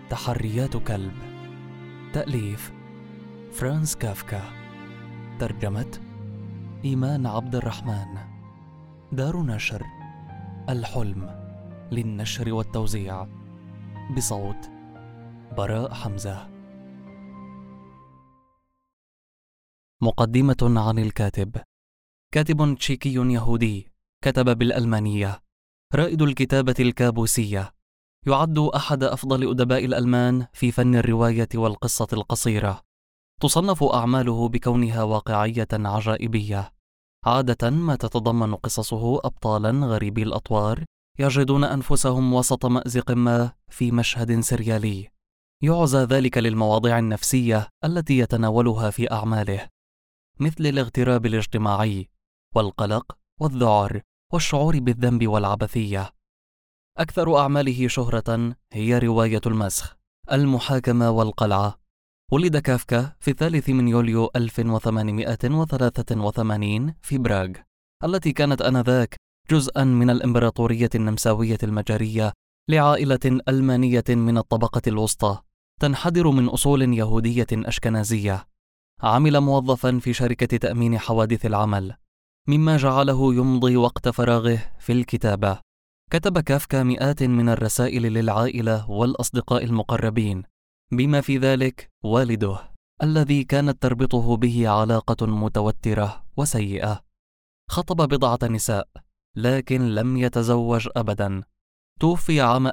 تحريات كلب. تأليف فرانز كافكا. ترجمة إيمان عبد الرحمن. دار نشر الحلم للنشر والتوزيع، بصوت براء حمزة. مقدمة عن الكاتب. كاتب تشيكي يهودي، كتب بالألمانية، رائد الكتابة الكابوسية، يعد أحد أفضل أدباء الألمان في فن الرواية والقصة القصيرة. تصنف أعماله بكونها واقعية عجائبية، عادة ما تتضمن قصصه أبطالا غريبي الأطوار يجدون أنفسهم وسط مأزق ما في مشهد سريالي، يعزى ذلك للمواضيع النفسية التي يتناولها في أعماله، مثل الاغتراب الاجتماعي والقلق والذعر والشعور بالذنب والعبثية. أكثر أعماله شهرة هي رواية المسخ، المحاكمة والقلعة. ولد كافكا في 3 يوليو 1883 في براغ، التي كانت آنذاك جزءا من الإمبراطورية النمساوية المجرية لعائلة ألمانية من الطبقة الوسطى، تنحدر من أصول يهودية أشكنازية. عمل موظفا في شركة تأمين حوادث العمل، مما جعله يمضي وقت فراغه في الكتابة. كتب كافكا مئات من الرسائل للعائلة والأصدقاء المقربين، بما في ذلك والده الذي كانت تربطه به علاقة متوترة وسيئة. خطب بضعة نساء لكن لم يتزوج أبدا. توفي عام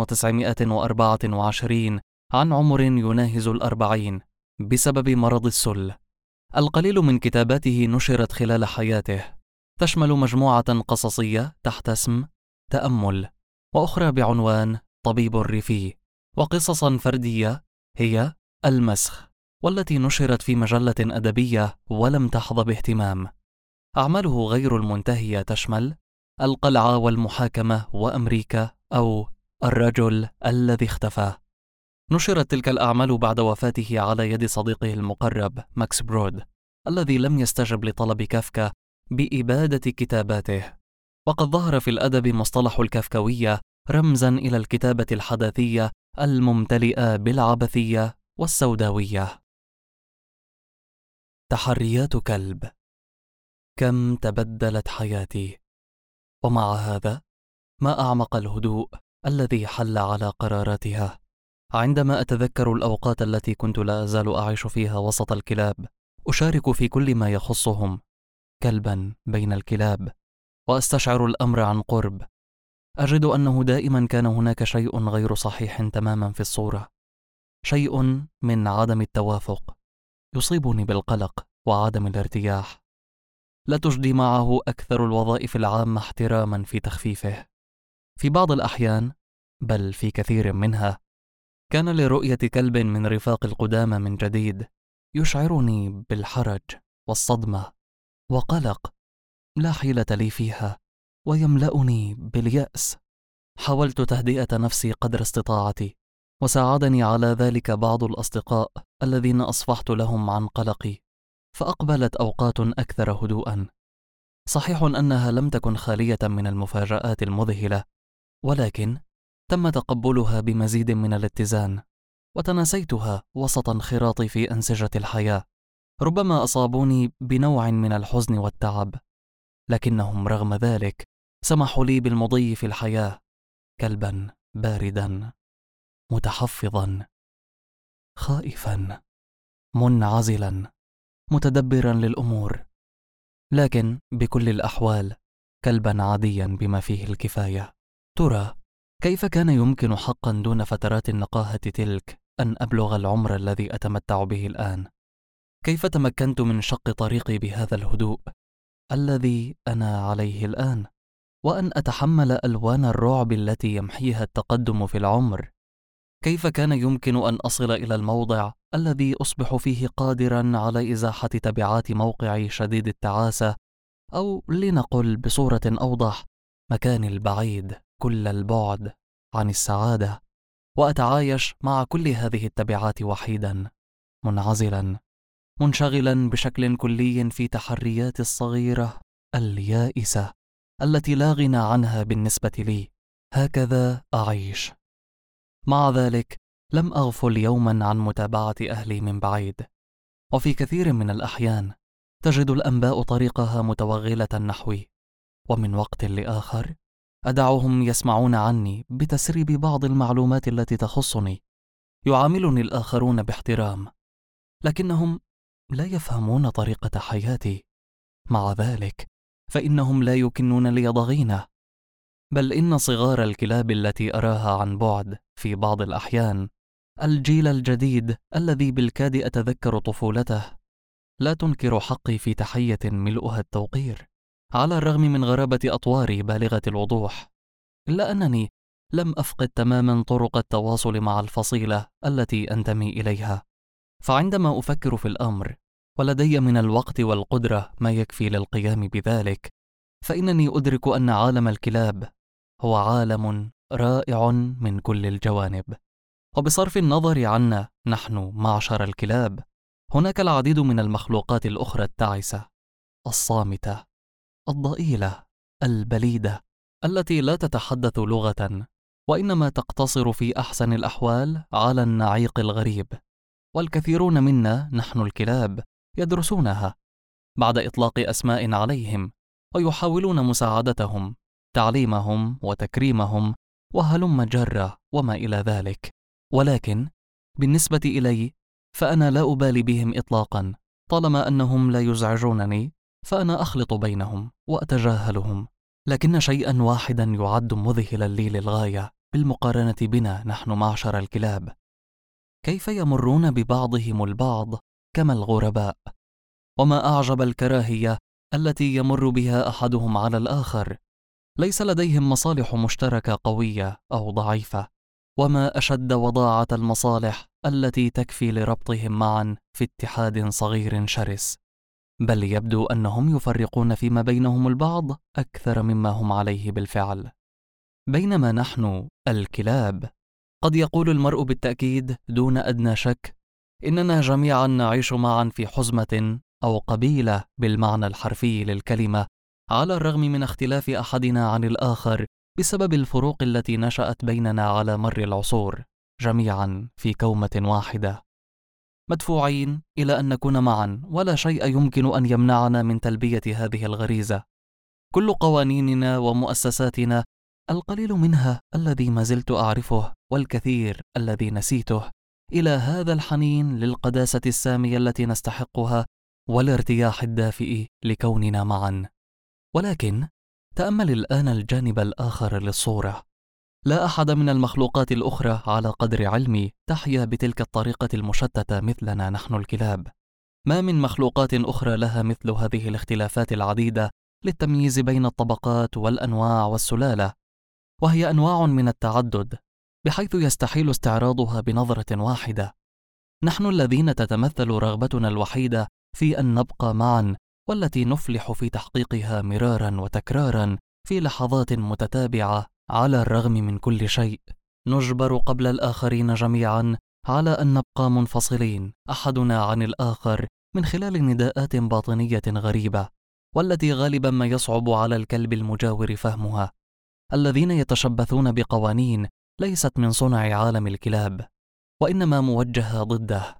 1924 عن عمر يناهز 40 بسبب مرض السل. القليل من كتاباته نشرت خلال حياته، تشمل مجموعة قصصية تحت اسم تأمل، وأخرى بعنوان طبيب ريفي، وقصصا فردية هي المسخ، والتي نشرت في مجلة أدبية ولم تحظى باهتمام. أعماله غير المنتهية تشمل القلعة والمحاكمة وأمريكا، أو الرجل الذي اختفى. نشرت تلك الأعمال بعد وفاته على يد صديقه المقرب ماكس برود، الذي لم يستجب لطلب كافكا بإبادة كتاباته. وقد ظهر في الأدب مصطلح الكافكاوية رمزا إلى الكتابة الحداثية الممتلئة بالعبثية والسوداوية. تحريات كلب. كم تبدلت حياتي، ومع هذا ما أعمق الهدوء الذي حل على قراراتها. عندما أتذكر الأوقات التي كنت لا أزال أعيش فيها وسط الكلاب، أشارك في كل ما يخصهم، كلبا بين الكلاب، وأستشعر الأمر عن قرب. أجد أنه دائما كان هناك شيء غير صحيح تماما في الصورة، شيء من عدم التوافق يصيبني بالقلق وعدم الارتياح. لا تجدي معه أكثر الوظائف العامة احتراما في تخفيفه. في بعض الأحيان، بل في كثير منها، كان لرؤية كلب من رفاق القدامى من جديد يشعرني بالحرج والصدمة وقلق لا حيلة لي فيها، ويملأني باليأس. حاولت تهدئة نفسي قدر استطاعتي، وساعدني على ذلك بعض الأصدقاء الذين أصفحت لهم عن قلقي، فأقبلت أوقات أكثر هدوءا. صحيح أنها لم تكن خالية من المفاجآت المذهلة، ولكن تم تقبلها بمزيد من الاتزان، وتناسيتها وسط انخراطي في أنسجة الحياة. ربما أصابوني بنوع من الحزن والتعب، لكنهم رغم ذلك سمحوا لي بالمضي في الحياة كلبا باردا، متحفظا، خائفا، منعزلا، متدبرا للأمور، لكن بكل الأحوال كلبا عاديا بما فيه الكفاية. ترى كيف كان يمكن حقا دون فترات النقاهة تلك أن أبلغ العمر الذي أتمتع به الآن؟ كيف تمكنت من شق طريقي بهذا الهدوء الذي أنا عليه الآن، وأن أتحمل ألوان الرعب التي يمحيها التقدم في العمر؟ كيف كان يمكن أن أصل إلى الموضع الذي أصبح فيه قادرا على إزاحة تبعات موقعي شديد التعاسة، أو لنقل بصورة أوضح، مكاني البعيد كل البعد عن السعادة، وأتعايش مع كل هذه التبعات وحيدا، منعزلا، منشغلا بشكل كلي في تحريات الصغيرة اليائسة التي لا غنى عنها بالنسبة لي. هكذا أعيش. مع ذلك لم أغفل يوما عن متابعة أهلي من بعيد، وفي كثير من الأحيان تجد الأنباء طريقها متوغلة نحوي، ومن وقت لآخر أدعهم يسمعون عني بتسريب بعض المعلومات التي تخصني. يعاملني الآخرون باحترام، لكنهم لا يفهمون طريقة حياتي. مع ذلك فإنهم لا يكنون لي ضغينة، بل إن صغار الكلاب التي أراها عن بعد في بعض الأحيان، الجيل الجديد الذي بالكاد أتذكر طفولته، لا تنكر حقي في تحية ملؤها التوقير، على الرغم من غرابة أطواري بالغة الوضوح، إلا أنني لم أفقد تماما طرق التواصل مع الفصيلة التي أنتمي إليها. فعندما أفكر في الأمر، ولدي من الوقت والقدرة ما يكفي للقيام بذلك، فإنني أدرك أن عالم الكلاب هو عالم رائع من كل الجوانب. وبصرف النظر عنا نحن معشر الكلاب، هناك العديد من المخلوقات الأخرى التعسة، الصامتة، الضئيلة، البليدة، التي لا تتحدث لغة، وإنما تقتصر في أحسن الأحوال على النعيق الغريب. والكثيرون منا نحن الكلاب يدرسونها بعد إطلاق أسماء عليهم، ويحاولون مساعدتهم، تعليمهم وتكريمهم وهلم جرة وما إلى ذلك. ولكن بالنسبة إلي فأنا لا أبالي بهم إطلاقا، طالما أنهم لا يزعجونني فأنا أخلط بينهم وأتجاهلهم. لكن شيئا واحدا يعد مذهلا لي للغاية بالمقارنة بنا نحن معشر الكلاب: كيف يمرون ببعضهم البعض كما الغرباء، وما أعجب الكراهية التي يمر بها أحدهم على الآخر. ليس لديهم مصالح مشتركة قوية أو ضعيفة، وما أشد وضاعة المصالح التي تكفي لربطهم معا في اتحاد صغير شرس، بل يبدو أنهم يفرقون فيما بينهم البعض أكثر مما هم عليه بالفعل. بينما نحن الكلاب قد يقول المرء بالتأكيد دون أدنى شك إننا جميعا نعيش معا في حزمة أو قبيلة بالمعنى الحرفي للكلمة، على الرغم من اختلاف أحدنا عن الآخر بسبب الفروق التي نشأت بيننا على مر العصور، جميعا في كومة واحدة، مدفوعين إلى أن نكون معا، ولا شيء يمكن أن يمنعنا من تلبية هذه الغريزة. كل قوانيننا ومؤسساتنا، القليل منها الذي ما زلت أعرفه والكثير الذي نسيته، إلى هذا الحنين للقداسة السامية التي نستحقها والارتياح الدافئ لكوننا معا. ولكن تأمل الآن الجانب الآخر للصورة. لا أحد من المخلوقات الأخرى على قدر علمي تحيا بتلك الطريقة المشتتة مثلنا نحن الكلاب. ما من مخلوقات أخرى لها مثل هذه الاختلافات العديدة للتمييز بين الطبقات والأنواع والسلالة، وهي أنواع من التعدد بحيث يستحيل استعراضها بنظرة واحدة. نحن الذين تتمثل رغبتنا الوحيدة في أن نبقى معا، والتي نفلح في تحقيقها مرارا وتكرارا في لحظات متتابعة، على الرغم من كل شيء نجبر قبل الآخرين جميعا على أن نبقى منفصلين أحدنا عن الآخر من خلال نداءات باطنية غريبة، والتي غالبا ما يصعب على الكلب المجاور فهمها، الذين يتشبثون بقوانين ليست من صنع عالم الكلاب وإنما موجهة ضده.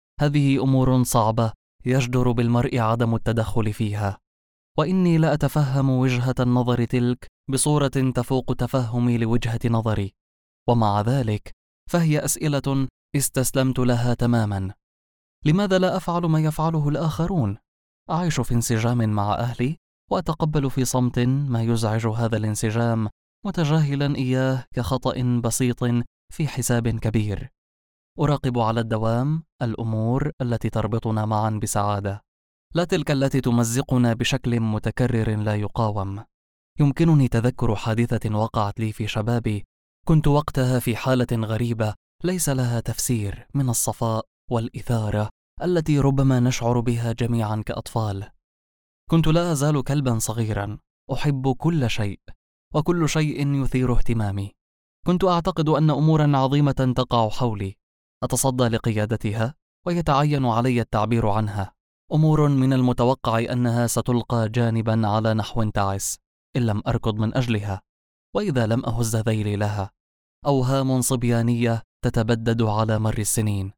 هذه أمور صعبة يجدر بالمرء عدم التدخل فيها، وإني لا أتفهم وجهة النظر تلك بصورة تفوق تفهمي لوجهة نظري، ومع ذلك فهي أسئلة استسلمت لها تماما. لماذا لا أفعل ما يفعله الآخرون؟ أعيش في انسجام مع أهلي وأتقبل في صمت ما يزعج هذا الانسجام، متجاهلا إياه كخطأ بسيط في حساب كبير. أراقب على الدوام الأمور التي تربطنا معا بسعادة، لا تلك التي تمزقنا بشكل متكرر لا يقاوم. يمكنني تذكر حادثة وقعت لي في شبابي، كنت وقتها في حالة غريبة ليس لها تفسير من الصفاء والإثارة التي ربما نشعر بها جميعا كأطفال. كنت لا أزال كلبا صغيرا أحب كل شيء، وكل شيء يثير اهتمامي. كنت أعتقد أن أمورا عظيمة تقع حولي، أتصدى لقيادتها ويتعين علي التعبير عنها. أمور من المتوقع أنها ستلقى جانبا على نحو تعس إن لم أركض من أجلها، وإذا لم أهز ذيلي لها. أوهام صبيانية تتبدد على مر السنين،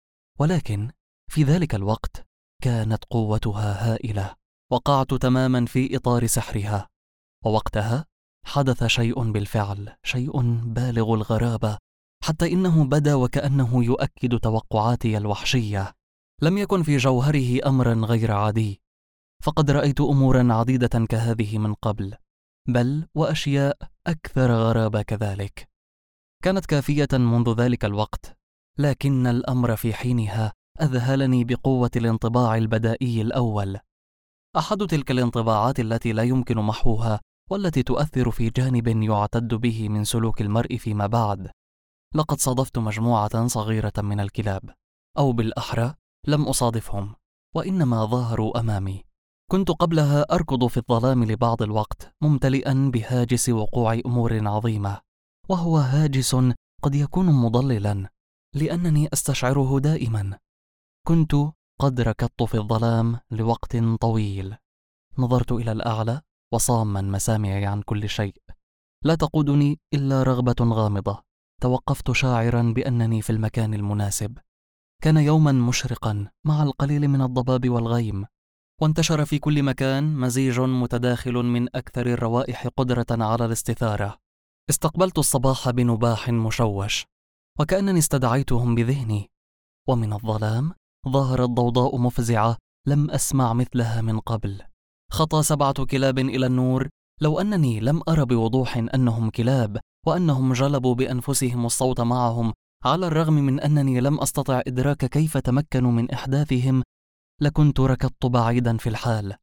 ولكن في ذلك الوقت كانت قوتها هائلة. وقعت تماما في إطار سحرها، ووقتها حدث شيء بالفعل، شيء بالغ الغرابة، حتى إنه بدا وكأنه يؤكد توقعاتي الوحشية. لم يكن في جوهره أمرا غير عادي، فقد رأيت أمورا عديدة كهذه من قبل، بل وأشياء أكثر غرابة كذلك. كانت كافية منذ ذلك الوقت، لكن الأمر في حينها أذهلني بقوة الانطباع البدائي الأول، أحد تلك الانطباعات التي لا يمكن محوها، والتي تؤثر في جانب يعتد به من سلوك المرء فيما بعد. لقد صادفت مجموعة صغيرة من الكلاب، أو بالأحرى لم أصادفهم، وإنما ظهروا أمامي. كنت قبلها أركض في الظلام لبعض الوقت، ممتلئا بهاجس وقوع أمور عظيمة، وهو هاجس قد يكون مضللا، لأنني أستشعره دائما. كنت قد ركضت في الظلام لوقت طويل، نظرت إلى الأعلى وصاما مسامعي عن كل شيء، لا تقودني إلا رغبة غامضة. توقفت شاعرا بأنني في المكان المناسب. كان يوما مشرقا مع القليل من الضباب والغيم، وانتشر في كل مكان مزيج متداخل من أكثر الروائح قدرة على الاستثارة. استقبلت الصباح بنباح مشوش، وكأنني استدعيتهم بذهني، ومن الظلام ظهرت ضوضاء مفزعة لم أسمع مثلها من قبل. خطى 7 كلاب إلى النور، لو أنني لم أرى بوضوح أنهم كلاب، وأنهم جلبوا بأنفسهم الصوت معهم، على الرغم من أنني لم أستطع إدراك كيف تمكنوا من إحداثهم، لكنت ركضت بعيدا في الحال.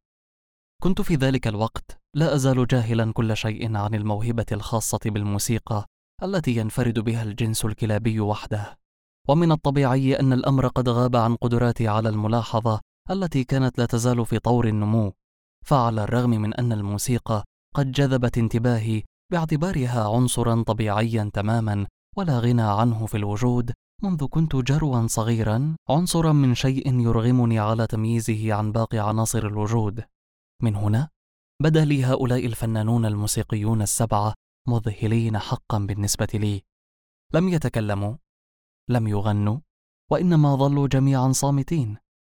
كنت في ذلك الوقت لا أزال جاهلا كل شيء عن الموهبة الخاصة بالموسيقى التي ينفرد بها الجنس الكلابي وحده، ومن الطبيعي أن الأمر قد غاب عن قدراتي على الملاحظة التي كانت لا تزال في طور النمو. فعلى الرغم من أن الموسيقى قد جذبت انتباهي باعتبارها عنصرا طبيعيا تماما ولا غنى عنه في الوجود منذ كنت جروا صغيرا، عنصرا من شيء يرغمني على تمييزه عن باقي عناصر الوجود. من هنا بدا لي هؤلاء الفنانون الموسيقيون ال7 مذهلين حقا بالنسبة لي. لم يتكلموا، لم يغنوا، وإنما ظلوا جميعا صامتين،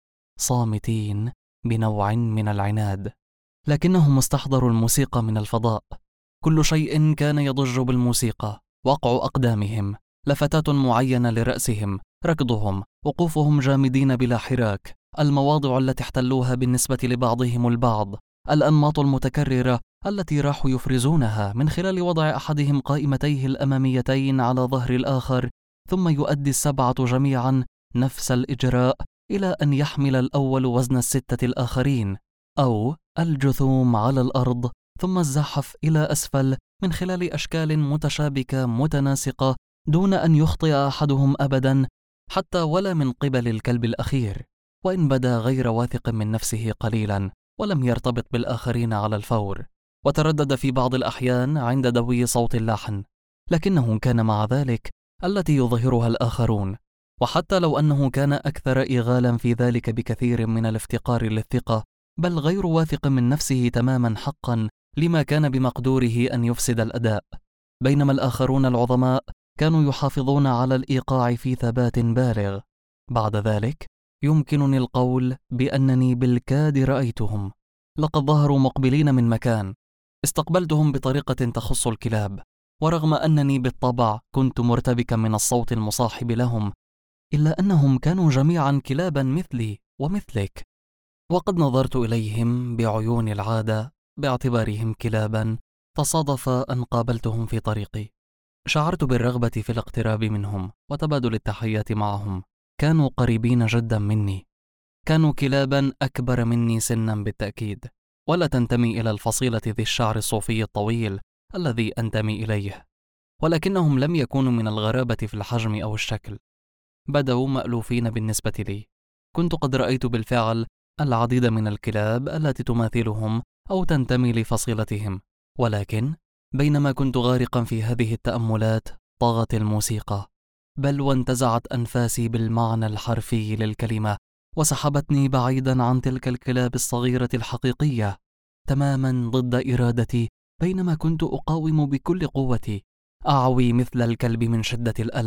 صامتين بنوع من العناد، لكنهم استحضروا الموسيقى من الفضاء. كل شيء كان يضج بالموسيقى، وقع أقدامهم، لفتات معينة لرأسهم، ركضهم، وقوفهم جامدين بلا حراك، المواضع التي احتلوها بالنسبة لبعضهم البعض، الأنماط المتكررة التي راحوا يفرزونها من خلال وضع أحدهم قائمتيه الأماميتين على ظهر الآخر، ثم يؤدي ال7 جميعا نفس الإجراء إلى أن يحمل الأول وزن ال6 الآخرين، أو الجثوم على الأرض، ثم الزحف إلى أسفل من خلال أشكال متشابكة متناسقة، دون أن يخطئ أحدهم أبدا، حتى ولا من قبل الكلب الأخير، وإن بدا غير واثق من نفسه قليلا، ولم يرتبط بالآخرين على الفور، وتردد في بعض الأحيان عند دوي صوت اللحن، لكنه كان مع ذلك التي يظهرها الآخرون. وحتى لو أنه كان أكثر إغالا في ذلك بكثير من الافتقار للثقة، بل غير واثق من نفسه تماما حقا لما كان بمقدوره أن يفسد الأداء، بينما الآخرون العظماء كانوا يحافظون على الإيقاع في ثبات بالغ. بعد ذلك يمكنني القول بأنني بالكاد رأيتهم. لقد ظهروا مقبلين من مكان، استقبلتهم بطريقة تخص الكلاب، ورغم أنني بالطبع كنت مرتبكا من الصوت المصاحب لهم، إلا أنهم كانوا جميعا كلابا مثلي ومثلك، وقد نظرت إليهم بعيون العادة باعتبارهم كلابا. تصادف أن قابلتهم في طريقي، شعرت بالرغبة في الاقتراب منهم وتبادل التحيات معهم. كانوا قريبين جدا مني، كانوا كلابا أكبر مني سنا بالتأكيد، ولا تنتمي إلى الفصيلة ذي الشعر الصوفي الطويل الذي أنتمي إليه، ولكنهم لم يكونوا من الغرابة في الحجم أو الشكل، بدوا مألوفين بالنسبة لي. كنت قد رأيت بالفعل العديد من الكلاب التي تماثلهم أو تنتمي لفصيلتهم، ولكن بينما كنت غارقا في هذه التأملات طغت الموسيقى، بل وانتزعت أنفاسي بالمعنى الحرفي للكلمة، وسحبتني بعيدا عن تلك الكلاب الصغيرة الحقيقية تماما ضد إرادتي، بينما كنت أقاوم بكل قوتي، أعوي مثل الكلب من شدة الألم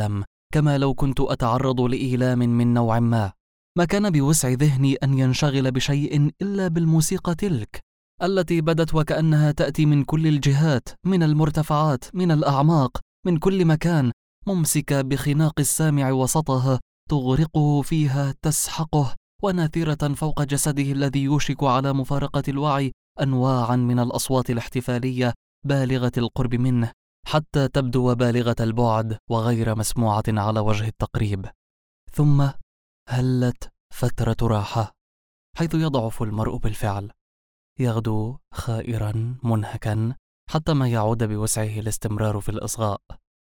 كما لو كنت أتعرض لإيلام من نوع ما. ما كان بوسع ذهني أن ينشغل بشيء إلا بالموسيقى تلك، التي بدت وكأنها تأتي من كل الجهات، من المرتفعات، من الأعماق، من كل مكان، ممسكة بخناق السامع وسطها، تغرقه فيها، تسحقه، وناثرة فوق جسده الذي يوشك على مفارقة الوعي أنواعا من الأصوات الاحتفالية بالغة القرب منه، حتى تبدو بالغة البعد وغير مسموعة على وجه التقريب. ثم هلت فترة راحة، حيث يضعف المرء بالفعل، يغدو خائرا منهكا حتى ما يعود بوسعه الاستمرار في الإصغاء.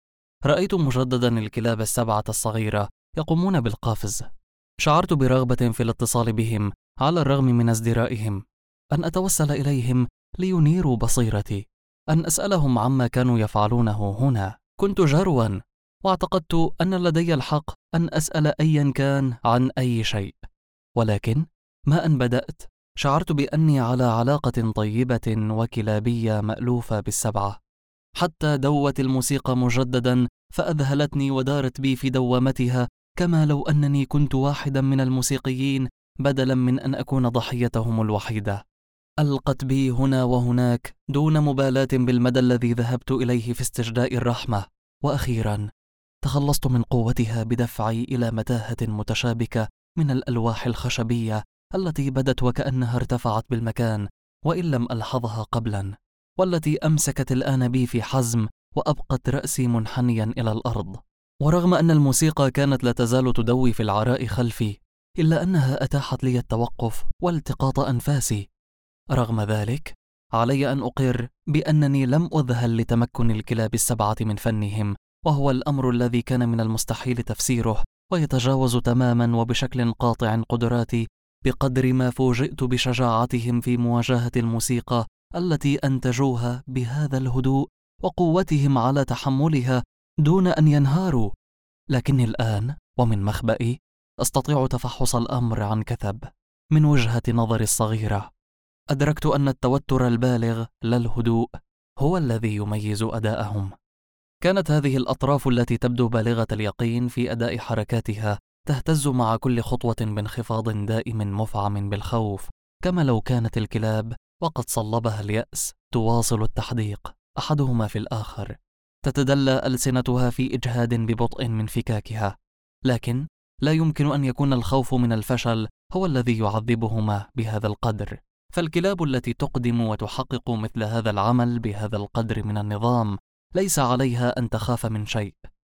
رأيت مجددا الكلاب السبعة الصغيرة يقومون بالقفز. شعرت برغبة في الاتصال بهم على الرغم من ازدرائهم، أن أتوسل إليهم لينيروا بصيرتي، أن أسألهم عما كانوا يفعلونه هنا. كنت جروا، واعتقدت أن لدي الحق أن أسأل أيا كان عن أي شيء. ولكن ما أن بدأت شعرت بأني على علاقة طيبة وكلابية مألوفة بالسبعة، حتى دوت الموسيقى مجددا فأذهلتني ودارت بي في دوامتها، كما لو أنني كنت واحدا من الموسيقيين بدلا من أن أكون ضحيتهم الوحيدة. ألقت بي هنا وهناك دون مبالاة بالمدى الذي ذهبت إليه في استجداء الرحمة، وأخيرا تخلصت من قوتها بدفعي إلى متاهة متشابكة من الألواح الخشبية التي بدت وكأنها ارتفعت بالمكان وإن لم ألحظها قبلا، والتي أمسكت الآن بي في حزم وأبقت رأسي منحنيا إلى الأرض. ورغم أن الموسيقى كانت لا تزال تدوي في العراء خلفي، إلا أنها أتاحت لي التوقف والتقاط أنفاسي. رغم ذلك علي أن أقر بأنني لم أذهل لتمكن الكلاب السبعة من فنهم، وهو الأمر الذي كان من المستحيل تفسيره ويتجاوز تماما وبشكل قاطع قدراتي، بقدر ما فوجئت بشجاعتهم في مواجهة الموسيقى التي أنتجوها بهذا الهدوء، وقوتهم على تحملها دون أن ينهاروا. لكني الآن ومن مخبئي أستطيع تفحص الأمر عن كثب من وجهة نظري الصغيرة. أدركت أن التوتر البالغ لا الهدوء هو الذي يميز أداءهم. كانت هذه الأطراف التي تبدو بالغة اليقين في أداء حركاتها تهتز مع كل خطوة بانخفاض دائم مفعم بالخوف، كما لو كانت الكلاب وقد صلبها اليأس تواصل التحديق أحدهما في الآخر، تتدلى ألسنتها في إجهاد ببطء من فكاكها. لكن لا يمكن أن يكون الخوف من الفشل هو الذي يعذبهما بهذا القدر، فالكلاب التي تقدم وتحقق مثل هذا العمل بهذا القدر من النظام ليس عليها أن تخاف من شيء.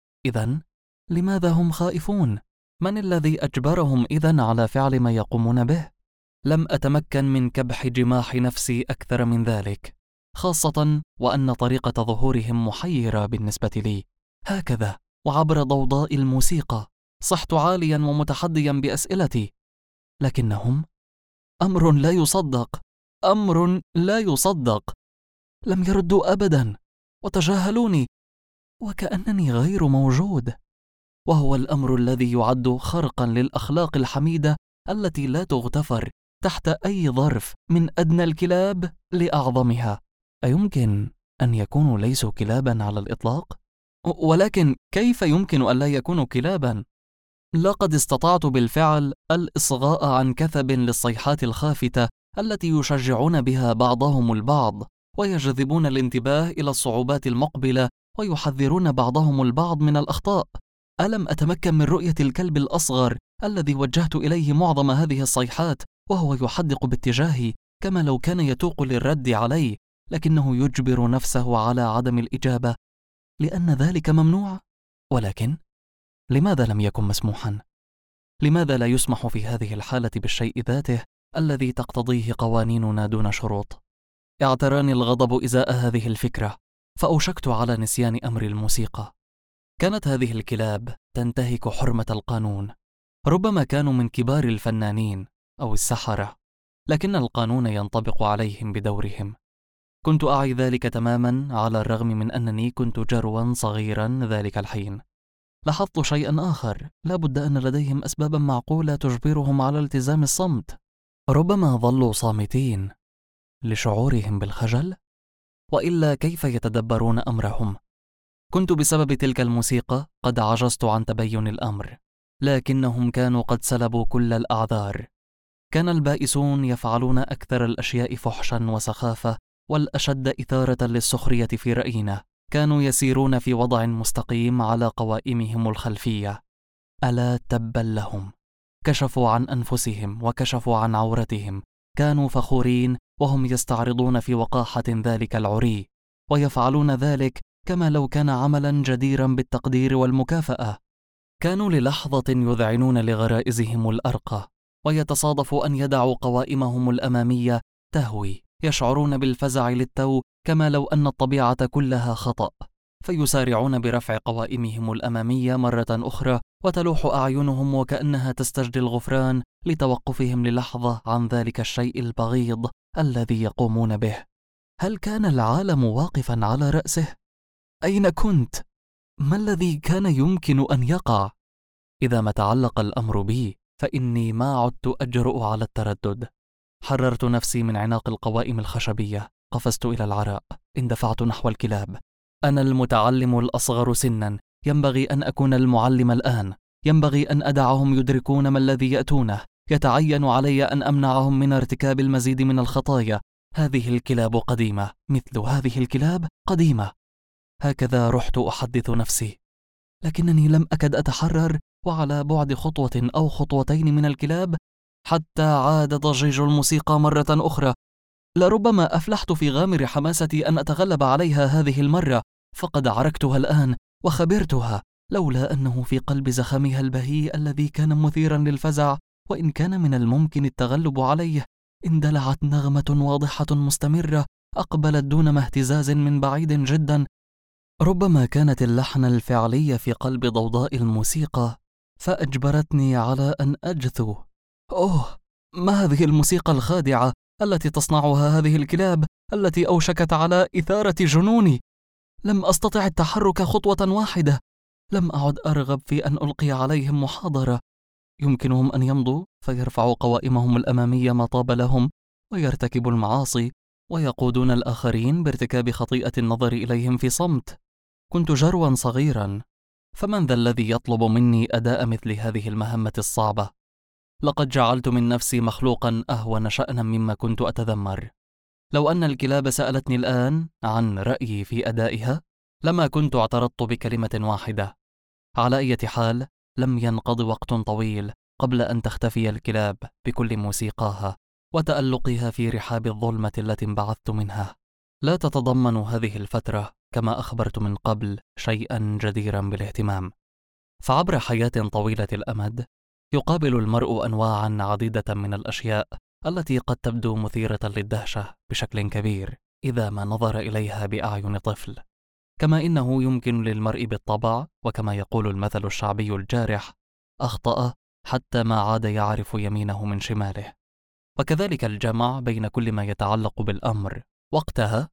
إذن لماذا هم خائفون؟ من الذي أجبرهم إذن على فعل ما يقومون به؟ لم أتمكن من كبح جماح نفسي أكثر من ذلك، خاصة وأن طريقة ظهورهم محيرة بالنسبة لي. هكذا وعبر ضوضاء الموسيقى صحت عاليا ومتحديا بأسئلتي، لكنهم أمر لا يصدق، أمر لا يصدق. لم يردوا أبدا وتجاهلوني وكأنني غير موجود، وهو الأمر الذي يعد خرقا للأخلاق الحميدة التي لا تغتفر تحت أي ظرف، من أدنى الكلاب لأعظمها. أيمكن أن يكونوا ليسوا كلابا على الإطلاق؟ ولكن كيف يمكن أن لا يكونوا كلابا؟ لقد استطعت بالفعل الإصغاء عن كثب للصيحات الخافتة التي يشجعون بها بعضهم البعض، ويجذبون الانتباه إلى الصعوبات المقبلة، ويحذرون بعضهم البعض من الأخطاء. ألم أتمكن من رؤية الكلب الأصغر الذي وجهت إليه معظم هذه الصيحات وهو يحدق باتجاهي كما لو كان يتوق للرد علي، لكنه يجبر نفسه على عدم الإجابة لأن ذلك ممنوع؟ ولكن لماذا لم يكن مسموحا؟ لماذا لا يسمح في هذه الحالة بالشيء ذاته الذي تقتضيه قوانيننا دون شروط؟ اعتراني الغضب إزاء هذه الفكرة، فأوشكت على نسيان أمر الموسيقى. كانت هذه الكلاب تنتهك حرمة القانون، ربما كانوا من كبار الفنانين أو السحرة، لكن القانون ينطبق عليهم بدورهم. كنت أعي ذلك تماما على الرغم من أنني كنت جروا صغيرا ذلك الحين. لاحظت شيئا آخر، لا بد أن لديهم أسبابا معقولة تجبرهم على التزام الصمت. ربما ظلوا صامتين لشعورهم بالخجل، وإلا كيف يتدبرون أمرهم؟ كنت بسبب تلك الموسيقى قد عجزت عن تبين الأمر، لكنهم كانوا قد سلبوا كل الأعذار. كان البائسون يفعلون أكثر الأشياء فحشا وسخافة والأشد إثارة للسخرية في رأينا. كانوا يسيرون في وضع مستقيم على قوائمهم الخلفية. ألا تبا لهم! كشفوا عن أنفسهم وكشفوا عن عورتهم. كانوا فخورين وهم يستعرضون في وقاحة ذلك العري، ويفعلون ذلك كما لو كان عملا جديرا بالتقدير والمكافأة. كانوا للحظة يذعنون لغرائزهم الأرقى، ويتصادف أن يدعوا قوائمهم الأمامية تهوي. يشعرون بالفزع للتو كما لو أن الطبيعة كلها خطأ، فيسارعون برفع قوائمهم الأمامية مرة أخرى، وتلوح أعينهم وكأنها تستجدي الغفران لتوقفهم للحظة عن ذلك الشيء البغيض الذي يقومون به. هل كان العالم واقفا على رأسه؟ أين كنت؟ ما الذي كان يمكن أن يقع؟ إذا ما تعلق الأمر بي فإني ما عدت أجرؤ على التردد. حررت نفسي من عناق القوائم الخشبية، قفزت إلى العراء، اندفعت نحو الكلاب. أنا المتعلم الأصغر سنا، ينبغي أن أكون المعلم الآن، ينبغي أن أدعهم يدركون ما الذي يأتونه، يتعين علي أن أمنعهم من ارتكاب المزيد من الخطايا. هذه الكلاب قديمة، مثل هذه الكلاب قديمة. هكذا رحت أحدث نفسي، لكنني لم أكد أتحرر، وعلى بعد خطوة أو خطوتين من الكلاب حتى عاد ضجيج الموسيقى مرة أخرى. لربما أفلحت في غامر حماستي أن أتغلب عليها هذه المرة، فقد عركتها الآن وخبرتها، لولا أنه في قلب زخمها البهيء الذي كان مثيرا للفزع، وإن كان من الممكن التغلب عليه، اندلعت نغمة واضحة مستمرة أقبلت دون ما اهتزاز من بعيد جدا. ربما كانت اللحن الفعلي في قلب ضوضاء الموسيقى، فأجبرتني على أن أجثو. أوه، ما هذه الموسيقى الخادعة التي تصنعها هذه الكلاب التي أوشكت على إثارة جنوني؟ لم أستطع التحرك خطوة واحدة. لم أعد أرغب في أن ألقي عليهم محاضرة. يمكنهم أن يمضوا فيرفعوا قوائمهم الأمامية ما طاب لهم، ويرتكبوا المعاصي، ويقودون الآخرين بارتكاب خطيئة النظر إليهم في صمت. كنت جروا صغيرا، فمن ذا الذي يطلب مني أداء مثل هذه المهمة الصعبة؟ لقد جعلت من نفسي مخلوقا أهون شأنا مما كنت أتذمر. لو أن الكلاب سألتني الآن عن رأيي في أدائها لما كنت اعترضت بكلمة واحدة. على أي حال، لم ينقض وقت طويل قبل أن تختفي الكلاب بكل موسيقاها وتألقها في رحاب الظلمة التي انبعثت منها. لا تتضمن هذه الفترة كما أخبرت من قبل شيئا جديرا بالاهتمام. فعبر حياة طويلة الأمد يقابل المرء أنواعا عديدة من الأشياء التي قد تبدو مثيرة للدهشة بشكل كبير إذا ما نظر إليها بأعين طفل، كما إنه يمكن للمرء بالطبع، وكما يقول المثل الشعبي الجارح: أخطأ حتى ما عاد يعرف يمينه من شماله. وكذلك الجمع بين كل ما يتعلق بالأمر. وقتها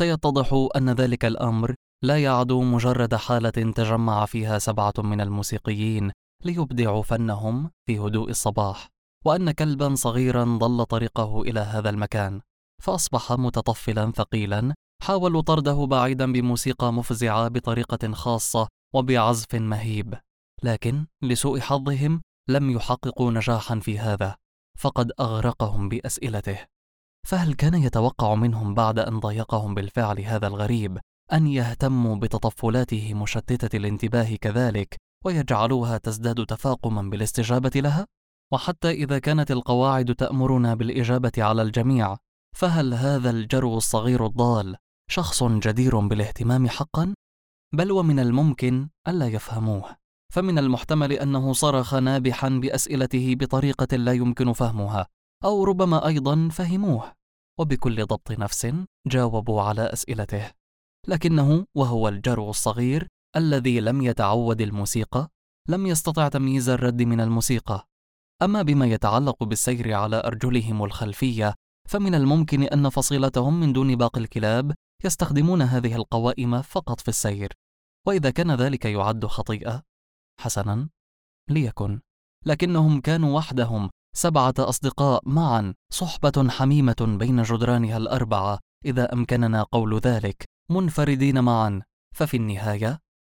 سيتضح أن ذلك الأمر لا يعدو مجرد حالة تجمع فيها 7 من الموسيقيين ليبدعوا فنهم في هدوء الصباح، وأن كلبا صغيرا ضل طريقه إلى هذا المكان فأصبح متطفلا ثقيلا حاولوا طرده بعيدا بموسيقى مفزعة بطريقة خاصة وبعزف مهيب، لكن لسوء حظهم لم يحققوا نجاحا في هذا، فقد أغرقهم بأسئلته. فهل كان يتوقع منهم بعد أن ضايقهم بالفعل هذا الغريب أن يهتموا بتطفلاته مشتتة الانتباه كذلك ويجعلوها تزداد تفاقما بالاستجابة لها؟ وحتى إذا كانت القواعد تأمرنا بالإجابة على الجميع، فهل هذا الجرو الصغير الضال شخص جدير بالاهتمام حقا؟ بل ومن الممكن ألا يفهموه، فمن المحتمل أنه صرخ نابحا بأسئلته بطريقة لا يمكن فهمها، أو ربما أيضا فهموه وبكل ضبط نفس جاوبوا على أسئلته، لكنه وهو الجرو الصغير الذي لم يتعود الموسيقى لم يستطع تمييز الرد من الموسيقى. أما بما يتعلق بالسير على أرجلهم الخلفية، فمن الممكن أن فصيلتهم من دون باقي الكلاب يستخدمون هذه القوائم فقط في السير، وإذا كان ذلك يعد خطيئة حسنا ليكن، لكنهم كانوا وحدهم 7 أصدقاء معا، صحبة حميمة بين جدرانها ال4، إذا أمكننا قول ذلك، منفردين معا، ففي النهاية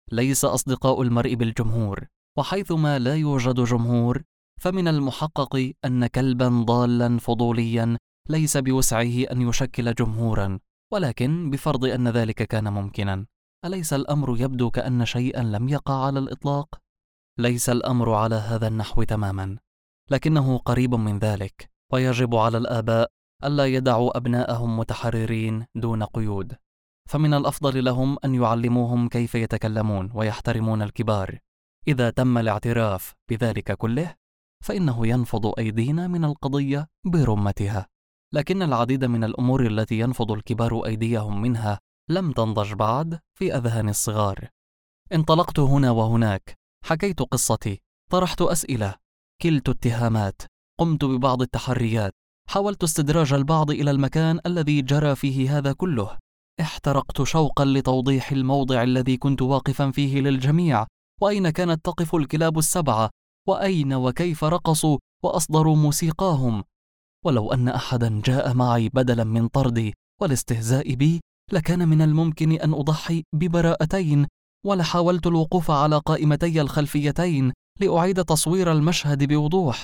ليس أصدقاء المرء بالجمهور، وحيثما لا يوجد جمهور فمن المحقق أن كلبا ضالا فضوليا ليس بوسعه أن يشكل جمهورا، ولكن بفرض أن ذلك كان ممكنا، أليس الأمر يبدو كأن شيئا لم يقع على الإطلاق؟ ليس الأمر على هذا النحو تماما، لكنه قريب من ذلك، ويجب على الآباء ألا يدعوا أبناءهم متحررين دون قيود، فمن الأفضل لهم أن يعلموهم كيف يتكلمون ويحترمون الكبار. إذا تم الاعتراف بذلك كله فإنه ينفض أيدينا من القضية برمتها، لكن العديد من الأمور التي ينفض الكبار أيديهم منها لم تنضج بعد في أذهان الصغار. انطلقت هنا وهناك، حكيت قصتي، طرحت أسئلة، كلت اتهامات، قمت ببعض التحريات، حاولت استدراج البعض إلى المكان الذي جرى فيه هذا كله، احترقت شوقا لتوضيح الموضع الذي كنت واقفا فيه للجميع، وأين كانت تقف الكلاب السبعة، وأين وكيف رقصوا وأصدروا موسيقاهم. ولو أن أحدا جاء معي بدلا من طردي والاستهزاء بي لكان من الممكن أن أضحي ببراءتين، ولحاولت الوقوف على قائمتي الخلفيتين لأعيد تصوير المشهد بوضوح.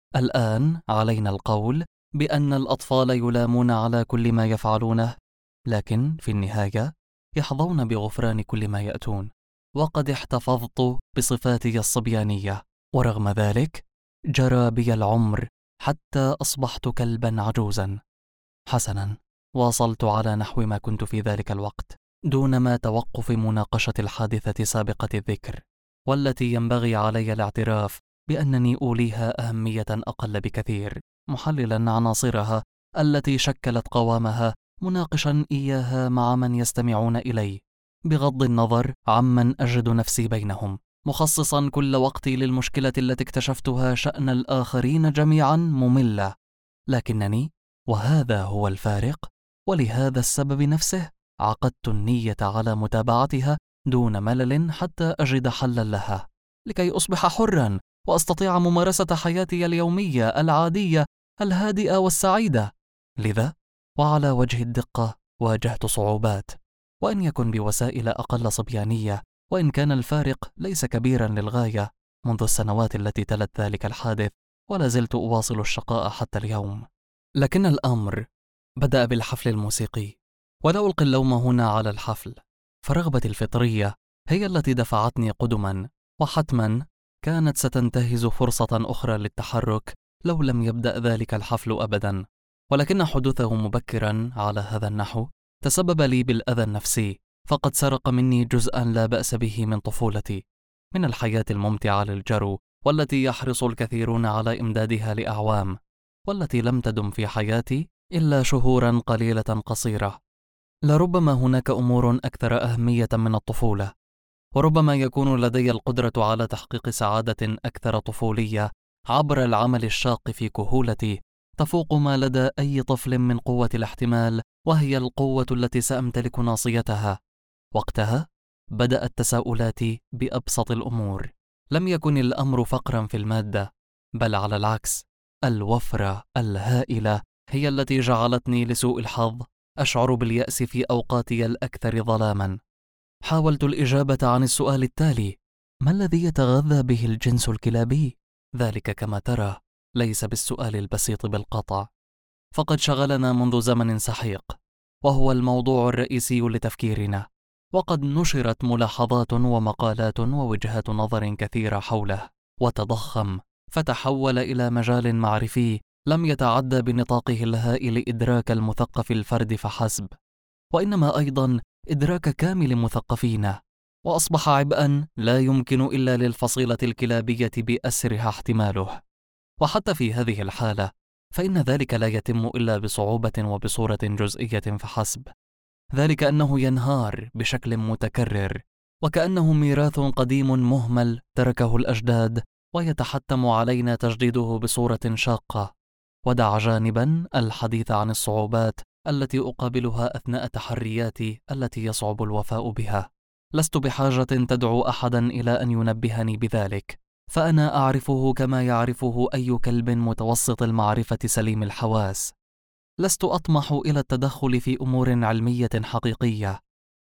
الآن علينا القول بأن الأطفال يلامون على كل ما يفعلونه، لكن في النهاية يحظون بغفران كل ما يأتون، وقد احتفظت بصفاتي الصبيانية، ورغم ذلك جرى بي العمر حتى أصبحت كلبا عجوزا. حسنا، واصلت على نحو ما كنت في ذلك الوقت دون ما توقف مناقشة الحادثة سابقة الذكر، والتي ينبغي علي الاعتراف بأنني أوليها أهمية أقل بكثير، محللا عناصرها التي شكلت قوامها، مناقشا إياها مع من يستمعون إلي، بغض النظر عمن أجد نفسي بينهم، مخصصا كل وقتي للمشكلة التي اكتشفتها شأن الآخرين جميعا مملة، لكنني، وهذا هو الفارق، ولهذا السبب نفسه عقدت النية على متابعتها دون ملل حتى أجد حلا لها، لكي أصبح حرا وأستطيع ممارسة حياتي اليومية العادية الهادئة والسعيدة. لذا وعلى وجه الدقة واجهت صعوبات، وإن يكن بوسائل أقل صبيانية، وإن كان الفارق ليس كبيرا للغاية منذ السنوات التي تلت ذلك الحادث، ولا زلت أواصل الشقاء حتى اليوم. لكن الأمر بدأ بالحفل الموسيقي، ولا ألقي اللوم هنا على الحفل، فرغبتي الفطرية هي التي دفعتني قدما، وحتما كانت ستنتهز فرصة أخرى للتحرك لو لم يبدأ ذلك الحفل أبدا، ولكن حدوثه مبكرا على هذا النحو تسبب لي بالأذى النفسي، فقد سرق مني جزءا لا بأس به من طفولتي، من الحياة الممتعة للجرو، والتي يحرص الكثيرون على إمدادها لأعوام، والتي لم تدم في حياتي إلا شهورا قليلة قصيرة. لربما هناك أمور أكثر أهمية من الطفولة، وربما يكون لدي القدرة على تحقيق سعادة أكثر طفولية عبر العمل الشاق في كهولتي تفوق ما لدى أي طفل من قوة الاحتمال، وهي القوة التي سأمتلك ناصيتها. وقتها بدأت تساؤلاتي بأبسط الأمور، لم يكن الأمر فقرا في المادة، بل على العكس، الوفرة الهائلة هي التي جعلتني لسوء الحظ أشعر باليأس في أوقاتي الأكثر ظلاما. حاولت الإجابة عن السؤال التالي: ما الذي يتغذى به الجنس الكلابي؟ ذلك كما ترى ليس بالسؤال البسيط بالقطع، فقد شغلنا منذ زمن سحيق، وهو الموضوع الرئيسي لتفكيرنا، وقد نشرت ملاحظات ومقالات ووجهات نظر كثيرة حوله، وتضخم فتحول إلى مجال معرفي لم يتعدى بنطاقه الهائل إدراك المثقف الفرد فحسب، وإنما أيضا إدراك كامل مثقفينا، وأصبح عبئا لا يمكن إلا للفصيلة الكلابية بأسرها احتماله. وحتى في هذه الحالة فإن ذلك لا يتم إلا بصعوبة وبصورة جزئية فحسب، ذلك أنه ينهار بشكل متكرر، وكأنه ميراث قديم مهمل تركه الأجداد، ويتحتم علينا تجديده بصورة شاقة. ودع جانبا الحديث عن الصعوبات التي أقابلها أثناء تحرياتي التي يصعب الوفاء بها، لست بحاجة تدعو أحدا إلى أن ينبهني بذلك، فأنا أعرفه كما يعرفه أي كلب متوسط المعرفة سليم الحواس. لست أطمح إلى التدخل في أمور علمية حقيقية،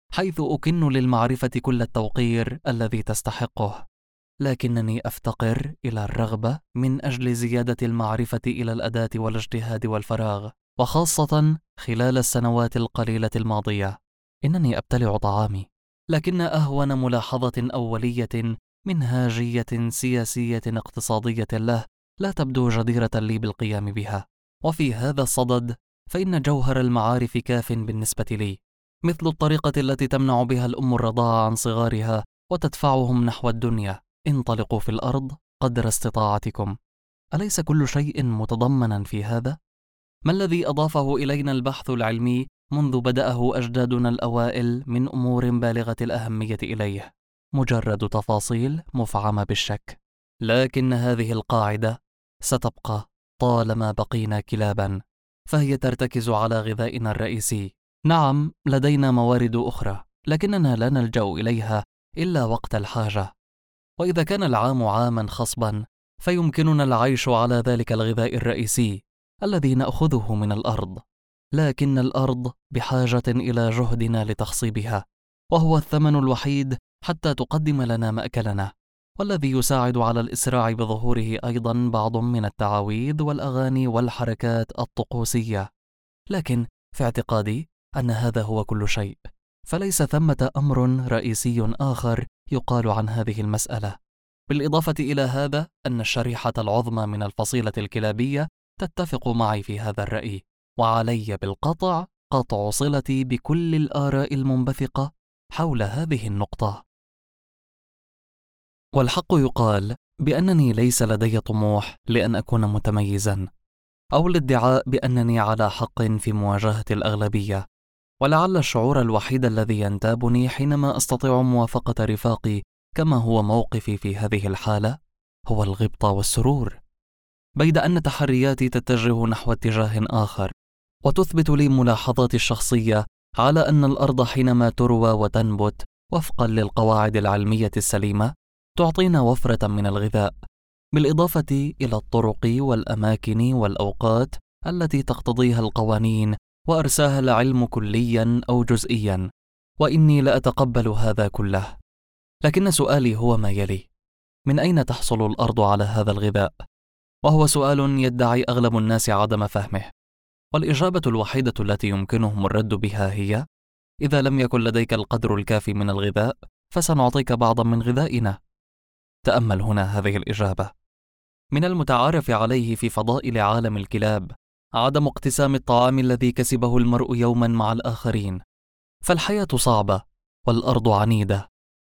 حيث أكن للمعرفة كل التوقير الذي تستحقه، لكنني أفتقر إلى الرغبة من أجل زيادة المعرفة إلى الأداة والاجتهاد والفراغ، وخاصة خلال السنوات القليلة الماضية. إنني أبتلع طعامي، لكن أهون ملاحظة أولية منهاجية سياسية اقتصادية له لا تبدو جديرة لي بالقيام بها. وفي هذا الصدد فإن جوهر المعارف كاف بالنسبة لي، مثل الطريقة التي تمنع بها الأم الرضاعة عن صغارها وتدفعهم نحو الدنيا: انطلقوا في الأرض قدر استطاعتكم. أليس كل شيء متضمنا في هذا؟ ما الذي أضافه إلينا البحث العلمي منذ بدأه أجدادنا الأوائل من أمور بالغة الأهمية إليه؟ مجرد تفاصيل مفعمة بالشك، لكن هذه القاعدة ستبقى طالما بقينا كلابا، فهي ترتكز على غذائنا الرئيسي. نعم، لدينا موارد أخرى، لكننا لا نلجأ إليها إلا وقت الحاجة. وإذا كان العام عاما خصبا فيمكننا العيش على ذلك الغذاء الرئيسي الذي نأخذه من الأرض، لكن الأرض بحاجة إلى جهدنا لتخصيبها، وهو الثمن الوحيد حتى تقدم لنا مأكلنا، والذي يساعد على الإسراع بظهوره أيضا بعض من التعاويذ والأغاني والحركات الطقوسية. لكن في اعتقادي أن هذا هو كل شيء، فليس ثمة أمر رئيسي آخر يقال عن هذه المسألة. بالإضافة إلى هذا أن الشريحة العظمى من الفصيلة الكلابية تتفق معي في هذا الرأي، وعلي بالقطع قطع صلتي بكل الآراء المنبثقة حول هذه النقطة. والحق يقال بأنني ليس لدي طموح لأن أكون متميزا، أو الادعاء بأنني على حق في مواجهة الأغلبية. ولعل الشعور الوحيد الذي ينتابني حينما أستطيع موافقة رفاقي كما هو موقفي في هذه الحالة هو الغبطة والسرور، بيد أن تحرياتي تتجه نحو اتجاه آخر، وتثبت لي ملاحظاتي الشخصية على أن الأرض حينما تروى وتنبت وفقا للقواعد العلمية السليمة تعطينا وفرة من الغذاء، بالإضافة إلى الطرق والأماكن والأوقات التي تقتضيها القوانين وأرساها العلم كليا أو جزئيا، وإني لأتقبل هذا كله. لكن سؤالي هو ما يلي: من أين تحصل الأرض على هذا الغذاء؟ وهو سؤال يدعي أغلب الناس عدم فهمه، والإجابة الوحيدة التي يمكنهم الرد بها هي: إذا لم يكن لديك القدر الكافي من الغذاء فسنعطيك بعضا من غذائنا. تأمل هنا هذه الإجابة. من المتعارف عليه في فضائل عالم الكلاب عدم اقتسام الطعام الذي كسبه المرء يوما مع الآخرين، فالحياة صعبة والأرض عنيدة،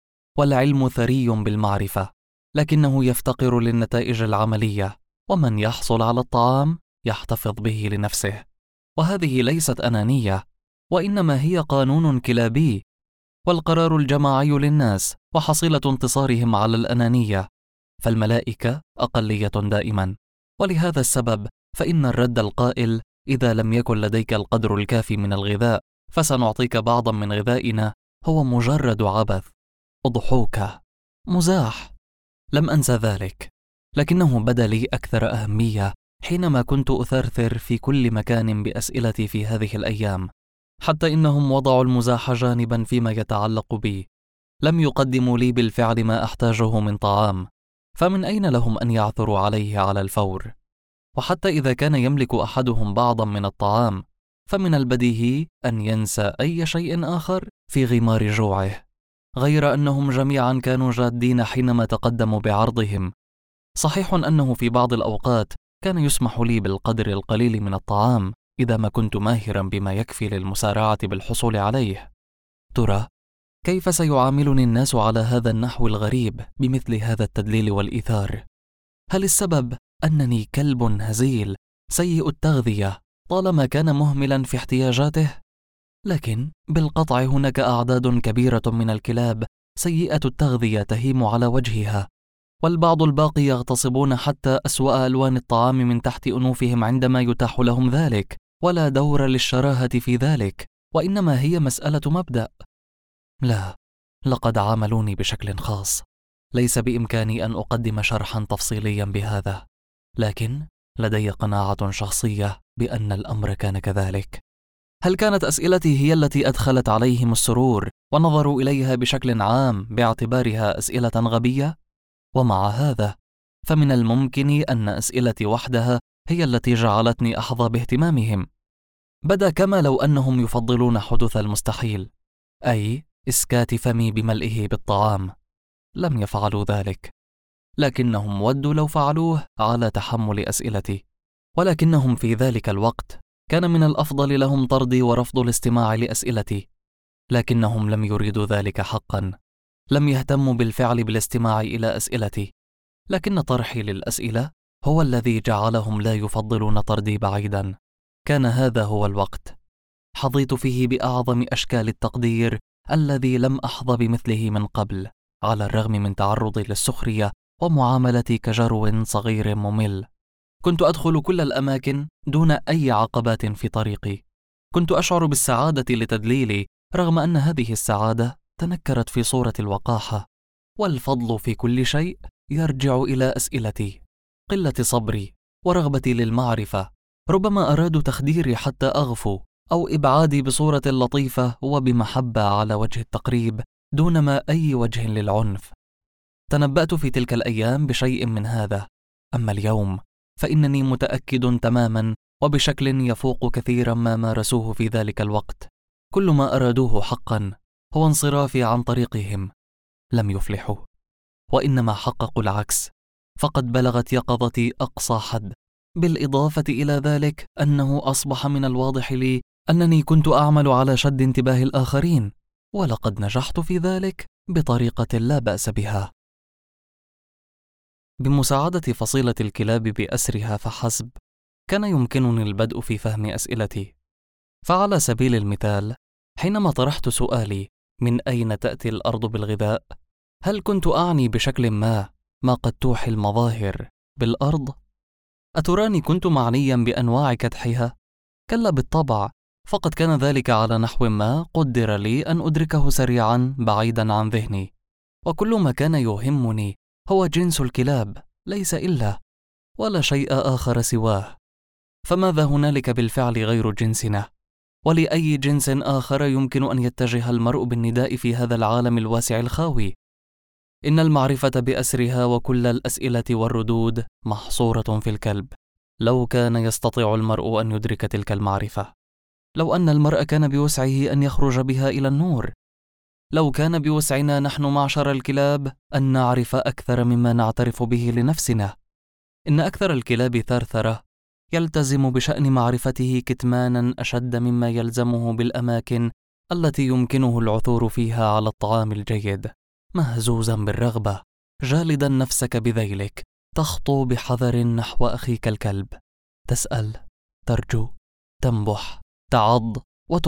والعلم ثري بالمعرفة، لكنه يفتقر للنتائج العملية، ومن يحصل على الطعام يحتفظ به لنفسه. وهذه ليست أنانية، وإنما هي قانون كلابي، والقرار الجماعي للناس وحصيلة انتصارهم على الأنانية، فالملائكة أقلية دائما. ولهذا السبب فإن الرد القائل إذا لم يكن لديك القدر الكافي من الغذاء فسنعطيك بعضا من غذائنا هو مجرد عبث، أضحوكة، مزاح. لم أنسى ذلك، لكنه بدا لي أكثر أهمية حينما كنت أثرثر في كل مكان بأسئلتي في هذه الأيام، حتى إنهم وضعوا المزاح جانبا فيما يتعلق بي. لم يقدموا لي بالفعل ما أحتاجه من طعام، فمن أين لهم أن يعثروا عليه على الفور؟ وحتى إذا كان يملك أحدهم بعضا من الطعام فمن البديهي أن ينسى أي شيء آخر في غمار جوعه، غير أنهم جميعا كانوا جادين حينما تقدموا بعرضهم. صحيح أنه في بعض الأوقات كان يسمح لي بالقدر القليل من الطعام إذا ما كنت ماهرا بما يكفي للمسارعة بالحصول عليه. ترى كيف سيعاملني الناس على هذا النحو الغريب بمثل هذا التدليل والإيثار؟ هل السبب أنني كلب هزيل سيء التغذية طالما كان مهملا في احتياجاته؟ لكن بالقطع هناك أعداد كبيرة من الكلاب سيئة التغذية تهيم على وجهها، والبعض الباقي يغتصبون حتى أسوأ ألوان الطعام من تحت أنوفهم عندما يتاح لهم ذلك، ولا دور للشراهة في ذلك، وإنما هي مسألة مبدأ. لا، لقد عاملوني بشكل خاص، ليس بإمكاني أن أقدم شرحا تفصيليا بهذا، لكن لدي قناعة شخصية بأن الأمر كان كذلك. هل كانت أسئلتي هي التي أدخلت عليهم السرور ونظروا إليها بشكل عام باعتبارها أسئلة غبية؟ ومع هذا فمن الممكن أن أسئلتي وحدها هي التي جعلتني أحظى باهتمامهم. بدا كما لو أنهم يفضلون حدوث المستحيل، أي إسكات فمي بملئه بالطعام. لم يفعلوا ذلك، لكنهم ودوا لو فعلوه على تحمل أسئلتي. ولكنهم في ذلك الوقت كان من الأفضل لهم طردي ورفض الاستماع لأسئلتي، لكنهم لم يريدوا ذلك حقا. لم يهتموا بالفعل بالاستماع إلى أسئلتي، لكن طرحي للأسئلة هو الذي جعلهم لا يفضلون طردي بعيدا. كان هذا هو الوقت حظيت فيه بأعظم أشكال التقدير الذي لم أحظى بمثله من قبل، على الرغم من تعرضي للسخرية ومعاملتي كجرو صغير ممل. كنت أدخل كل الأماكن دون أي عقبات في طريقي. كنت أشعر بالسعادة لتدليلي، رغم أن هذه السعادة تنكرت في صورة الوقاحة. والفضل في كل شيء يرجع إلى أسئلتي، قلة صبري ورغبتي للمعرفة. ربما أرادوا تخديري حتى أغفو، أو إبعادي بصورة لطيفة وبمحبة على وجه التقريب دون ما أي وجه للعنف. تنبأت في تلك الأيام بشيء من هذا، أما اليوم فإنني متأكد تماما وبشكل يفوق كثيرا ما مارسوه في ذلك الوقت. كل ما أرادوه حقا هو انصرافي عن طريقهم. لم يفلحوا، وإنما حققوا العكس، فقد بلغت يقظتي أقصى حد. بالإضافة إلى ذلك أنه أصبح من الواضح لي أنني كنت أعمل على شد انتباه الآخرين، ولقد نجحت في ذلك بطريقة لا بأس بها. بمساعدة فصيلة الكلاب بأسرها فحسب كان يمكنني البدء في فهم أسئلتي. فعلى سبيل المثال، حينما طرحت سؤالي من أين تأتي الأرض بالغذاء، هل كنت أعني بشكل ما قد توحي المظاهر بالأرض؟ أتراني كنت معنيا بأنواع كدحها؟ كلا بالطبع، فقد كان ذلك على نحو ما قدر لي أن أدركه سريعا بعيدا عن ذهني. وكل ما كان يهمني هو جنس الكلاب، ليس إلا، ولا شيء آخر سواه. فماذا هنالك بالفعل غير جنسنا؟ ولأي جنس آخر يمكن أن يتجه المرء بالنداء في هذا العالم الواسع الخاوي؟ إن المعرفة بأسرها وكل الأسئلة والردود محصورة في الكلب. لو كان يستطيع المرء أن يدرك تلك المعرفة، لو أن المرء كان بوسعه أن يخرج بها إلى النور، لو كان بوسعنا نحن معشر الكلاب أن نعرف أكثر مما نعترف به لنفسنا. إن أكثر الكلاب ثرثرة يلتزم بشأن معرفته كتمانا أشد مما يلزمه بالأماكن التي يمكنه العثور فيها على الطعام الجيد. مهزوزا بالرغبة، جالدا نفسك بذيلك، تخطو بحذر نحو أخيك الكلب، تسأل، ترجو، تنبح، تعض،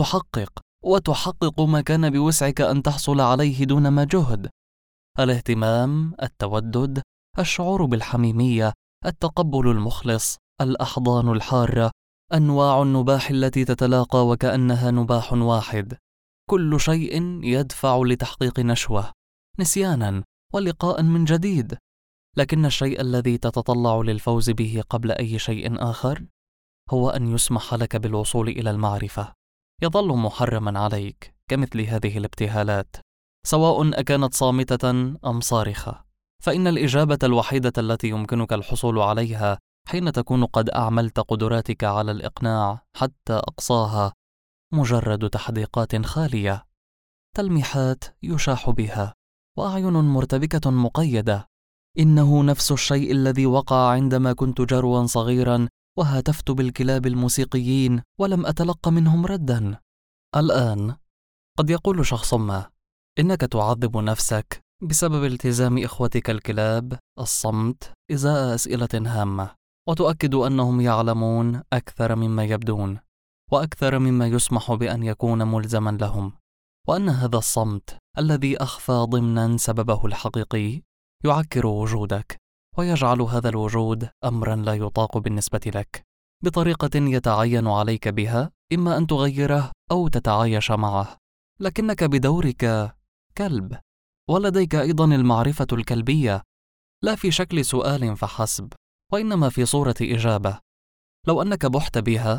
وتحقق ما كان بوسعك أن تحصل عليه دون ما جهد. الاهتمام، التودد، الشعور بالحميمية، التقبل المخلص، الأحضان الحارة، أنواع النباح التي تتلاقى وكأنها نباح واحد، كل شيء يدفع لتحقيق نشوة، نسيانا، ولقاء من جديد. لكن الشيء الذي تتطلع للفوز به قبل أي شيء آخر هو أن يسمح لك بالوصول إلى المعرفة. يظل محرما عليك كمثل هذه الابتهالات، سواء أكانت صامتة أم صارخة، فإن الإجابة الوحيدة التي يمكنك الحصول عليها حين تكون قد أعملت قدراتك على الإقناع حتى أقصاها مجرد تحديقات خالية، تلميحات يشاح بها، وأعين مرتبكة مقيدة. إنه نفس الشيء الذي وقع عندما كنت جروا صغيرا وهتفت بالكلاب الموسيقيين ولم أتلق منهم ردا. الآن قد يقول شخص ما إنك تعذب نفسك بسبب التزام إخوتك الكلاب الصمت إزاء أسئلة هامة، وتؤكد أنهم يعلمون أكثر مما يبدون وأكثر مما يسمح بأن يكون ملزما لهم، وأن هذا الصمت الذي أخفى ضمنا سببه الحقيقي يعكر وجودك ويجعل هذا الوجود أمرا لا يطاق بالنسبة لك، بطريقة يتعين عليك بها إما أن تغيره أو تتعايش معه. لكنك بدورك كلب، ولديك أيضا المعرفة الكلبية، لا في شكل سؤال فحسب، وإنما في صورة إجابة. لو أنك بحت بها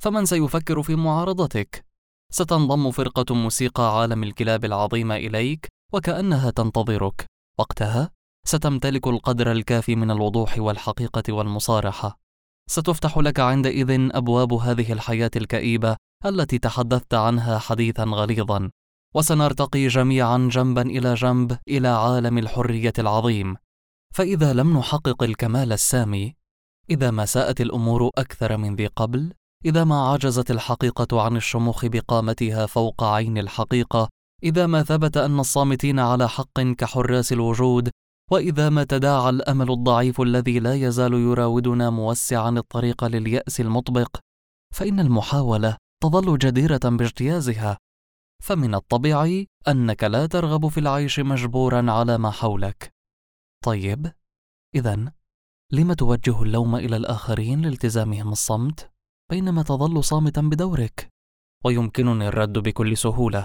فمن سيفكر في معارضتك؟ ستنضم فرقة موسيقى عالم الكلاب العظيمة إليك وكأنها تنتظرك. وقتها ستمتلك القدر الكافي من الوضوح والحقيقة والمصارحة. ستفتح لك عندئذ أبواب هذه الحياة الكئيبة التي تحدثت عنها حديثا غليظا، وسنرتقي جميعا جنبا إلى جنب إلى عالم الحرية العظيم. فإذا لم نحقق الكمال السامي، إذا ما ساءت الأمور أكثر من ذي قبل، إذا ما عجزت الحقيقة عن الشموخ بقامتها فوق عين الحقيقة، إذا ما ثبت أن الصامتين على حق كحراس الوجود، وإذا ما تداعى الأمل الضعيف الذي لا يزال يراودنا موسعا الطريق لليأس المطبق، فإن المحاولة تظل جديرة باجتيازها. فمن الطبيعي أنك لا ترغب في العيش مجبورا على ما حولك. طيب، إذن لم توجه اللوم إلى الآخرين لالتزامهم الصمت بينما تظل صامتا بدورك؟ ويمكنني الرد بكل سهولة: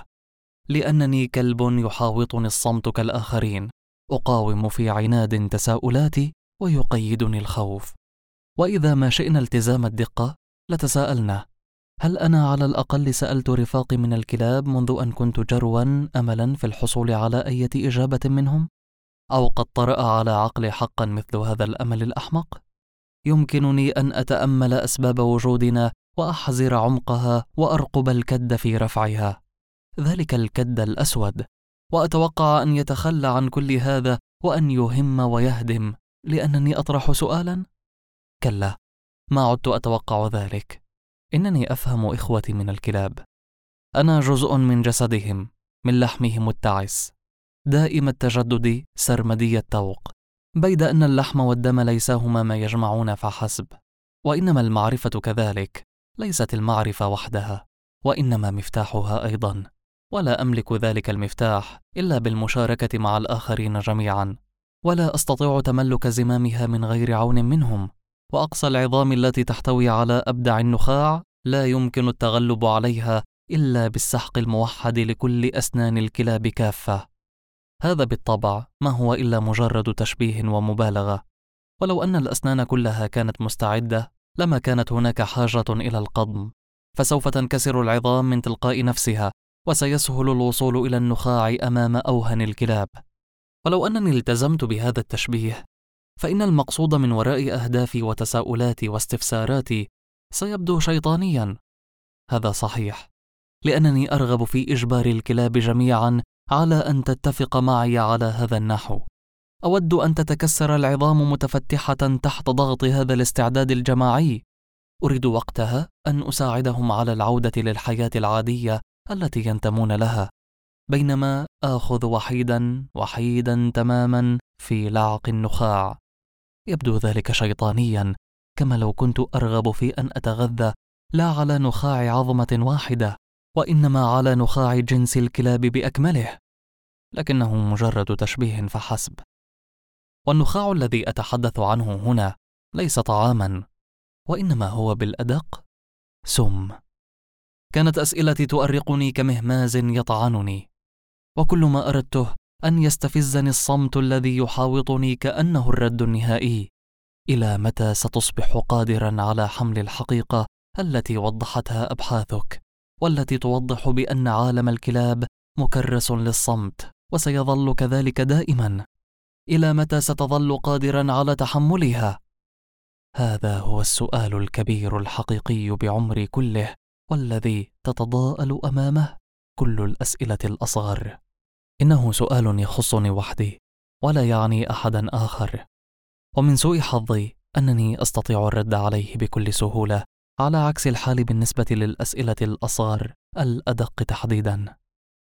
لأنني كلب يحاوطني الصمت كالآخرين، أقاوم في عناد تساؤلاتي ويقيدني الخوف. وإذا ما شئنا التزام الدقة لتساءلنا: هل أنا على الأقل سألت رفاقي من الكلاب منذ أن كنت جروا أملا في الحصول على أي إجابة منهم؟ أو قد طرأ على عقلي حقا مثل هذا الأمل الأحمق؟ يمكنني أن أتأمل أسباب وجودنا وأحزر عمقها وأرقب الكد في رفعها، ذلك الكد الأسود، وأتوقع أن يتخلى عن كل هذا وأن يهم ويهدم لأنني أطرح سؤالا؟ كلا، ما عدت أتوقع ذلك. إنني أفهم إخوتي من الكلاب. أنا جزء من جسدهم، من لحمهم التعس، دائم التجدد، سرمدي التوق، بيد أن اللحم والدم ليساهما ما يجمعون فحسب. وإنما المعرفة كذلك، ليست المعرفة وحدها، وإنما مفتاحها أيضا، ولا أملك ذلك المفتاح إلا بالمشاركة مع الآخرين جميعا، ولا أستطيع تملك زمامها من غير عون منهم. وأقصى العظام التي تحتوي على أبدع النخاع لا يمكن التغلب عليها إلا بالسحق الموحد لكل أسنان الكلاب كافة. هذا بالطبع ما هو إلا مجرد تشبيه ومبالغة، ولو أن الأسنان كلها كانت مستعدة لما كانت هناك حاجة إلى القضم، فسوف تنكسر العظام من تلقاء نفسها، وسيسهل الوصول إلى النخاع أمام أوهن الكلاب. ولو أنني التزمت بهذا التشبيه، فإن المقصود من وراء أهدافي وتساؤلاتي واستفساراتي سيبدو شيطانيا. هذا صحيح، لأنني أرغب في إجبار الكلاب جميعا على أن تتفق معي على هذا النحو. أود أن تتكسر العظام متفتحة تحت ضغط هذا الاستعداد الجماعي. أريد وقتها أن أساعدهم على العودة للحياة العادية التي ينتمون لها، بينما آخذ وحيدا تماما في لعق النخاع. يبدو ذلك شيطانيا، كما لو كنت أرغب في أن أتغذى لا على نخاع عظمة واحدة، وإنما على نخاع جنس الكلاب بأكمله. لكنه مجرد تشبيه فحسب. والنخاع الذي أتحدث عنه هنا ليس طعاما، وإنما هو بالأدق سم. كانت أسئلتي تؤرقني كمهماز يطعنني، وكل ما أردته أن يستفزني الصمت الذي يحاوطني كأنه الرد النهائي: إلى متى ستصبح قادرا على حمل الحقيقة التي وضحتها أبحاثك، والتي توضح بأن عالم الكلاب مكرس للصمت وسيظل كذلك دائما؟ إلى متى ستظل قادرا على تحملها؟ هذا هو السؤال الكبير الحقيقي بعمري كله، والذي تتضاءل أمامه كل الأسئلة الأصغر. إنه سؤال يخصني وحدي ولا يعني أحدا آخر، ومن سوء حظي أنني أستطيع الرد عليه بكل سهولة، على عكس الحال بالنسبة للأسئلة الأصغر الأدق تحديدا.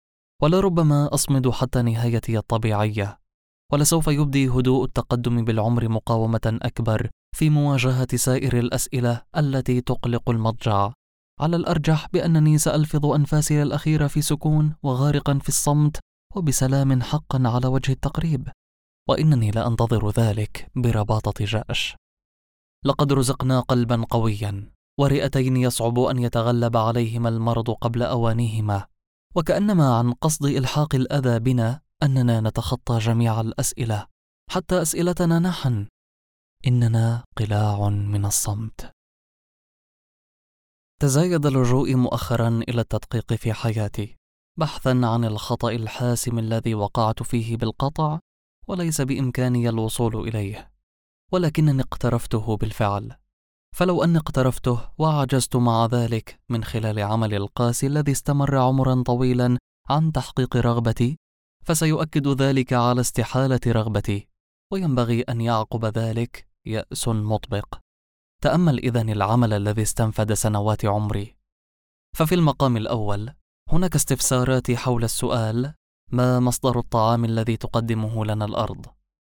ولربما أصمد حتى نهايتي الطبيعية، ولسوف يبدي هدوء التقدم بالعمر مقاومة أكبر في مواجهة سائر الأسئلة التي تقلق المضجع. على الأرجح بأنني سألفظ أنفاسي الأخيرة في سكون وغارقا في الصمت وبسلام حقا على وجه التقريب، وإنني لا أنتظر ذلك برباطة جأش. لقد رزقنا قلبا قويا ورئتين يصعب أن يتغلب عليهما المرض قبل أوانيهما، وكأنما عن قصد إلحاق الأذى بنا أننا نتخطى جميع الأسئلة، حتى أسئلتنا نحن. إننا قلاع من الصمت. تزايد لجوئي مؤخرا إلى التدقيق في حياتي، بحثا عن الخطأ الحاسم الذي وقعت فيه بالقطع وليس بإمكاني الوصول إليه، ولكنني اقترفته بالفعل. فلو أني اقترفته وعجزت مع ذلك من خلال عملي القاسي الذي استمر عمرا طويلا عن تحقيق رغبتي، فسيؤكد ذلك على استحالة رغبتي، وينبغي أن يعقب ذلك يأس مطبق. تأمل إذن العمل الذي استنفد سنوات عمري. ففي المقام الأول هناك استفسارات حول السؤال: ما مصدر الطعام الذي تقدمه لنا الأرض؟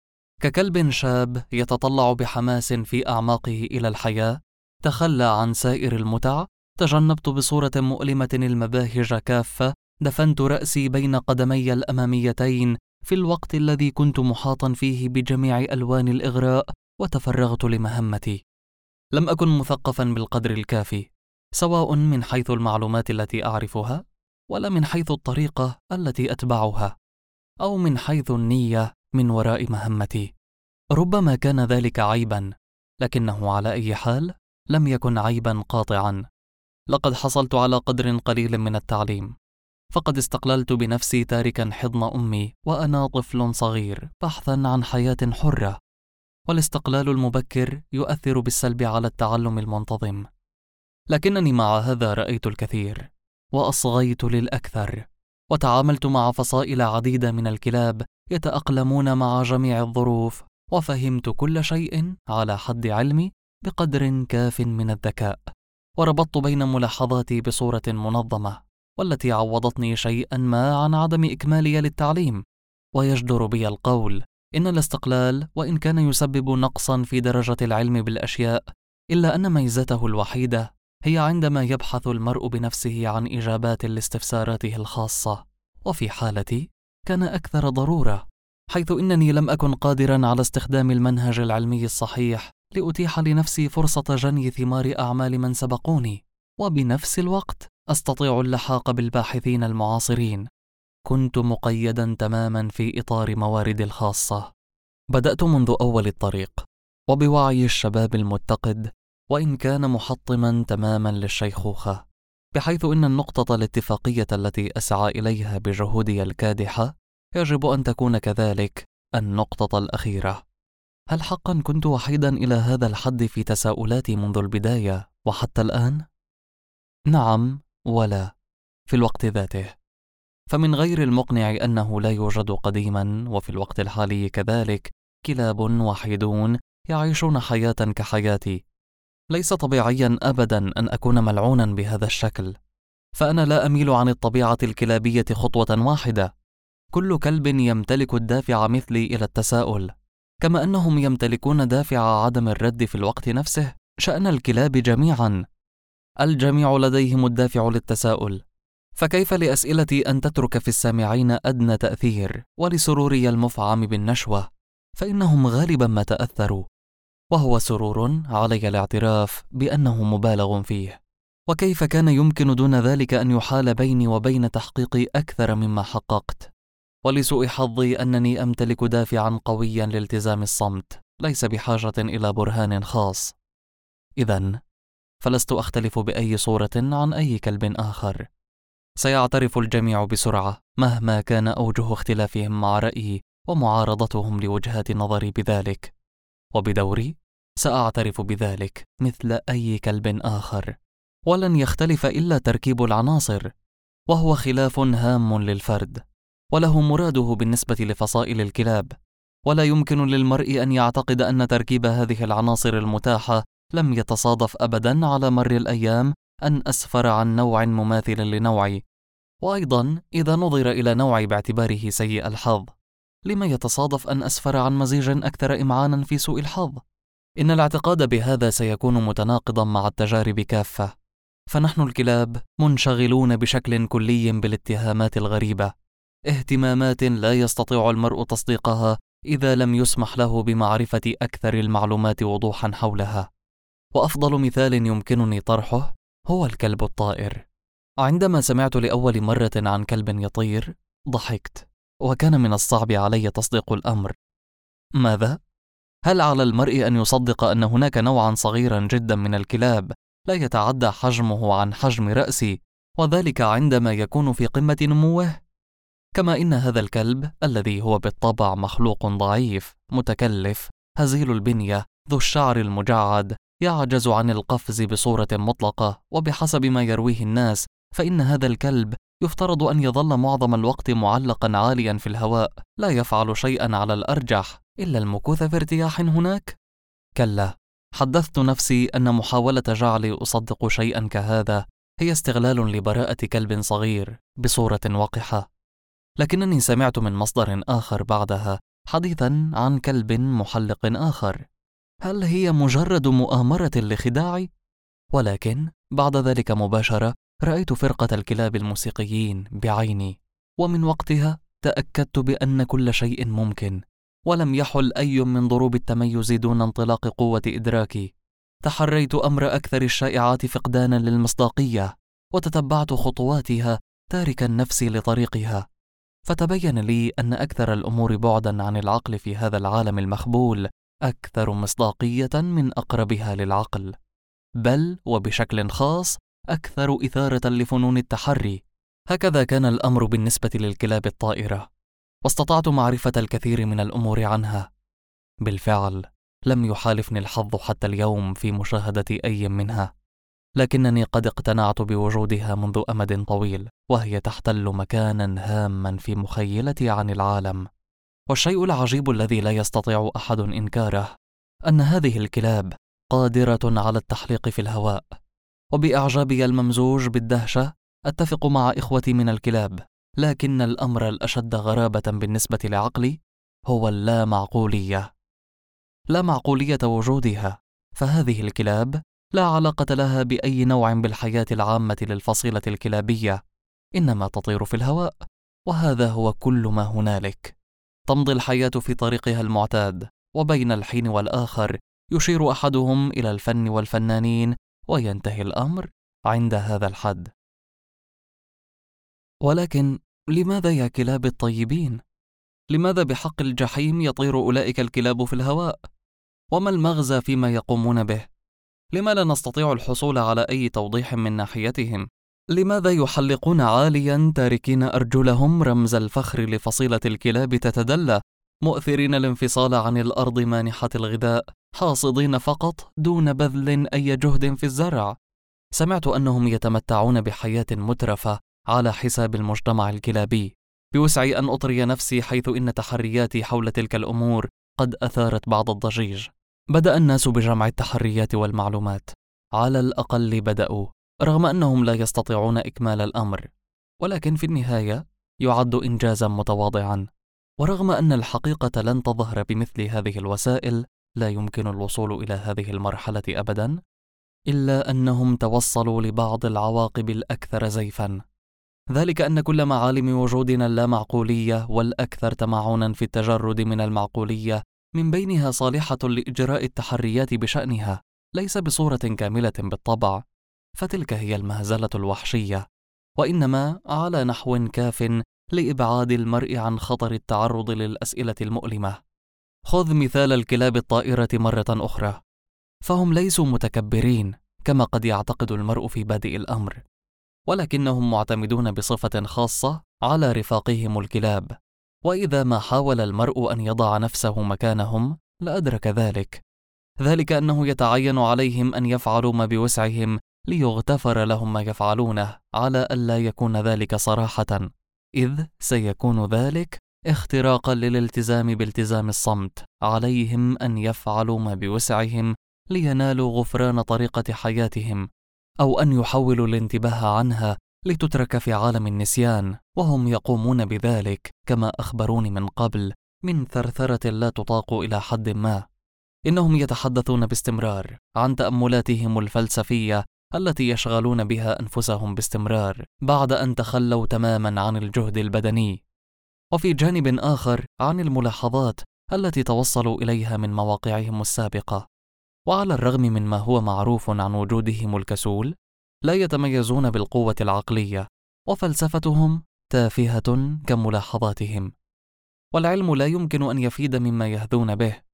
ككلب شاب يتطلع بحماس في أعماقه إلى الحياة، تخلى عن سائر المتع، تجنبت بصورة مؤلمة المباهج كافة، دفنت رأسي بين قدمي الأماميتين في الوقت الذي كنت محاطا فيه بجميع ألوان الإغراء، وتفرغت لمهمتي. لم أكن مثقفا بالقدر الكافي، سواء من حيث المعلومات التي أعرفها، ولا من حيث الطريقة التي أتبعها، أو من حيث النية من وراء مهمتي. ربما كان ذلك عيبا، لكنه على أي حال لم يكن عيبا قاطعا. لقد حصلت على قدر قليل من التعليم، فقد استقللت بنفسي تاركا حضن أمي وأنا طفل صغير بحثا عن حياة حرة، والاستقلال المبكر يؤثر بالسلب على التعلم المنتظم. لكنني مع هذا رأيت الكثير، وأصغيت للأكثر، وتعاملت مع فصائل عديدة من الكلاب يتأقلمون مع جميع الظروف، وفهمت كل شيء على حد علمي بقدر كاف من الذكاء، وربطت بين ملاحظاتي بصورة منظمة، والتي عوضتني شيئا ما عن عدم إكمالي للتعليم. ويجدر بي القول إن الاستقلال وإن كان يسبب نقصا في درجة العلم بالأشياء، إلا أن ميزته الوحيدة هي عندما يبحث المرء بنفسه عن إجابات لاستفساراته الخاصة، وفي حالتي كان أكثر ضرورة، حيث إنني لم أكن قادرا على استخدام المنهج العلمي الصحيح لأتيح لنفسي فرصة جني ثمار أعمال من سبقوني، وبنفس الوقت أستطيع اللحاق بالباحثين المعاصرين. كنت مقيدا تماما في إطار مواردي الخاصة. بدأت منذ أول الطريق، وبوعي الشباب المتقد، وإن كان محطما تماما للشيخوخة، بحيث إن النقطة الاتفاقية التي أسعى إليها بجهودي الكادحة يجب أن تكون كذلك النقطة الأخيرة. هل حقا كنت وحيدا إلى هذا الحد في تساؤلاتي منذ البداية وحتى الآن؟ نعم ولا في الوقت ذاته. فمن غير المقنع أنه لا يوجد قديما، وفي الوقت الحالي كذلك، كلاب وحيدون يعيشون حياة كحياتي. ليس طبيعيا أبدا أن أكون ملعونا بهذا الشكل، فأنا لا أميل عن الطبيعة الكلابية خطوة واحدة. كل كلب يمتلك الدافع مثلي إلى التساؤل، كما أنهم يمتلكون دافع عدم الرد في الوقت نفسه شأن الكلاب جميعا. الجميع لديهم الدافع للتساؤل، فكيف لأسئلتي أن تترك في السامعين أدنى تأثير؟ ولسروري المفعم بالنشوة فإنهم غالبا ما تأثروا، وهو سرور علي الاعتراف بأنه مبالغ فيه. وكيف كان يمكن دون ذلك أن يحال بيني وبين تحقيق أكثر مما حققت؟ ولسوء حظي أنني أمتلك دافعا قويا لالتزام الصمت، ليس بحاجة إلى برهان خاص. إذن فلست أختلف بأي صورة عن أي كلب آخر. سيعترف الجميع بسرعة مهما كان أوجه اختلافهم مع رأيي ومعارضتهم لوجهات نظري بذلك، وبدوري سأعترف بذلك مثل أي كلب آخر. ولن يختلف إلا تركيب العناصر، وهو خلاف هام للفرد، وله مراده بالنسبة لفصائل الكلاب. ولا يمكن للمرء أن يعتقد أن تركيب هذه العناصر المتاحة لم يتصادف أبدا على مر الأيام أن أسفر عن نوع مماثل لنوعي. وأيضا إذا نظر إلى نوعي باعتباره سيء الحظ، لما يتصادف أن أسفر عن مزيج أكثر إمعانا في سوء الحظ؟ إن الاعتقاد بهذا سيكون متناقضا مع التجارب كافة، فنحن الكلاب منشغلون بشكل كلي بالاتهامات الغريبة، اهتمامات لا يستطيع المرء تصديقها إذا لم يسمح له بمعرفة أكثر المعلومات وضوحا حولها. وأفضل مثال يمكنني طرحه هو الكلب الطائر. عندما سمعت لأول مرة عن كلب يطير ضحكت، وكان من الصعب علي تصديق الأمر. ماذا؟ هل على المرء أن يصدق أن هناك نوعا صغيرا جدا من الكلاب لا يتعدى حجمه عن حجم رأسي، وذلك عندما يكون في قمة نموه. كما إن هذا الكلب الذي هو بالطبع مخلوق ضعيف متكلف هزيل البنية ذو الشعر المجعد يعجز عن القفز بصورة مطلقة، وبحسب ما يرويه الناس فإن هذا الكلب يفترض أن يظل معظم الوقت معلقا عاليا في الهواء لا يفعل شيئا على الأرجح إلا المكوث في ارتياح هناك. كلا، حدثت نفسي أن محاولة جعلي أصدق شيئا كهذا هي استغلال لبراءة كلب صغير بصورة وقحة. لكنني سمعت من مصدر آخر بعدها حديثا عن كلب محلق آخر. هل هي مجرد مؤامرة لخداعي؟ ولكن بعد ذلك مباشرة رأيت فرقة الكلاب الموسيقيين بعيني، ومن وقتها تأكدت بأن كل شيء ممكن، ولم يحل أي من ضروب التميز دون انطلاق قوة إدراكي. تحريت أمر أكثر الشائعات فقدانا للمصداقية، وتتبعت خطواتها تاركا نفسي لطريقها، فتبين لي أن أكثر الأمور بعدا عن العقل في هذا العالم المخبول أكثر مصداقية من أقربها للعقل، بل وبشكل خاص أكثر إثارة لفنون التحري. هكذا كان الأمر بالنسبة للكلاب الطائرة، واستطعت معرفة الكثير من الأمور عنها. بالفعل لم يحالفني الحظ حتى اليوم في مشاهدة أي منها، لكنني قد اقتنعت بوجودها منذ أمد طويل، وهي تحتل مكانا هاما في مخيلتي عن العالم. والشيء العجيب الذي لا يستطيع أحد إنكاره أن هذه الكلاب قادرة على التحليق في الهواء. وبإعجابي الممزوج بالدهشة أتفق مع إخوتي من الكلاب، لكن الأمر الأشد غرابة بالنسبة لعقلي هو اللامعقولية. لا معقولية وجودها، فهذه الكلاب لا علاقة لها بأي نوع بالحياة العامة للفصيلة الكلابية، إنما تطير في الهواء، وهذا هو كل ما هنالك. تمضي الحياة في طريقها المعتاد، وبين الحين والآخر يشير أحدهم إلى الفن والفنانين، وينتهي الأمر عند هذا الحد. ولكن لماذا يا كلاب الطيبين؟ لماذا بحق الجحيم يطير أولئك الكلاب في الهواء؟ وما المغزى فيما يقومون به؟ لما لا نستطيع الحصول على أي توضيح من ناحيتهم؟ لماذا يحلقون عاليا تاركين أرجلهم رمز الفخر لفصيلة الكلاب تتدلى، مؤثرين الانفصال عن الأرض مانحة الغذاء، حاصدين فقط دون بذل أي جهد في الزرع؟ سمعت أنهم يتمتعون بحياة مترفة على حساب المجتمع الكلابي. بوسعي أن أطري نفسي، حيث إن تحرياتي حول تلك الأمور قد أثارت بعض الضجيج. بدأ الناس بجمع التحريات والمعلومات، على الأقل بدأوا، رغم أنهم لا يستطيعون إكمال الأمر، ولكن في النهاية يعد إنجازا متواضعا. ورغم أن الحقيقة لن تظهر بمثل هذه الوسائل، لا يمكن الوصول إلى هذه المرحلة أبدا، إلا أنهم توصلوا لبعض العواقب الأكثر زيفا، ذلك أن كل معالم وجودنا اللامعقولية والأكثر تمعنا في التجرد من المعقولية، من بينها صالحة لإجراء التحريات بشأنها، ليس بصورة كاملة بالطبع، فتلك هي المهزلة الوحشية، وإنما على نحو كاف لإبعاد المرء عن خطر التعرض للأسئلة المؤلمة. خذ مثال الكلاب الطائرة مرة أخرى، فهم ليسوا متكبرين كما قد يعتقد المرء في بادئ الأمر، ولكنهم معتمدون بصفة خاصة على رفاقهم الكلاب، وإذا ما حاول المرء أن يضع نفسه مكانهم لأدرك ذلك أنه يتعين عليهم أن يفعلوا ما بوسعهم ليغتفر لهم ما يفعلونه، على ألا يكون ذلك صراحة، إذ سيكون ذلك اختراقا للالتزام بالتزام الصمت. عليهم أن يفعلوا ما بوسعهم لينالوا غفران طريقة حياتهم، أو أن يحولوا الانتباه عنها لتترك في عالم النسيان، وهم يقومون بذلك كما أخبروني من قبل من ثرثرة لا تطاق إلى حد ما. إنهم يتحدثون باستمرار عن تأملاتهم الفلسفية التي يشغلون بها أنفسهم باستمرار بعد أن تخلوا تماما عن الجهد البدني، وفي جانب آخر عن الملاحظات التي توصلوا إليها من مواقعهم السابقة. وعلى الرغم من ما هو معروف عن وجودهم الكسول، لا يتميزون بالقوة العقلية، وفلسفتهم تافهة كملاحظاتهم، والعلم لا يمكن أن يفيد مما يهذون به.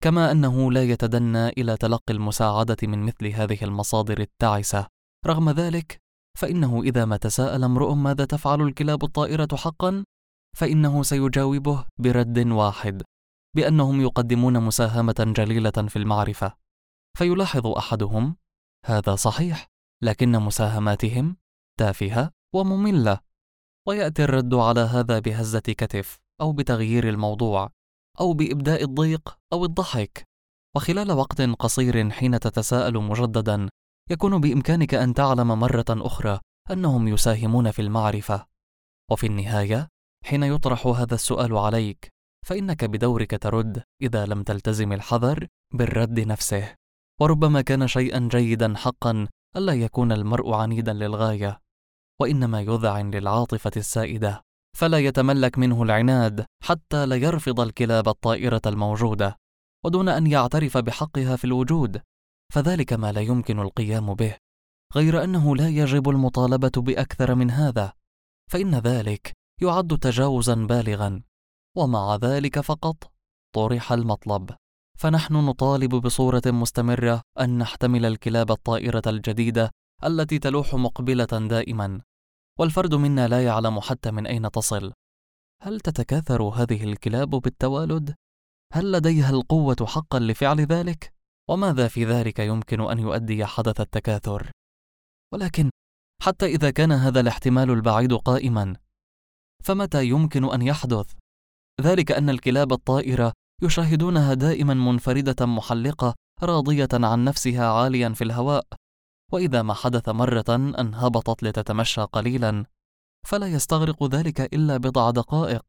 كما أنه لا يتدنى إلى تلقي المساعدة من مثل هذه المصادر التعسة. رغم ذلك، فإنه إذا ما تساءل امرؤ ماذا تفعل الكلاب الطائرة حقا، فإنه سيجاوبه برد واحد، بأنهم يقدمون مساهمة جليلة في المعرفة. فيلاحظ أحدهم: هذا صحيح، لكن مساهماتهم تافهة ومملة. ويأتي الرد على هذا بهزة كتف، أو بتغيير الموضوع، أو بإبداء الضيق أو الضحك. وخلال وقت قصير حين تتساءل مجددا، يكون بإمكانك أن تعلم مرة أخرى أنهم يساهمون في المعرفة. وفي النهاية، حين يطرح هذا السؤال عليك، فإنك بدورك ترد، إذا لم تلتزم الحذر، بالرد نفسه. وربما كان شيئا جيدا حقا ألا يكون المرء عنيدا للغاية، وإنما يذعن للعاطفة السائدة، فلا يتملك منه العناد حتى لا يرفض الكلاب الطائرة الموجودة، ودون أن يعترف بحقها في الوجود، فذلك ما لا يمكن القيام به. غير أنه لا يجب المطالبة بأكثر من هذا، فإن ذلك يعد تجاوزا بالغا. ومع ذلك فقط طرح المطلب، فنحن نطالب بصورة مستمرة أن نحتمل الكلاب الطائرة الجديدة التي تلوح مقبلة دائما، والفرد منا لا يعلم حتى من أين تصل. هل تتكاثر هذه الكلاب بالتوالد؟ هل لديها القوة حقا لفعل ذلك؟ وماذا في ذلك يمكن أن يؤدي حدث التكاثر؟ ولكن حتى إذا كان هذا الاحتمال البعيد قائما، فمتى يمكن أن يحدث؟ ذلك أن الكلاب الطائرة يشاهدونها دائما منفردة محلقة راضية عن نفسها عاليا في الهواء، وإذا ما حدث مرة أن هبطت لتتمشى قليلا، فلا يستغرق ذلك إلا بضع دقائق،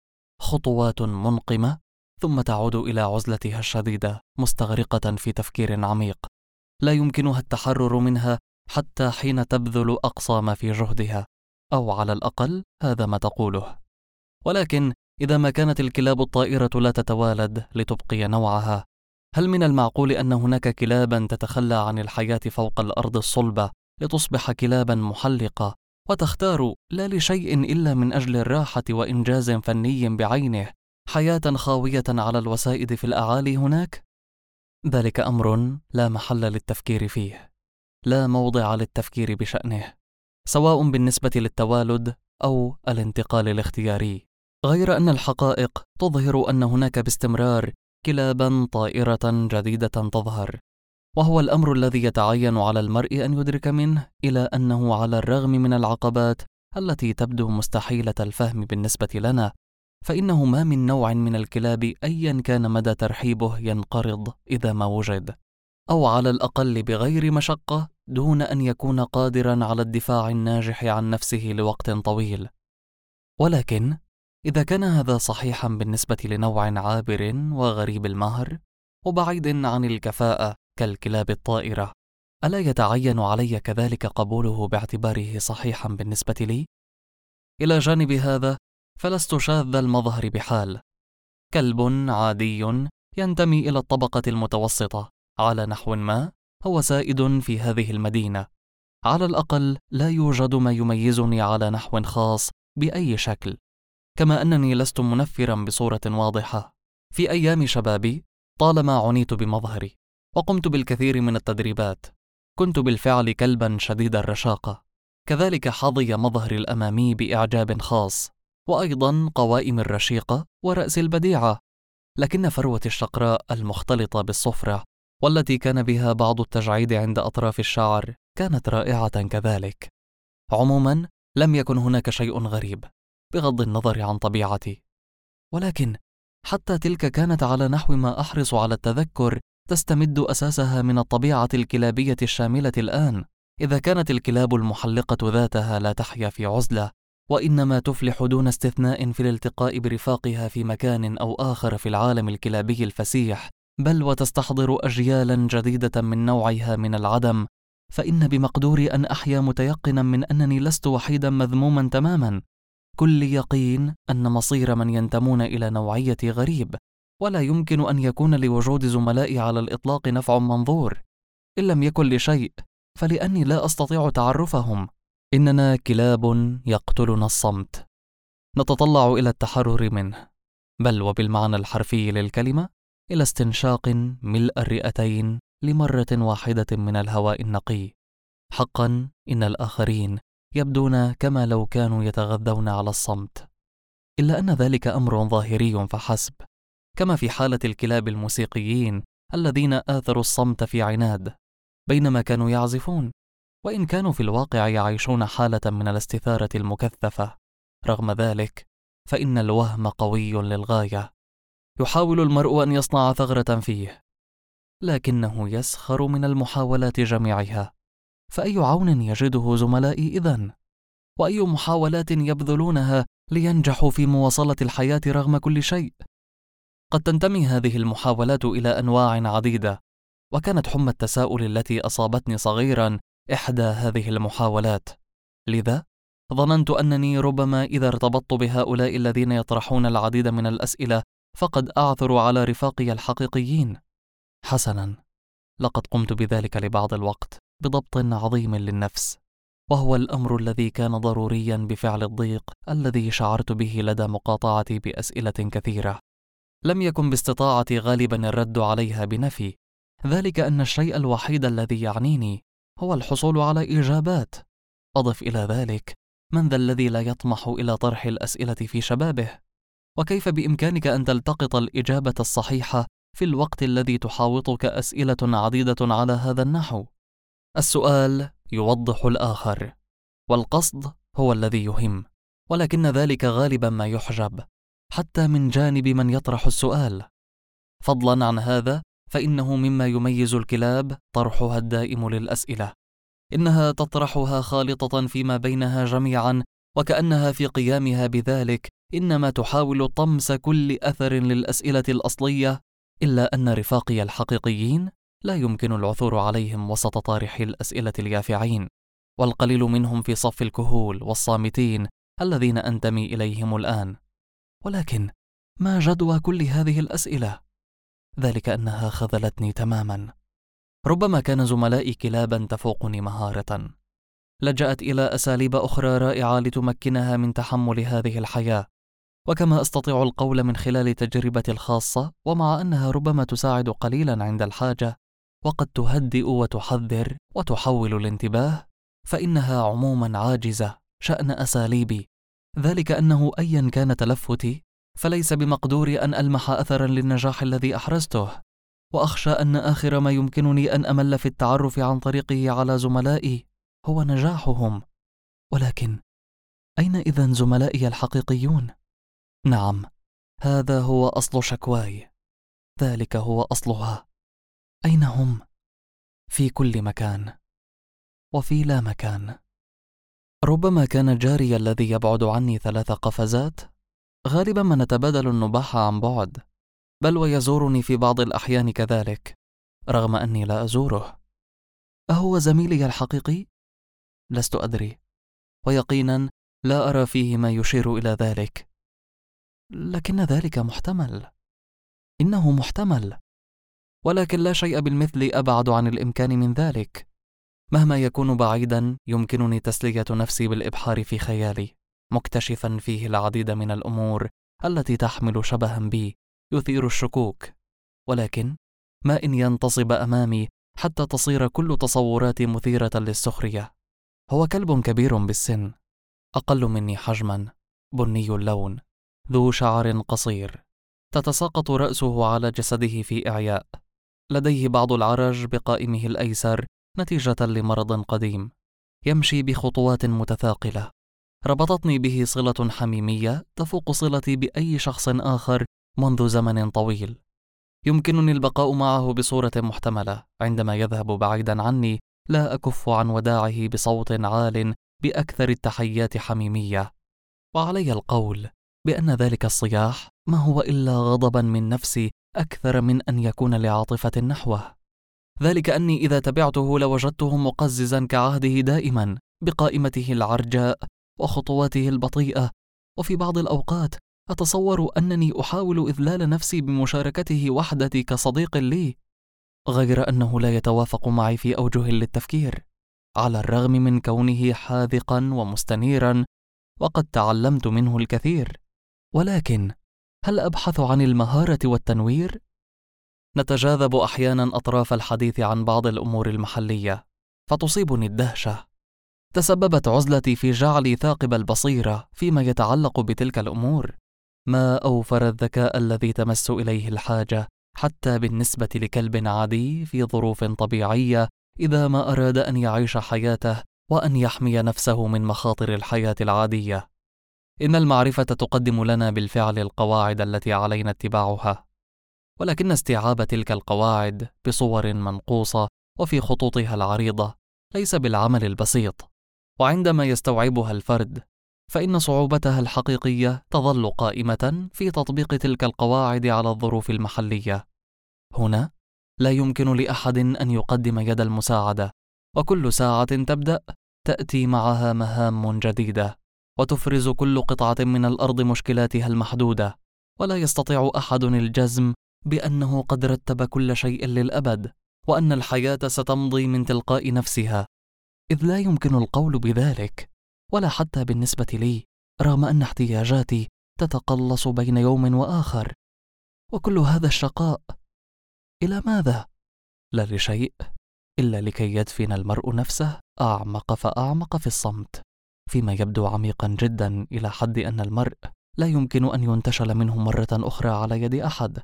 خطوات منقمة، ثم تعود إلى عزلتها الشديدة مستغرقة في تفكير عميق لا يمكنها التحرر منها حتى حين تبذل أقصى ما في جهدها، أو على الأقل هذا ما تقوله. ولكن إذا ما كانت الكلاب الطائرة لا تتوالد لتبقي نوعها، هل من المعقول أن هناك كلابا تتخلى عن الحياة فوق الأرض الصلبة لتصبح كلابا محلقة، وتختار لا لشيء إلا من أجل الراحة وإنجاز فني بعينه حياة خاوية على الوسائد في الأعالي هناك؟ ذلك أمر لا محل للتفكير فيه، لا موضع للتفكير بشأنه، سواء بالنسبة للتوالد أو الانتقال الاختياري. غير أن الحقائق تظهر أن هناك باستمرار كلابا طائرة جديدة تظهر، وهو الأمر الذي يتعين على المرء أن يدرك منه إلى أنه على الرغم من العقبات التي تبدو مستحيلة الفهم بالنسبة لنا، فإنه ما من نوع من الكلاب أيا كان مدى ترحيبه ينقرض إذا ما وجد، أو على الأقل بغير مشقة، دون أن يكون قادرا على الدفاع الناجح عن نفسه لوقت طويل. ولكن إذا كان هذا صحيحا بالنسبة لنوع عابر وغريب المهر وبعيد عن الكفاءة كالكلاب الطائرة، ألا يتعين علي كذلك قبوله باعتباره صحيحا بالنسبة لي؟ إلى جانب هذا، فلست شاذ المظهر بحال، كلب عادي ينتمي إلى الطبقة المتوسطة على نحو ما هو سائد في هذه المدينة، على الأقل لا يوجد ما يميزني على نحو خاص بأي شكل، كما أنني لست منفرا بصورة واضحة. في أيام شبابي طالما عنيت بمظهري وقمت بالكثير من التدريبات، كنت بالفعل كلبا شديد الرشاقة، كذلك حظي مظهري الأمامي بإعجاب خاص، وأيضا قوائم الرشيقة ورأس البديعة، لكن فروة الشقراء المختلطة بالصفرة والتي كان بها بعض التجعيد عند أطراف الشعر كانت رائعة كذلك. عموما لم يكن هناك شيء غريب بغض النظر عن طبيعتي، ولكن حتى تلك كانت على نحو ما أحرص على التذكر تستمد أساسها من الطبيعة الكلابية الشاملة الآن. إذا كانت الكلاب المحلقة ذاتها لا تحيا في عزلة، وإنما تفلح دون استثناء في الالتقاء برفاقها في مكان أو آخر في العالم الكلابي الفسيح، بل وتستحضر أجيالا جديدة من نوعها من العدم، فإن بمقدوري أن أحيا متيقنا من أنني لست وحيدا مذموما تماما. كل يقين أن مصير من ينتمون إلى نوعية غريب، ولا يمكن أن يكون لوجود زملائي على الإطلاق نفع منظور، إن لم يكن لشيء فلأني لا أستطيع تعرفهم. إننا كلاب يقتلنا الصمت، نتطلع إلى التحرر منه، بل وبالمعنى الحرفي للكلمة إلى استنشاق ملء الرئتين لمرة واحدة من الهواء النقي. حقا إن الآخرين يبدون كما لو كانوا يتغذون على الصمت، إلا أن ذلك أمر ظاهري فحسب، كما في حالة الكلاب الموسيقيين الذين آثروا الصمت في عناد بينما كانوا يعزفون، وإن كانوا في الواقع يعيشون حالة من الاستثارة المكثفة. رغم ذلك فإن الوهم قوي للغاية. يحاول المرء أن يصنع ثغرة فيه، لكنه يسخر من المحاولات جميعها. فأي عون يجده زملائي إذن؟ وأي محاولات يبذلونها لينجحوا في مواصلة الحياة رغم كل شيء؟ قد تنتمي هذه المحاولات إلى أنواع عديدة، وكانت حمى التساؤل التي أصابتني صغيرا إحدى هذه المحاولات. لذا ظننت أنني ربما إذا ارتبطت بهؤلاء الذين يطرحون العديد من الأسئلة فقد أعثر على رفاقي الحقيقيين. حسنا، لقد قمت بذلك لبعض الوقت بضبط عظيم للنفس، وهو الأمر الذي كان ضروريا بفعل الضيق الذي شعرت به لدى مقاطعتي بأسئلة كثيرة. لم يكن باستطاعتي غالبا الرد عليها بنفي، ذلك أن الشيء الوحيد الذي يعنيني هو الحصول على إجابات. أضف إلى ذلك، من ذا الذي لا يطمح إلى طرح الأسئلة في شبابه؟ وكيف بإمكانك أن تلتقط الإجابة الصحيحة في الوقت الذي تحاوطك أسئلة عديدة على هذا النحو؟ السؤال يوضح الآخر، والقصد هو الذي يهم، ولكن ذلك غالبا ما يحجب حتى من جانب من يطرح السؤال. فضلا عن هذا، فإنه مما يميز الكلاب طرحها الدائم للأسئلة. إنها تطرحها خالطة فيما بينها جميعا، وكأنها في قيامها بذلك إنما تحاول طمس كل أثر للأسئلة الأصلية، إلا أن رفاقي الحقيقيين لا يمكن العثور عليهم وسط طارحي الأسئلة اليافعين، والقليل منهم في صف الكهول والصامتين الذين أنتمي إليهم الآن. ولكن ما جدوى كل هذه الأسئلة؟ ذلك أنها خذلتني تماما. ربما كان زملائي كلابا تفوقني مهارة، لجأت إلى أساليب أخرى رائعة لتمكنها من تحمل هذه الحياة، وكما أستطيع القول من خلال تجربتي الخاصة، ومع أنها ربما تساعد قليلا عند الحاجة وقد تهدئ وتحذر وتحول الانتباه، فإنها عموما عاجزة شأن أساليبي. ذلك أنه أيا كان تلفتي فليس بمقدوري أن ألمح أثرا للنجاح الذي أحرزته، وأخشى أن آخر ما يمكنني أن أمل في التعرف عن طريقه على زملائي هو نجاحهم. ولكن أين إذن زملائي الحقيقيون؟ نعم، هذا هو أصل شكواي، ذلك هو أصلها. أين هم؟ في كل مكان وفي لا مكان. ربما كان جاري الذي يبعد عني 3 قفزات غالبا ما نتبادل النباح عن بعد، بل ويزورني في بعض الأحيان كذلك رغم أني لا أزوره. أهو زميلي الحقيقي؟ لست أدري، ويقينا لا أرى فيه ما يشير إلى ذلك، لكن ذلك محتمل. إنه محتمل، ولكن لا شيء بالمثل أبعد عن الإمكان من ذلك. مهما يكون بعيدا يمكنني تسلية نفسي بالإبحار في خيالي، مكتشفا فيه العديد من الأمور التي تحمل شبها بي يثير الشكوك. ولكن ما إن ينتصب أمامي حتى تصير كل تصوراتي مثيرة للسخرية. هو كلب كبير بالسن، أقل مني حجما، بني اللون، ذو شعر قصير، تتساقط رأسه على جسده في إعياء، لديه بعض العرج بقائمه الأيسر نتيجة لمرض قديم، يمشي بخطوات متثاقلة. ربطتني به صلة حميمية تفوق صلتي بأي شخص آخر منذ زمن طويل. يمكنني البقاء معه بصورة محتملة. عندما يذهب بعيدا عني لا أكف عن وداعه بصوت عال بأكثر التحيات حميمية، وعلي القول بأن ذلك الصياح ما هو إلا غضبا من نفسي أكثر من أن يكون لعاطفة نحوه. ذلك أني إذا تبعته لوجدته مقززا كعهده دائما بقائمته العرجاء وخطواته البطيئة، وفي بعض الأوقات أتصور أنني أحاول إذلال نفسي بمشاركته وحدتي كصديق لي، غير أنه لا يتوافق معي في أوجه للتفكير، على الرغم من كونه حاذقا ومستنيرا وقد تعلمت منه الكثير. ولكن هل أبحث عن المهارة والتنوير؟ نتجاذب أحيانا أطراف الحديث عن بعض الأمور المحلية، فتصيبني الدهشة. تسببت عزلتي في جعلي ثاقب البصيرة فيما يتعلق بتلك الأمور. ما أوفر الذكاء الذي تمس إليه الحاجة حتى بالنسبة لكلب عادي في ظروف طبيعية إذا ما أراد أن يعيش حياته وأن يحمي نفسه من مخاطر الحياة العادية. إن المعرفة تقدم لنا بالفعل القواعد التي علينا اتباعها، ولكن استيعاب تلك القواعد بصور منقوصة وفي خطوطها العريضة ليس بالعمل البسيط، وعندما يستوعبها الفرد فإن صعوبتها الحقيقية تظل قائمة في تطبيق تلك القواعد على الظروف المحلية. هنا لا يمكن لأحد أن يقدم يد المساعدة، وكل ساعة تبدأ تأتي معها مهام جديدة، وتفرز كل قطعة من الأرض مشكلاتها المحدودة، ولا يستطيع أحد الجزم بأنه قد رتب كل شيء للأبد، وأن الحياة ستمضي من تلقاء نفسها، إذ لا يمكن القول بذلك، ولا حتى بالنسبة لي، رغم أن احتياجاتي تتقلص بين يوم وآخر. وكل هذا الشقاء إلى ماذا؟ لا لشيء إلا لكي يدفن المرء نفسه أعمق فأعمق في الصمت، فيما يبدو عميقا جدا إلى حد أن المرء لا يمكن أن ينتشل منه مرة أخرى على يد أحد.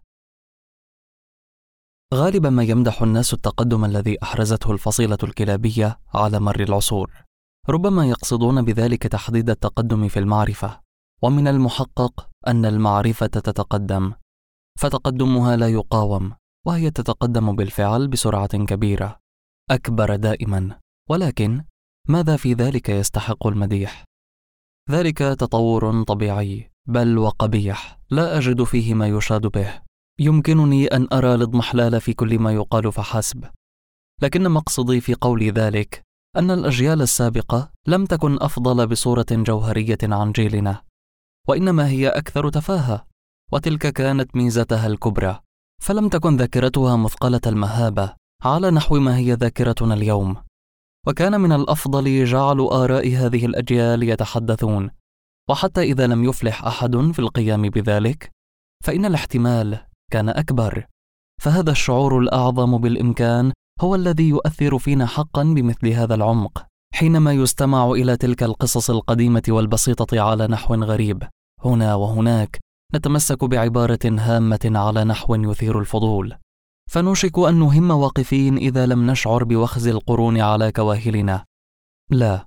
غالبا ما يمدح الناس التقدم الذي أحرزته الفصيلة الكلابية على مر العصور، ربما يقصدون بذلك تحديد التقدم في المعرفة، ومن المحقق أن المعرفة تتقدم، فتقدمها لا يقاوم، وهي تتقدم بالفعل بسرعة كبيرة، أكبر دائما. ولكن ماذا في ذلك يستحق المديح؟ ذلك تطور طبيعي بل وقبيح، لا أجد فيه ما يشاد به. يمكنني أن أرى الاضمحلال في كل ما يقال فحسب، لكن مقصدي في قولي ذلك أن الأجيال السابقة لم تكن أفضل بصورة جوهرية عن جيلنا، وإنما هي أكثر تفاهة، وتلك كانت ميزتها الكبرى، فلم تكن ذاكرتها مثقلة المهابة على نحو ما هي ذاكرتنا اليوم، وكان من الأفضل جعل آراء هذه الأجيال يتحدثون، وحتى إذا لم يفلح أحد في القيام بذلك فإن الاحتمال كان أكبر، فهذا الشعور الأعظم بالإمكان هو الذي يؤثر فينا حقا بمثل هذا العمق، حينما يستمع إلى تلك القصص القديمة والبسيطة على نحو غريب. هنا وهناك نتمسك بعبارة هامة على نحو يثير الفضول، فنوشك أن نهم واقفين إذا لم نشعر بوخز القرون على كواهلنا. لا،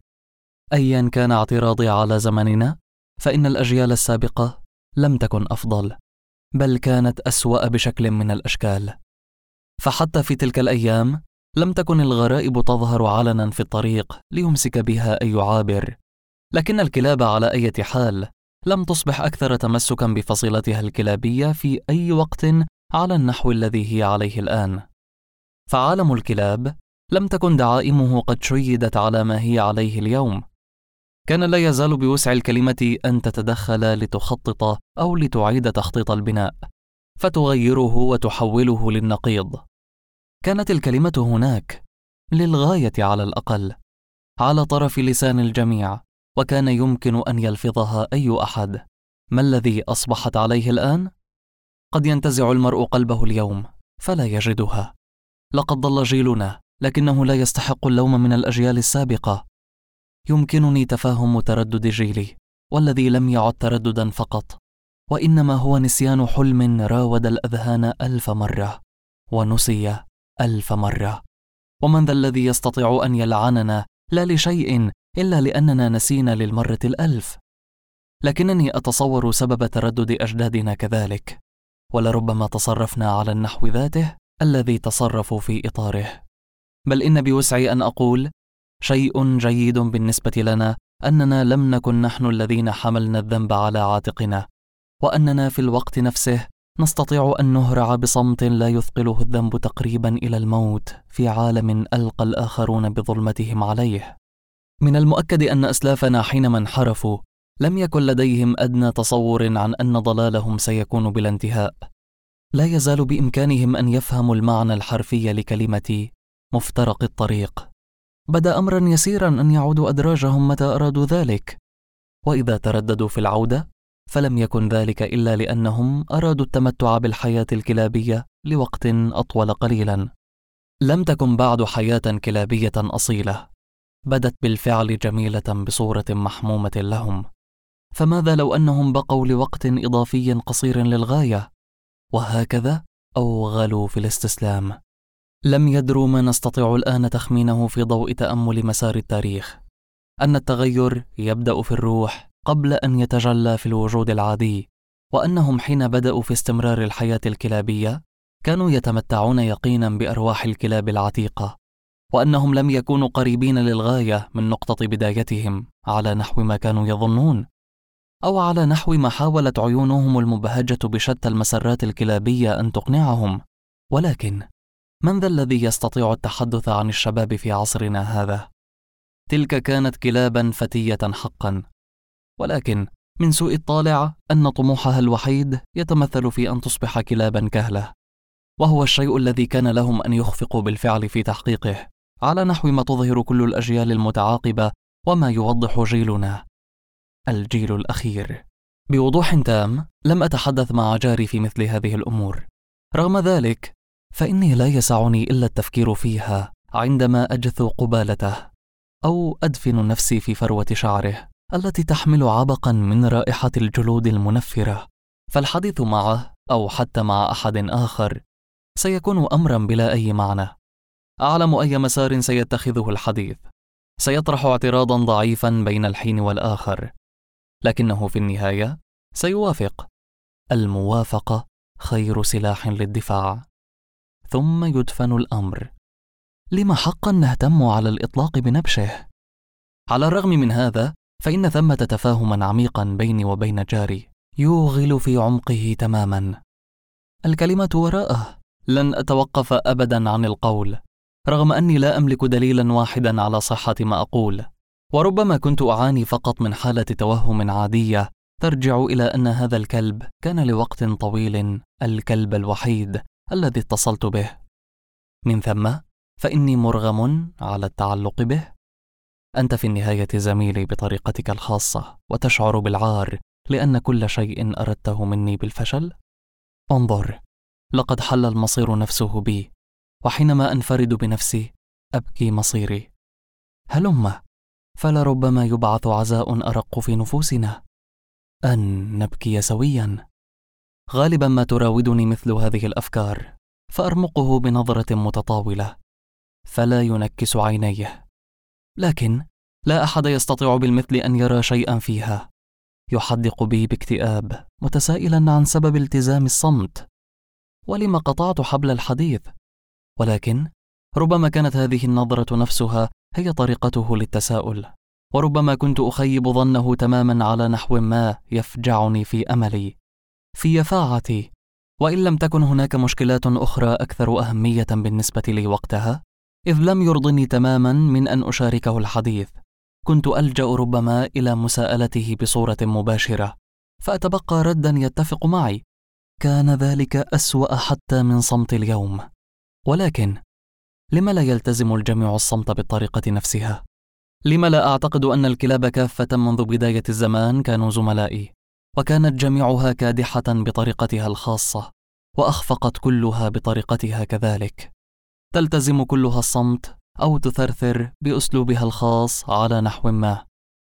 أيا كان اعتراضي على زمننا، فإن الأجيال السابقة لم تكن أفضل، بل كانت أسوأ بشكل من الأشكال. فحتى في تلك الأيام لم تكن الغرائب تظهر علنا في الطريق ليمسك بها أي عابر، لكن الكلاب على أي حال لم تصبح أكثر تمسكا بفصيلتها الكلابية في أي وقت على النحو الذي هي عليه الآن. فعالم الكلاب لم تكن دعائمه قد شيدت على ما هي عليه اليوم. كان لا يزال بوسع الكلمة أن تتدخل لتخطط أو لتعيد تخطيط البناء، فتغيره وتحوله للنقيض. كانت الكلمة هناك للغاية على الأقل على طرف لسان الجميع، وكان يمكن أن يلفظها أي أحد. ما الذي أصبحت عليه الآن؟ قد ينتزع المرء قلبه اليوم فلا يجدها. لقد ضل جيلنا، لكنه لا يستحق اللوم من الأجيال السابقة. يمكنني تفهم تردد جيلي، والذي لم يعد ترددا فقط، وإنما هو نسيان حلم راود الأذهان 1000 مرة ونسي 1000 مرة. ومن ذا الذي يستطيع أن يلعننا لا لشيء إلا لأننا نسينا للمرة 1000؟ لكنني أتصور سبب تردد أجدادنا كذلك، ولربما تصرفنا على النحو ذاته الذي تصرفوا في إطاره. بل إن بوسعي أن أقول شيء جيد بالنسبة لنا أننا لم نكن نحن الذين حملنا الذنب على عاتقنا، وأننا في الوقت نفسه نستطيع أن نهرع بصمت لا يثقله الذنب تقريبا إلى الموت في عالم ألقى الآخرون بظلمتهم عليه. من المؤكد أن أسلافنا حينما انحرفوا لم يكن لديهم أدنى تصور عن أن ضلالهم سيكون بلا انتهاء. لا يزال بإمكانهم أن يفهموا المعنى الحرفي لكلمة مفترق الطريق. بدا أمرا يسيرا أن يعودوا أدراجهم متى أرادوا ذلك، وإذا ترددوا في العودة فلم يكن ذلك إلا لأنهم أرادوا التمتع بالحياة الكلابية لوقت أطول قليلا. لم تكن بعد حياة كلابية أصيلة، بدت بالفعل جميلة بصورة محمومة لهم، فماذا لو أنهم بقوا لوقت إضافي قصير للغاية، وهكذا أوغلوا في الاستسلام. لم يدروا ما نستطيع الآن تخمينه في ضوء تأمل مسار التاريخ، أن التغير يبدأ في الروح قبل أن يتجلى في الوجود العادي، وأنهم حين بدأوا في استمرار الحياة الكلابية كانوا يتمتعون يقينا بأرواح الكلاب العتيقة، وأنهم لم يكونوا قريبين للغاية من نقطة بدايتهم على نحو ما كانوا يظنون، أو على نحو ما حاولت عيونهم المبهجة بشتى المسرات الكلابية أن تقنعهم. ولكن من ذا الذي يستطيع التحدث عن الشباب في عصرنا هذا؟ تلك كانت كلابا فتية حقا، ولكن من سوء الطالع أن طموحها الوحيد يتمثل في أن تصبح كلابا كهلة، وهو الشيء الذي كان لهم أن يخفقوا بالفعل في تحقيقه، على نحو ما تظهر كل الأجيال المتعاقبة وما يوضح جيلنا، الجيل الأخير. بوضوح تام لم أتحدث مع جاري في مثل هذه الأمور، رغم ذلك فإني لا يسعني إلا التفكير فيها عندما أجثو قبالته أو أدفن نفسي في فروة شعره التي تحمل عبقا من رائحة الجلود المنفرة. فالحديث معه أو حتى مع أحد آخر سيكون أمرا بلا أي معنى. أعلم أي مسار سيتخذه الحديث، سيطرح اعتراضا ضعيفا بين الحين والآخر، لكنه في النهاية سيوافق. الموافقة خير سلاح للدفاع. ثم يدفن الأمر. لما حقا نهتم على الإطلاق بنبشه؟ على الرغم من هذا فإن ثمة تفاهما عميقا بيني وبين جاري يوغل في عمقه تماما. الكلمة وراءه. لن أتوقف أبدا عن القول، رغم أني لا أملك دليلا واحدا على صحة ما أقول، وربما كنت أعاني فقط من حالة توهم عادية ترجع إلى أن هذا الكلب كان لوقت طويل الكلب الوحيد الذي اتصلت به. من ثم فإني مرغم على التعلق به. أنت في النهاية زميلي بطريقتك الخاصة، وتشعر بالعار لأن كل شيء أردته مني بالفشل. انظر، لقد حل المصير نفسه بي، وحينما أنفرد بنفسي أبكي مصيري. هلم، فلربما يبعث عزاء أرق في نفوسنا، أن نبكي سويا. غالبا ما تراودني مثل هذه الأفكار، فأرمقه بنظرة متطاولة فلا ينكس عينيه، لكن لا أحد يستطيع بالمثل أن يرى شيئا فيها. يحدق بي باكتئاب متسائلا عن سبب التزام الصمت، ولما قطعت حبل الحديث. ولكن ربما كانت هذه النظرة نفسها هي طريقته للتساؤل، وربما كنت أخيب ظنه تماما على نحو ما يفجعني في أملي، في يفاعتي. وإن لم تكن هناك مشكلات أخرى أكثر أهمية بالنسبة لي وقتها، إذ لم يرضني تماما من أن أشاركه الحديث، كنت ألجأ ربما إلى مساءلته بصورة مباشرة، فأتبقى ردا يتفق معي. كان ذلك أسوأ حتى من صمت اليوم. ولكن لما لا يلتزم الجميع الصمت بالطريقة نفسها؟ لما لا أعتقد أن الكلاب كافة منذ بداية الزمان كانوا زملائي، وكانت جميعها كادحة بطريقتها الخاصة، وأخفقت كلها بطريقتها كذلك، تلتزم كلها الصمت أو تثرثر بأسلوبها الخاص على نحو ما.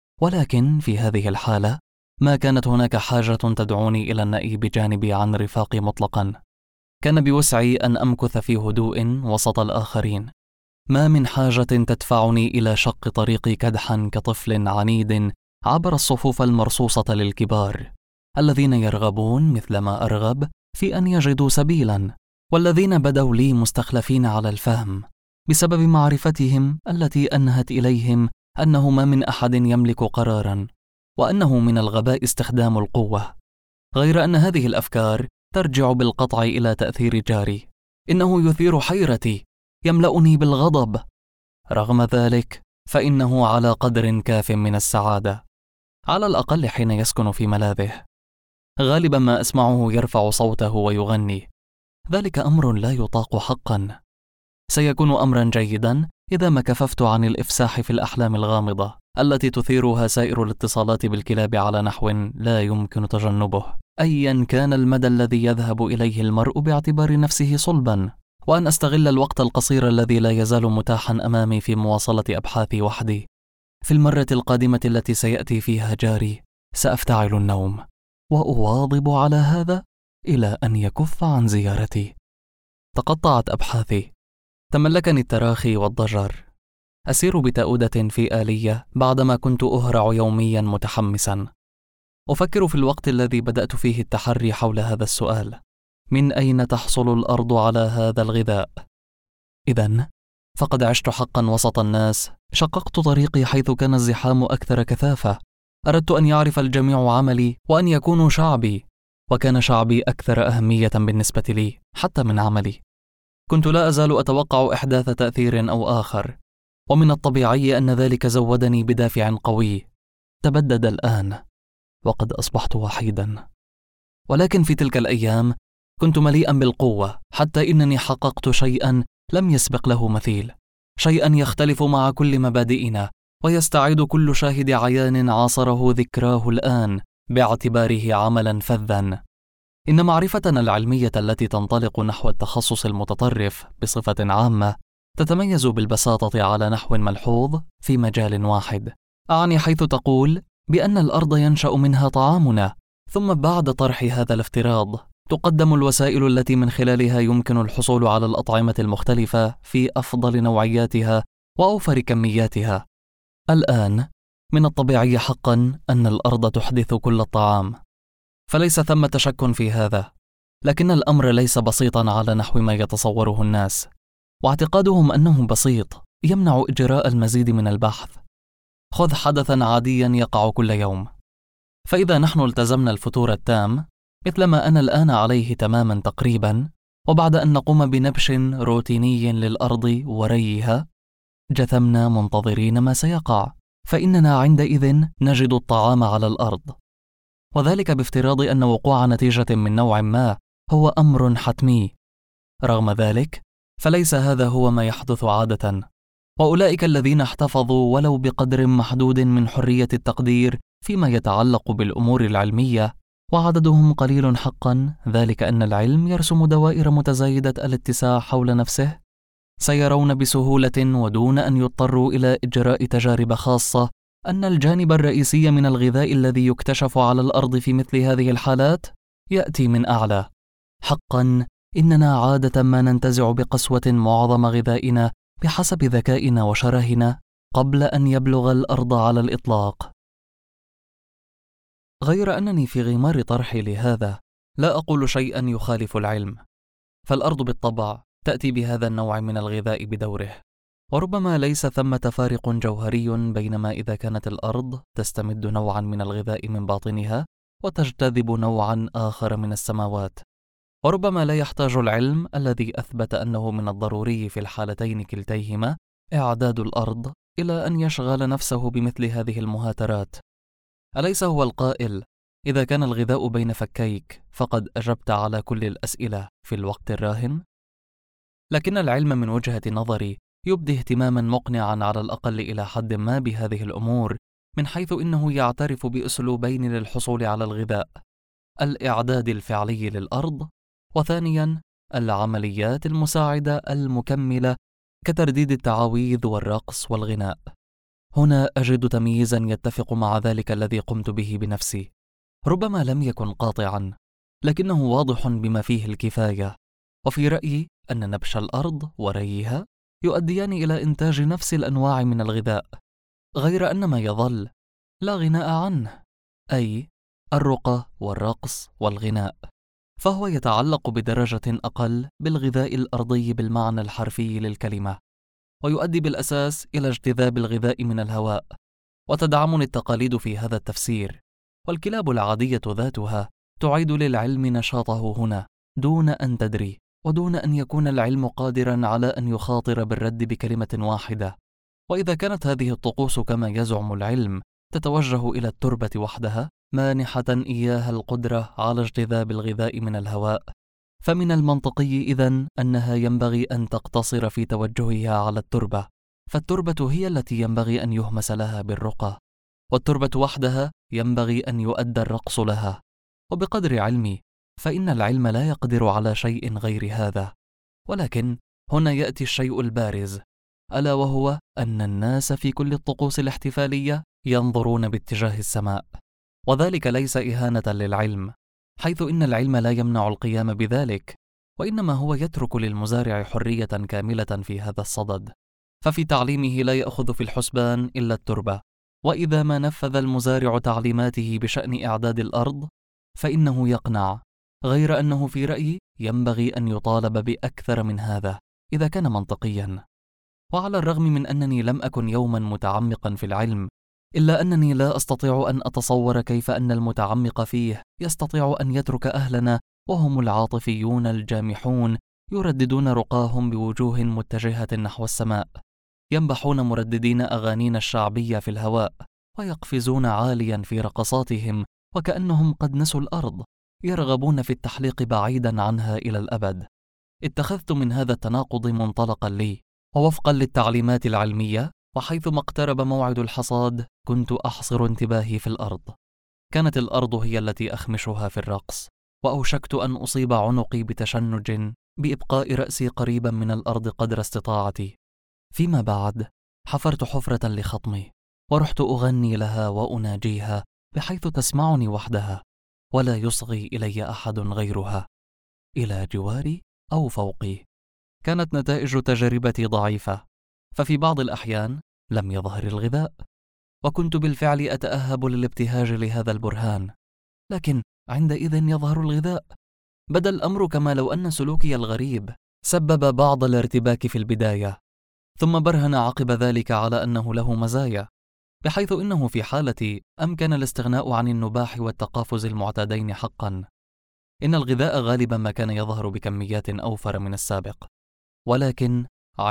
ولكن في هذه الحالة ما كانت هناك حاجة تدعوني إلى النأي بجانبي عن رفاقي مطلقا. كان بوسعي أن أمكث في هدوء وسط الآخرين، ما من حاجة تدفعني إلى شق طريقي كدحا كطفل عنيد عبر الصفوف المرصوصة للكبار، الذين يرغبون مثلما أرغب في أن يجدوا سبيلا، والذين بدوا لي مستخلفين على الفهم بسبب معرفتهم التي أنهت إليهم أنه ما من أحد يملك قرارا، وأنه من الغباء استخدام القوة. غير أن هذه الأفكار ترجع بالقطع إلى تأثير جاري، إنه يثير حيرتي، يملأني بالغضب. رغم ذلك فإنه على قدر كاف من السعادة، على الأقل حين يسكن في ملاذه. غالبا ما أسمعه يرفع صوته ويغني، ذلك أمر لا يطاق حقا. سيكون أمرا جيدا إذا ما كففت عن الإفساح في الأحلام الغامضة التي تثيرها سائر الاتصالات بالكلاب على نحو لا يمكن تجنبه، أيا كان المدى الذي يذهب إليه المرء باعتبار نفسه صلبا، وأن أستغل الوقت القصير الذي لا يزال متاحا أمامي في مواصلة أبحاثي وحدي. في المرة القادمة التي سيأتي فيها جاري سأفتعل النوم، وأواظب على هذا إلى أن يكف عن زيارتي. تقطعت أبحاثي، تملكني التراخي والضجر. أسير بتأودة في آلية بعدما كنت أهرع يوميا متحمسا. أفكر في الوقت الذي بدأت فيه التحري حول هذا السؤال: من أين تحصل الأرض على هذا الغذاء؟ إذن فقد عشت حقا وسط الناس، شققت طريقي حيث كان الزحام أكثر كثافة. أردت أن يعرف الجميع عملي وأن يكونوا شعبي، وكان شعبي أكثر أهمية بالنسبة لي حتى من عملي. كنت لا أزال أتوقع إحداث تأثير أو آخر، ومن الطبيعي أن ذلك زودني بدافع قوي تبدد الآن، وقد أصبحت وحيدا. ولكن في تلك الأيام كنت مليئا بالقوة، حتى إنني حققت شيئا لم يسبق له مثيل، شيئا يختلف مع كل مبادئنا، ويستعيد كل شاهد عيان عاصره ذكراه الآن باعتباره عملا فذا. إن معرفتنا العلمية التي تنطلق نحو التخصص المتطرف بصفة عامة تتميز بالبساطة على نحو ملحوظ في مجال واحد، أعني حيث تقول بأن الأرض ينشأ منها طعامنا، ثم بعد طرح هذا الافتراض تقدم الوسائل التي من خلالها يمكن الحصول على الأطعمة المختلفة في أفضل نوعياتها وأوفر كمياتها. الآن من الطبيعي حقا أن الأرض تحدث كل الطعام، فليس ثمة شك في هذا، لكن الأمر ليس بسيطا على نحو ما يتصوره الناس، واعتقادهم أنه بسيط يمنع إجراء المزيد من البحث. خذ حدثا عاديا يقع كل يوم، فإذا نحن التزمنا الفتور التام مثل ما أنا الآن عليه تماما تقريبا، وبعد أن نقوم بنبش روتيني للأرض وريها، جثمنا منتظرين ما سيقع، فإننا عندئذ نجد الطعام على الأرض، وذلك بافتراض أن وقوع نتيجة من نوع ما هو أمر حتمي. رغم ذلك فليس هذا هو ما يحدث عادة، وأولئك الذين احتفظوا ولو بقدر محدود من حرية التقدير فيما يتعلق بالأمور العلمية، وعددهم قليل حقا، ذلك أن العلم يرسم دوائر متزايدة الاتساع حول نفسه، سيرون بسهولة ودون أن يضطروا إلى إجراء تجارب خاصة أن الجانب الرئيسي من الغذاء الذي يكتشف على الأرض في مثل هذه الحالات يأتي من أعلى. حقا إننا عادة ما ننتزع بقسوة معظم غذائنا بحسب ذكائنا وشرهنا قبل أن يبلغ الأرض على الإطلاق. غير أنني في غمار طرحي لهذا لا أقول شيئا يخالف العلم، فالأرض بالطبع تأتي بهذا النوع من الغذاء بدوره، وربما ليس ثمة فارق جوهري بينما إذا كانت الأرض تستمد نوعا من الغذاء من باطنها وتجتذب نوعا آخر من السماوات، وربما لا يحتاج العلم الذي أثبت أنه من الضروري في الحالتين كلتيهما إعداد الأرض إلى أن يشغل نفسه بمثل هذه المهاترات. أليس هو القائل: إذا كان الغذاء بين فكيك فقد أجبت على كل الأسئلة في الوقت الراهن؟ لكن العلم من وجهة نظري يبدي اهتماما مقنعا على الأقل إلى حد ما بهذه الأمور، من حيث إنه يعترف بأسلوبين للحصول على الغذاء: الإعداد الفعلي للأرض، وثانيا العمليات المساعدة المكملة كترديد التعاويذ والرقص والغناء. هنا أجد تمييزا يتفق مع ذلك الذي قمت به بنفسي، ربما لم يكن قاطعا لكنه واضح بما فيه الكفاية، وفي رأيي أن نبش الأرض وريها يؤديان إلى إنتاج نفس الأنواع من الغذاء، غير أن ما يظل لا غناء عنه، أي الرقى والرقص والغناء، فهو يتعلق بدرجة أقل بالغذاء الأرضي بالمعنى الحرفي للكلمة، ويؤدي بالأساس إلى اجتذاب الغذاء من الهواء. وتدعمني التقاليد في هذا التفسير، والكلاب العادية ذاتها تعيد للعلم نشاطه هنا دون أن تدري، ودون أن يكون العلم قادرا على أن يخاطر بالرد بكلمة واحدة. وإذا كانت هذه الطقوس كما يزعم العلم تتوجه إلى التربة وحدها مانحة إياها القدرة على اجتذاب الغذاء من الهواء، فمن المنطقي إذن أنها ينبغي أن تقتصر في توجهها على التربة، فالتربة هي التي ينبغي أن يهمس لها بالرقى، والتربة وحدها ينبغي أن يؤدى الرقص لها. وبقدر علمي فإن العلم لا يقدر على شيء غير هذا. ولكن هنا يأتي الشيء البارز، ألا وهو أن الناس في كل الطقوس الاحتفالية ينظرون باتجاه السماء، وذلك ليس إهانة للعلم، حيث إن العلم لا يمنع القيام بذلك، وإنما هو يترك للمزارع حرية كاملة في هذا الصدد. ففي تعليمه لا يأخذ في الحسبان إلا التربة، وإذا ما نفذ المزارع تعليماته بشأن إعداد الأرض فإنه يقنع، غير أنه في رأيي ينبغي أن يطالب بأكثر من هذا إذا كان منطقيا. وعلى الرغم من أنني لم أكن يوما متعمقا في العلم، إلا أنني لا أستطيع أن أتصور كيف أن المتعمق فيه يستطيع أن يترك أهلنا وهم العاطفيون الجامحون يرددون رقاهم بوجوه متجهة نحو السماء، ينبحون مرددين أغانينا الشعبية في الهواء، ويقفزون عاليا في رقصاتهم وكأنهم قد نسوا الأرض، يرغبون في التحليق بعيدا عنها إلى الأبد. اتخذت من هذا التناقض منطلقا لي، ووفقا للتعليمات العلمية، وحيثما اقترب موعد الحصاد كنت أحصر انتباهي في الأرض. كانت الأرض هي التي أخمشها في الرقص، وأوشكت أن أصيب عنقي بتشنج بإبقاء رأسي قريبا من الأرض قدر استطاعتي. فيما بعد حفرت حفرة لخطمي، ورحت أغني لها وأناجيها بحيث تسمعني وحدها، ولا يصغي إلي أحد غيرها، إلى جواري أو فوقي. كانت نتائج تجربتي ضعيفة، ففي بعض الأحيان لم يظهر الغذاء، وكنت بالفعل أتأهب للابتهاج لهذا البرهان، لكن عندئذ يظهر الغذاء. بدا الأمر كما لو أن سلوكي الغريب سبب بعض الارتباك في البداية، ثم برهن عقب ذلك على أنه له مزايا، بحيث إنه في حالتي أمكن الاستغناء عن النباح والتقافز المعتادين حقا. إن الغذاء غالبا ما كان يظهر بكميات أوفر من السابق، ولكن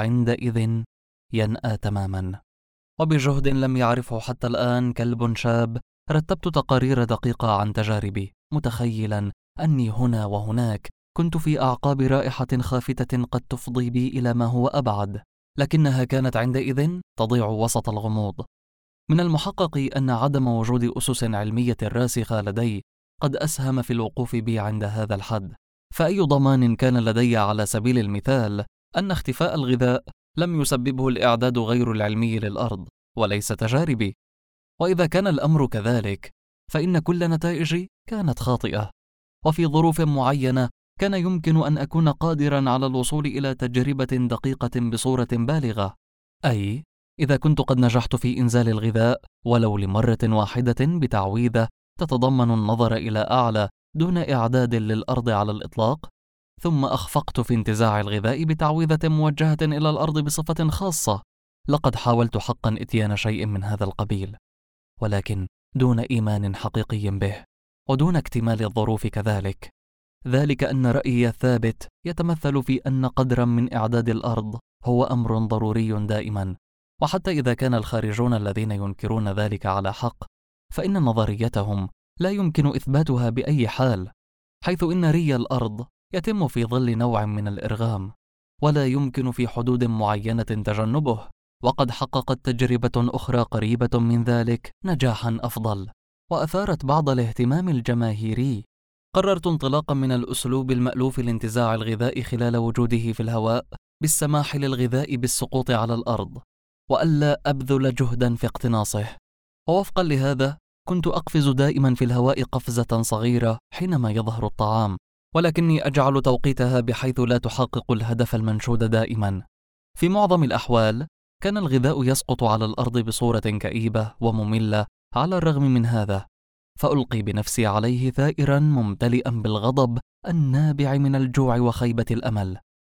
عندئذ ينأى تماما. وبجهد لم يعرفه حتى الآن كلب شاب رتبت تقارير دقيقة عن تجاربي، متخيلا أني هنا وهناك كنت في أعقاب رائحة خافتة قد تفضي بي إلى ما هو أبعد، لكنها كانت عندئذ تضيع وسط الغموض. من المحقق أن عدم وجود أسس علمية راسخة لدي قد أسهم في الوقوف بي عند هذا الحد، فأي ضمان كان لدي على سبيل المثال أن اختفاء الغذاء لم يسببه الإعداد غير العلمي للأرض وليس تجاربي؟ وإذا كان الأمر كذلك فإن كل نتائجي كانت خاطئة، وفي ظروف معينة كان يمكن أن أكون قادرا على الوصول إلى تجربة دقيقة بصورة بالغة، أي إذا كنت قد نجحت في إنزال الغذاء ولو لمرة واحدة بتعويذة تتضمن النظر إلى أعلى دون إعداد للأرض على الإطلاق، ثم أخفقت في انتزاع الغذاء بتعويذة موجهة إلى الأرض بصفة خاصة، لقد حاولت حقا إتيان شيء من هذا القبيل، ولكن دون إيمان حقيقي به، ودون اكتمال الظروف كذلك. ذلك أن رأيي الثابت يتمثل في أن قدرا من إعداد الأرض هو أمر ضروري دائما، وحتى إذا كان الخارجون الذين ينكرون ذلك على حق، فإن نظريتهم لا يمكن إثباتها بأي حال، حيث إن ري الأرض يتم في ظل نوع من الإرغام، ولا يمكن في حدود معينة تجنبه، وقد حققت تجربة أخرى قريبة من ذلك نجاحا أفضل وأثارت بعض الاهتمام الجماهيري. قررت انطلاقا من الأسلوب المألوف لانتزاع الغذاء خلال وجوده في الهواء بالسماح للغذاء بالسقوط على الأرض، وألا أبذل جهدا في اقتناصه. ووفقا لهذا كنت أقفز دائما في الهواء قفزة صغيرة حينما يظهر الطعام، ولكني أجعل توقيتها بحيث لا تحقق الهدف المنشود دائما. في معظم الأحوال كان الغذاء يسقط على الأرض بصورة كئيبة ومملة. على الرغم من هذا فألقي بنفسي عليه ثائرا ممتلئا بالغضب النابع من الجوع وخيبة الأمل.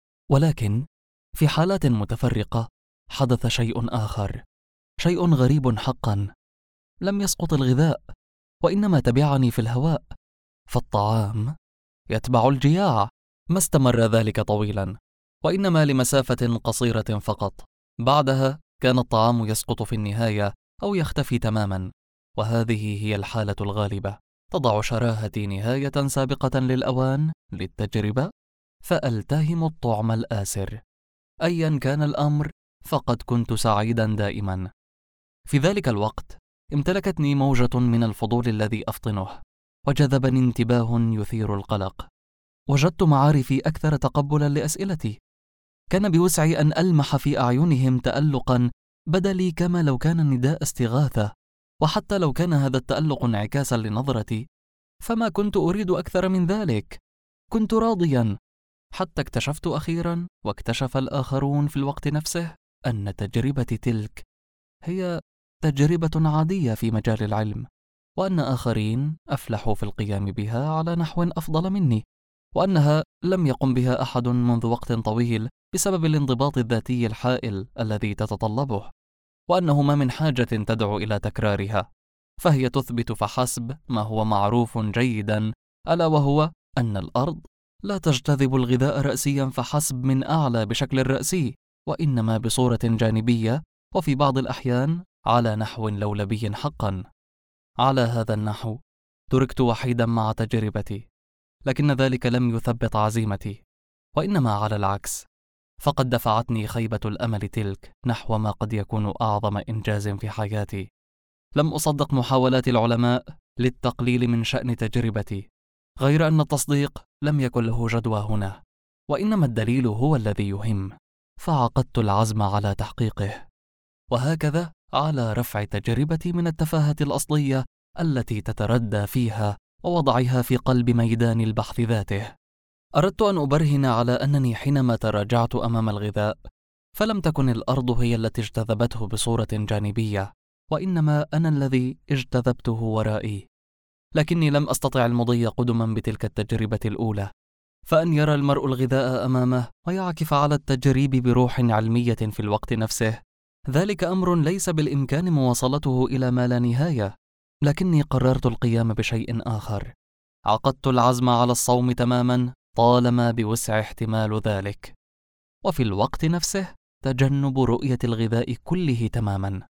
ولكن في حالات متفرقة حدث شيء آخر، شيء غريب حقا. لم يسقط الغذاء، وإنما تبعني في الهواء، فالطعام يتبع الجياع. ما استمر ذلك طويلا، وإنما لمسافة قصيرة فقط. بعدها كان الطعام يسقط في النهاية أو يختفي تماما، وهذه هي الحالة الغالبة. تضع شراهتي نهاية سابقة للأوان للتجربة، فألتهم الطعم الآسر. أيا كان الأمر فقد كنت سعيدا دائما. في ذلك الوقت امتلكتني موجة من الفضول الذي أفطنه، وجذبني انتباه يثير القلق. وجدت معارفي أكثر تقبلا لأسئلتي. كان بوسعي أن ألمح في أعينهم تألقا بدا لي كما لو كان نداء استغاثة، وحتى لو كان هذا التألق انعكاسا لنظرتي فما كنت أريد أكثر من ذلك. كنت راضيا، حتى اكتشفت أخيرا، واكتشف الآخرون في الوقت نفسه، أن تجربتي تلك هي تجربة عادية في مجال العلم، وأن آخرين أفلحوا في القيام بها على نحو أفضل مني، وأنها لم يقم بها أحد منذ وقت طويل بسبب الانضباط الذاتي الحائل الذي تتطلبه، وأنه ما من حاجة تدعو إلى تكرارها، فهي تثبت فحسب ما هو معروف جيدا، ألا وهو أن الأرض لا تجتذب الغذاء رأسيا فحسب من أعلى بشكل رأسي، وإنما بصورة جانبية، وفي بعض الأحيان على نحو لولبي حقا. على هذا النحو تركت وحيدا مع تجربتي، لكن ذلك لم يثبط عزيمتي، وإنما على العكس، فقد دفعتني خيبة الأمل تلك نحو ما قد يكون أعظم إنجاز في حياتي. لم أصدق محاولات العلماء للتقليل من شأن تجربتي، غير أن التصديق لم يكن له جدوى هنا، وإنما الدليل هو الذي يهم، فعقدت العزم على تحقيقه، وهكذا على رفع تجربتي من التفاهة الأصلية التي تتردى فيها ووضعها في قلب ميدان البحث ذاته. أردت أن أبرهن على أنني حينما تراجعت أمام الغذاء فلم تكن الأرض هي التي اجتذبته بصورة جانبية، وإنما أنا الذي اجتذبته ورائي. لكني لم أستطع المضي قدما بتلك التجربة الأولى، فأن يرى المرء الغذاء أمامه ويعكف على التجريب بروح علمية في الوقت نفسه، ذلك أمر ليس بالإمكان مواصلته إلى ما لا نهاية. لكني قررت القيام بشيء آخر. عقدت العزم على الصوم تماما طالما بوسع احتمال ذلك، وفي الوقت نفسه تجنب رؤية الغذاء كله تماما.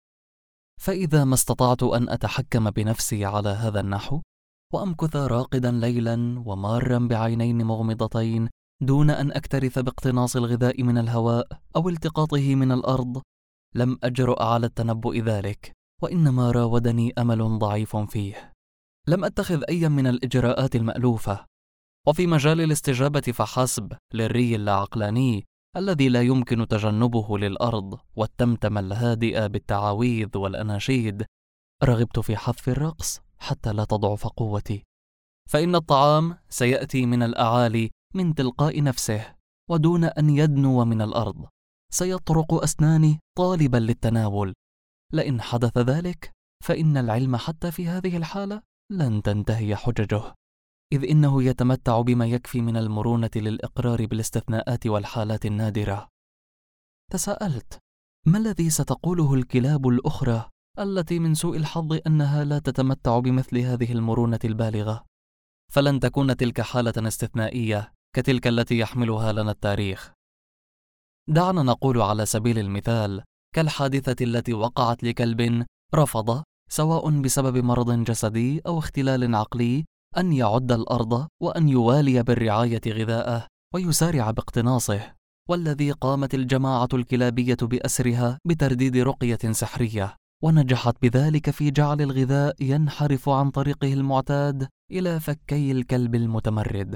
فإذا ما استطعت أن أتحكم بنفسي على هذا النحو، وأمكث راقدا ليلا ومارا بعينين مغمضتين دون أن أكترث باقتناص الغذاء من الهواء أو التقاطه من الأرض، لم أجرؤ على التنبؤ ذلك، وإنما راودني أمل ضعيف فيه. لم أتخذ أي من الإجراءات المألوفة، وفي مجال الاستجابة فحسب للري اللاعقلاني الذي لا يمكن تجنبه للأرض والتمتمة الهادئة بالتعاويذ والأناشيد، رغبت في حذف الرقص حتى لا تضعف قوتي، فإن الطعام سيأتي من الأعالي من تلقاء نفسه ودون أن يدنو من الأرض، سيطرق أسناني طالبا للتناول. لئن حدث ذلك فإن العلم حتى في هذه الحالة لن تنتهي حججه، إذ إنه يتمتع بما يكفي من المرونة للإقرار بالاستثناءات والحالات النادرة. تساءلت: ما الذي ستقوله الكلاب الأخرى التي من سوء الحظ أنها لا تتمتع بمثل هذه المرونة البالغة؟ فلن تكون تلك حالة استثنائية كتلك التي يحملها لنا التاريخ. دعنا نقول على سبيل المثال كالحادثة التي وقعت لكلب رفض، سواء بسبب مرض جسدي أو اختلال عقلي، أن يعد الأرض وأن يوالي بالرعاية غذاءه ويسارع باقتناصه، والذي قامت الجماعة الكلابية بأسرها بترديد رقية سحرية، ونجحت بذلك في جعل الغذاء ينحرف عن طريقه المعتاد إلى فكي الكلب المتمرد.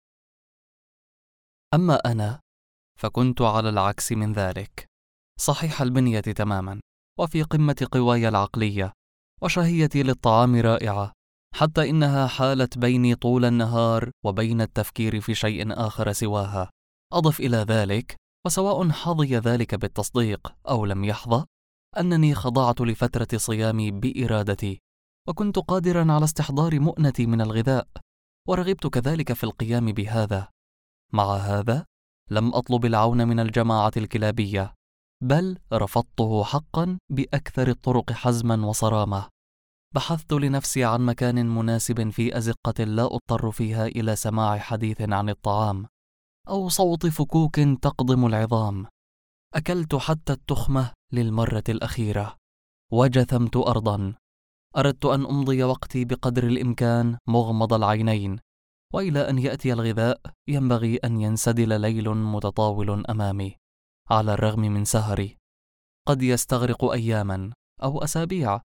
أما أنا فكنت على العكس من ذلك، صحيح البنية تماما، وفي قمة قواي العقلية، وشهيتي للطعام رائعة، حتى إنها حالت بيني طول النهار وبين التفكير في شيء آخر سواها. أضف إلى ذلك، وسواء حظي ذلك بالتصديق أو لم يحظى، أنني خضعت لفترة صيامي بإرادتي، وكنت قادرا على استحضار مؤنتي من الغذاء، ورغبت كذلك في القيام بهذا. مع هذا لم أطلب العون من الجماعة الكلابية، بل رفضته حقا بأكثر الطرق حزما وصرامة. بحثت لنفسي عن مكان مناسب في أزقة لا أضطر فيها إلى سماع حديث عن الطعام أو صوت فكوك تقضم العظام. أكلت حتى التخمة للمرة الأخيرة، وجثمت أرضا. أردت أن أمضي وقتي بقدر الإمكان مغمض العينين، وإلى أن يأتي الغذاء ينبغي أن ينسدل ليل متطاول أمامي، على الرغم من سهري. قد يستغرق أياما أو أسابيع،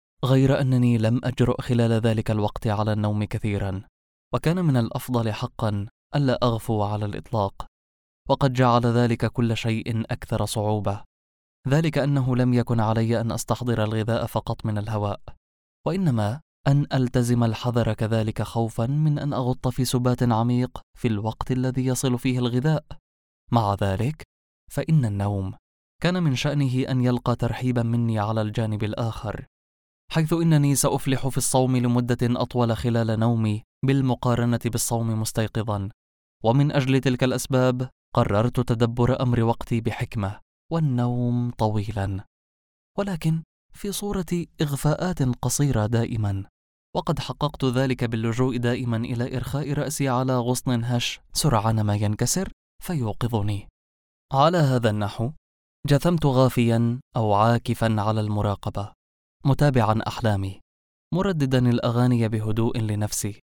غير أنني لم أجرؤ خلال ذلك الوقت على النوم كثيرا، وكان من الأفضل حقا ألا أغفو على الإطلاق. وقد جعل ذلك كل شيء أكثر صعوبة، ذلك أنه لم يكن علي أن أستحضر الغذاء فقط من الهواء، وإنما أن ألتزم الحذر كذلك، خوفا من أن أغط في سبات عميق في الوقت الذي يصل فيه الغذاء. مع ذلك فإن النوم كان من شأنه أن يلقى ترحيبا مني على الجانب الآخر، حيث إنني سأفلح في الصوم لمدة أطول خلال نومي بالمقارنة بالصوم مستيقظا. ومن أجل تلك الأسباب قررت تدبر أمر وقتي بحكمة والنوم طويلا، ولكن في صورة إغفاءات قصيرة دائما، وقد حققت ذلك باللجوء دائما إلى إرخاء رأسي على غصن هش سرعان ما ينكسر فيوقظني. على هذا النحو جثمت غافيا أو عاكفا على المراقبة، متابعا أحلامي، مرددا الأغاني بهدوء لنفسي.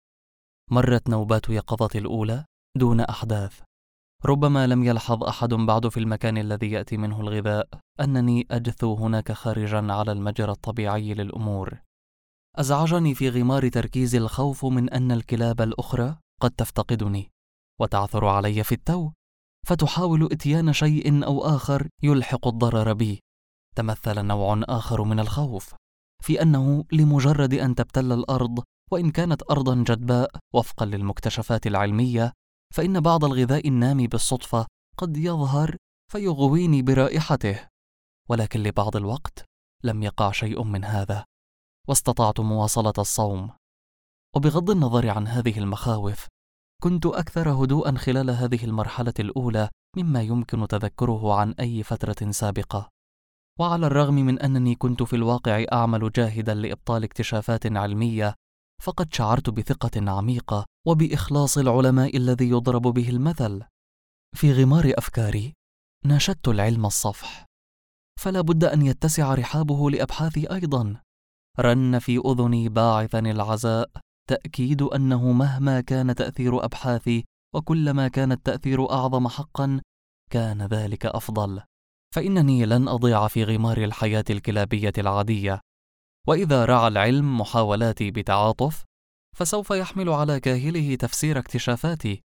مرت نوبات يقظتي الأولى دون أحداث. ربما لم يلحظ أحد بعد في المكان الذي يأتي منه الغذاء أنني أجثو هناك خارجا على المجرى الطبيعي للأمور. أزعجني في غمار تركيزي الخوف من أن الكلاب الأخرى قد تفتقدني وتعثر علي في التو، فتحاول إتيان شيء أو آخر يلحق الضرر بي. تمثل نوع آخر من الخوف في أنه لمجرد أن تبتل الأرض، وإن كانت أرضا جدباء وفقا للمكتشفات العلمية، فإن بعض الغذاء النامي بالصدفة قد يظهر فيغويني برائحته، ولكن لبعض الوقت لم يقع شيء من هذا، واستطعت مواصلة الصوم. وبغض النظر عن هذه المخاوف، كنت أكثر هدوءا خلال هذه المرحلة الأولى مما يمكن تذكره عن أي فترة سابقة. وعلى الرغم من أنني كنت في الواقع أعمل جاهدا لإبطال اكتشافات علمية، فقد شعرت بثقة عميقة وبإخلاص العلماء الذي يضرب به المثل. في غمار أفكاري ناشدت العلم الصفح، فلا بد أن يتسع رحابه لأبحاثي أيضا. رن في أذني باعثا العزاء تأكيد أنه مهما كان تأثير أبحاثي وكلما كان التأثير أعظم حقا كان ذلك أفضل، فإنني لن أضيع في غمار الحياة الكلابية العادية. وإذا رعى العلم محاولاتي بتعاطف فسوف يحمل على كاهله تفسير اكتشافاتي.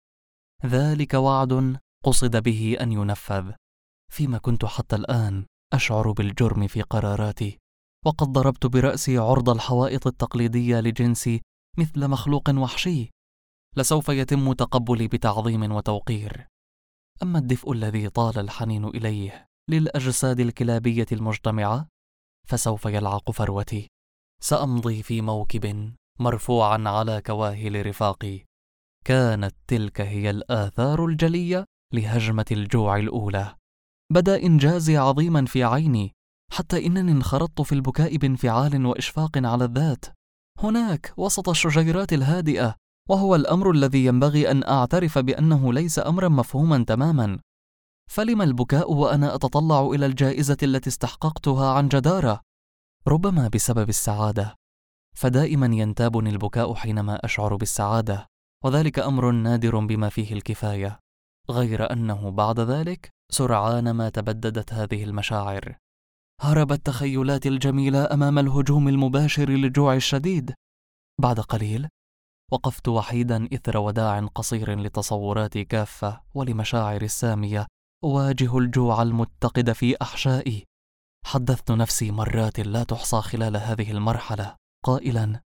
ذلك وعد قصد به أن ينفذ، فيما كنت حتى الآن أشعر بالجرم في قراراتي، وقد ضربت برأسي عرض الحوائط التقليدية لجنسي مثل مخلوق وحشي لسوف يتم تقبلي بتعظيم وتوقير. أما الدفء الذي طال الحنين إليه للأجساد الكلابية المجتمعة فسوف يلعق فروتي. سأمضي في موكب مرفوعا على كواهل رفاقي. كانت تلك هي الآثار الجلية لهجمة الجوع الأولى. بدأ إنجازي عظيما في عيني، حتى إنني انخرطت في البكاء بانفعال وإشفاق على الذات هناك وسط الشجيرات الهادئة، وهو الأمر الذي ينبغي أن أعترف بأنه ليس أمرا مفهوما تماما. فلما البكاء وأنا أتطلع إلى الجائزة التي استحققتها عن جدارة؟ ربما بسبب السعادة، فدائما ينتابني البكاء حينما أشعر بالسعادة، وذلك أمر نادر بما فيه الكفاية، غير أنه بعد ذلك سرعان ما تبددت هذه المشاعر. هربت تخيلاتي الجميلة أمام الهجوم المباشر للجوع الشديد. بعد قليل وقفت وحيدا إثر وداع قصير لتصوراتي كافة ولمشاعري السامية، أواجه الجوع المتقد في أحشائي. حدثت نفسي مرات لا تحصى خلال هذه المرحلة قائلا: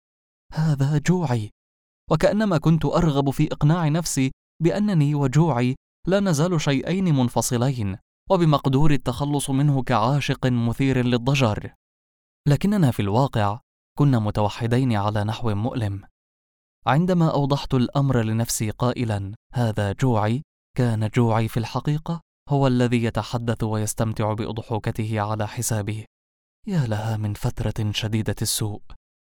هذا جوعي، وكأنما كنت أرغب في إقناع نفسي بأنني وجوعي لا نزال شيئين منفصلين، وبمقدور التخلص منه كعاشق مثير للضجر. لكننا في الواقع كنا متوحدين على نحو مؤلم. عندما أوضحت الأمر لنفسي قائلا هذا جوعي، كان جوعي في الحقيقة هو الذي يتحدث ويستمتع بأضحوكته على حسابه. يا لها من فترة شديدة السوء.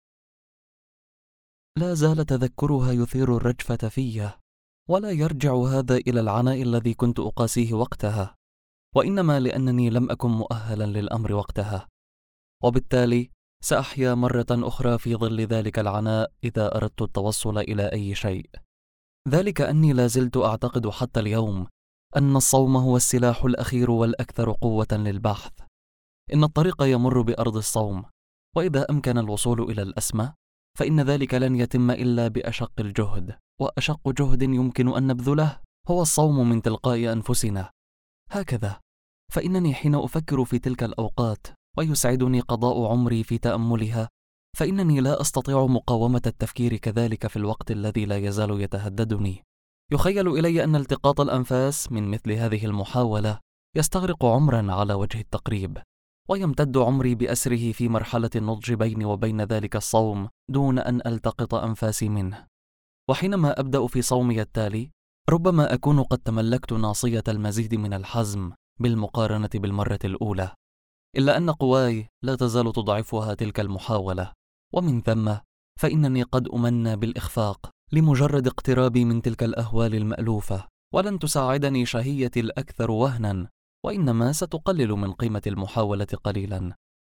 لا زال تذكرها يثير الرجفة فيه، ولا يرجع هذا إلى العناء الذي كنت أقاسيه وقتها، وإنما لأنني لم أكن مؤهلا للأمر وقتها، وبالتالي سأحيا مرة أخرى في ظل ذلك العناء إذا أردت التوصل إلى أي شيء. ذلك أني لا زلت أعتقد حتى اليوم أن الصوم هو السلاح الأخير والأكثر قوة للبحث، إن الطريق يمر بأرض الصوم، وإذا أمكن الوصول إلى الأسمى فإن ذلك لن يتم إلا بأشق الجهد، وأشق جهد يمكن أن نبذله هو الصوم من تلقاء أنفسنا. هكذا فإنني حين أفكر في تلك الأوقات ويسعدني قضاء عمري في تأملها، فإنني لا أستطيع مقاومة التفكير كذلك في الوقت الذي لا يزال يتهددني. يخيل إلي أن التقاط الأنفاس من مثل هذه المحاولة يستغرق عمرا على وجه التقريب، ويمتد عمري بأسره في مرحلة النضج بيني وبين ذلك الصوم دون أن ألتقط أنفاسي منه. وحينما أبدأ في صومي التالي ربما أكون قد تملكت ناصية المزيد من الحزم بالمقارنة بالمرة الأولى، إلا أن قواي لا تزال تضعفها تلك المحاولة، ومن ثم فإنني قد أمنى بالإخفاق لمجرد اقترابي من تلك الأهوال المألوفة، ولن تساعدني شهيتي الأكثر وهنا، وإنما ستقلل من قيمة المحاولة قليلا،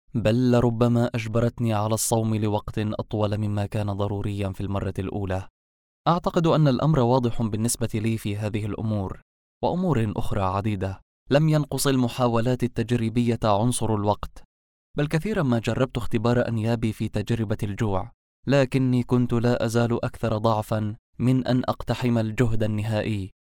بل لربما أجبرتني على الصوم لوقت أطول مما كان ضروريا في المرة الأولى. أعتقد أن الأمر واضح بالنسبة لي في هذه الأمور وأمور أخرى عديدة. لم ينقص المحاولات التجريبية عنصر الوقت، بل كثيرا ما جربت اختبار أنيابي في تجربة الجوع، لكني كنت لا أزال أكثر ضعفا من أن أقتحم الجهد النهائي.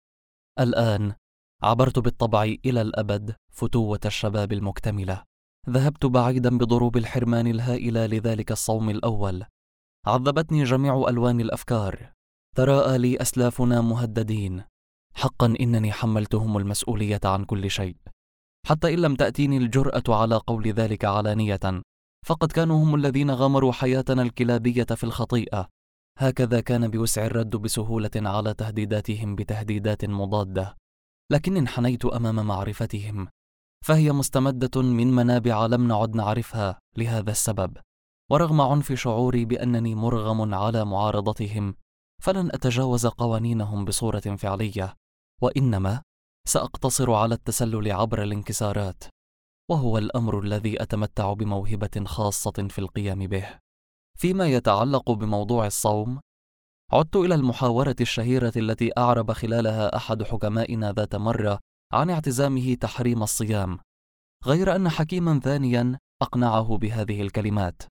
الآن عبرت بالطبع إلى الأبد فتوة الشباب المكتملة، ذهبت بعيدا بضروب الحرمان الهائلة لذلك الصوم الأول. عذبتني جميع ألوان الأفكار، تراءى لي أسلافنا مهددين، حقا إنني حملتهم المسؤولية عن كل شيء، حتى إن لم تأتيني الجرأة على قول ذلك علانية، فقد كانوا هم الذين غمروا حياتنا الكلابية في الخطيئة. هكذا كان بوسع الرد بسهولة على تهديداتهم بتهديدات مضادة، لكني انحنيت أمام معرفتهم، فهي مستمدة من منابع لم نعد نعرفها لهذا السبب. ورغم عنف شعوري بأنني مرغم على معارضتهم، فلن أتجاوز قوانينهم بصورة فعلية، وإنما سأقتصر على التسلل عبر الانكسارات، وهو الأمر الذي أتمتع بموهبة خاصة في القيام به. فيما يتعلق بموضوع الصوم، عدت إلى المحاورة الشهيرة التي أعرب خلالها أحد حكمائنا ذات مرة عن اعتزامه تحريم الصيام، غير أن حكيما ثانيا أقنعه بهذه الكلمات: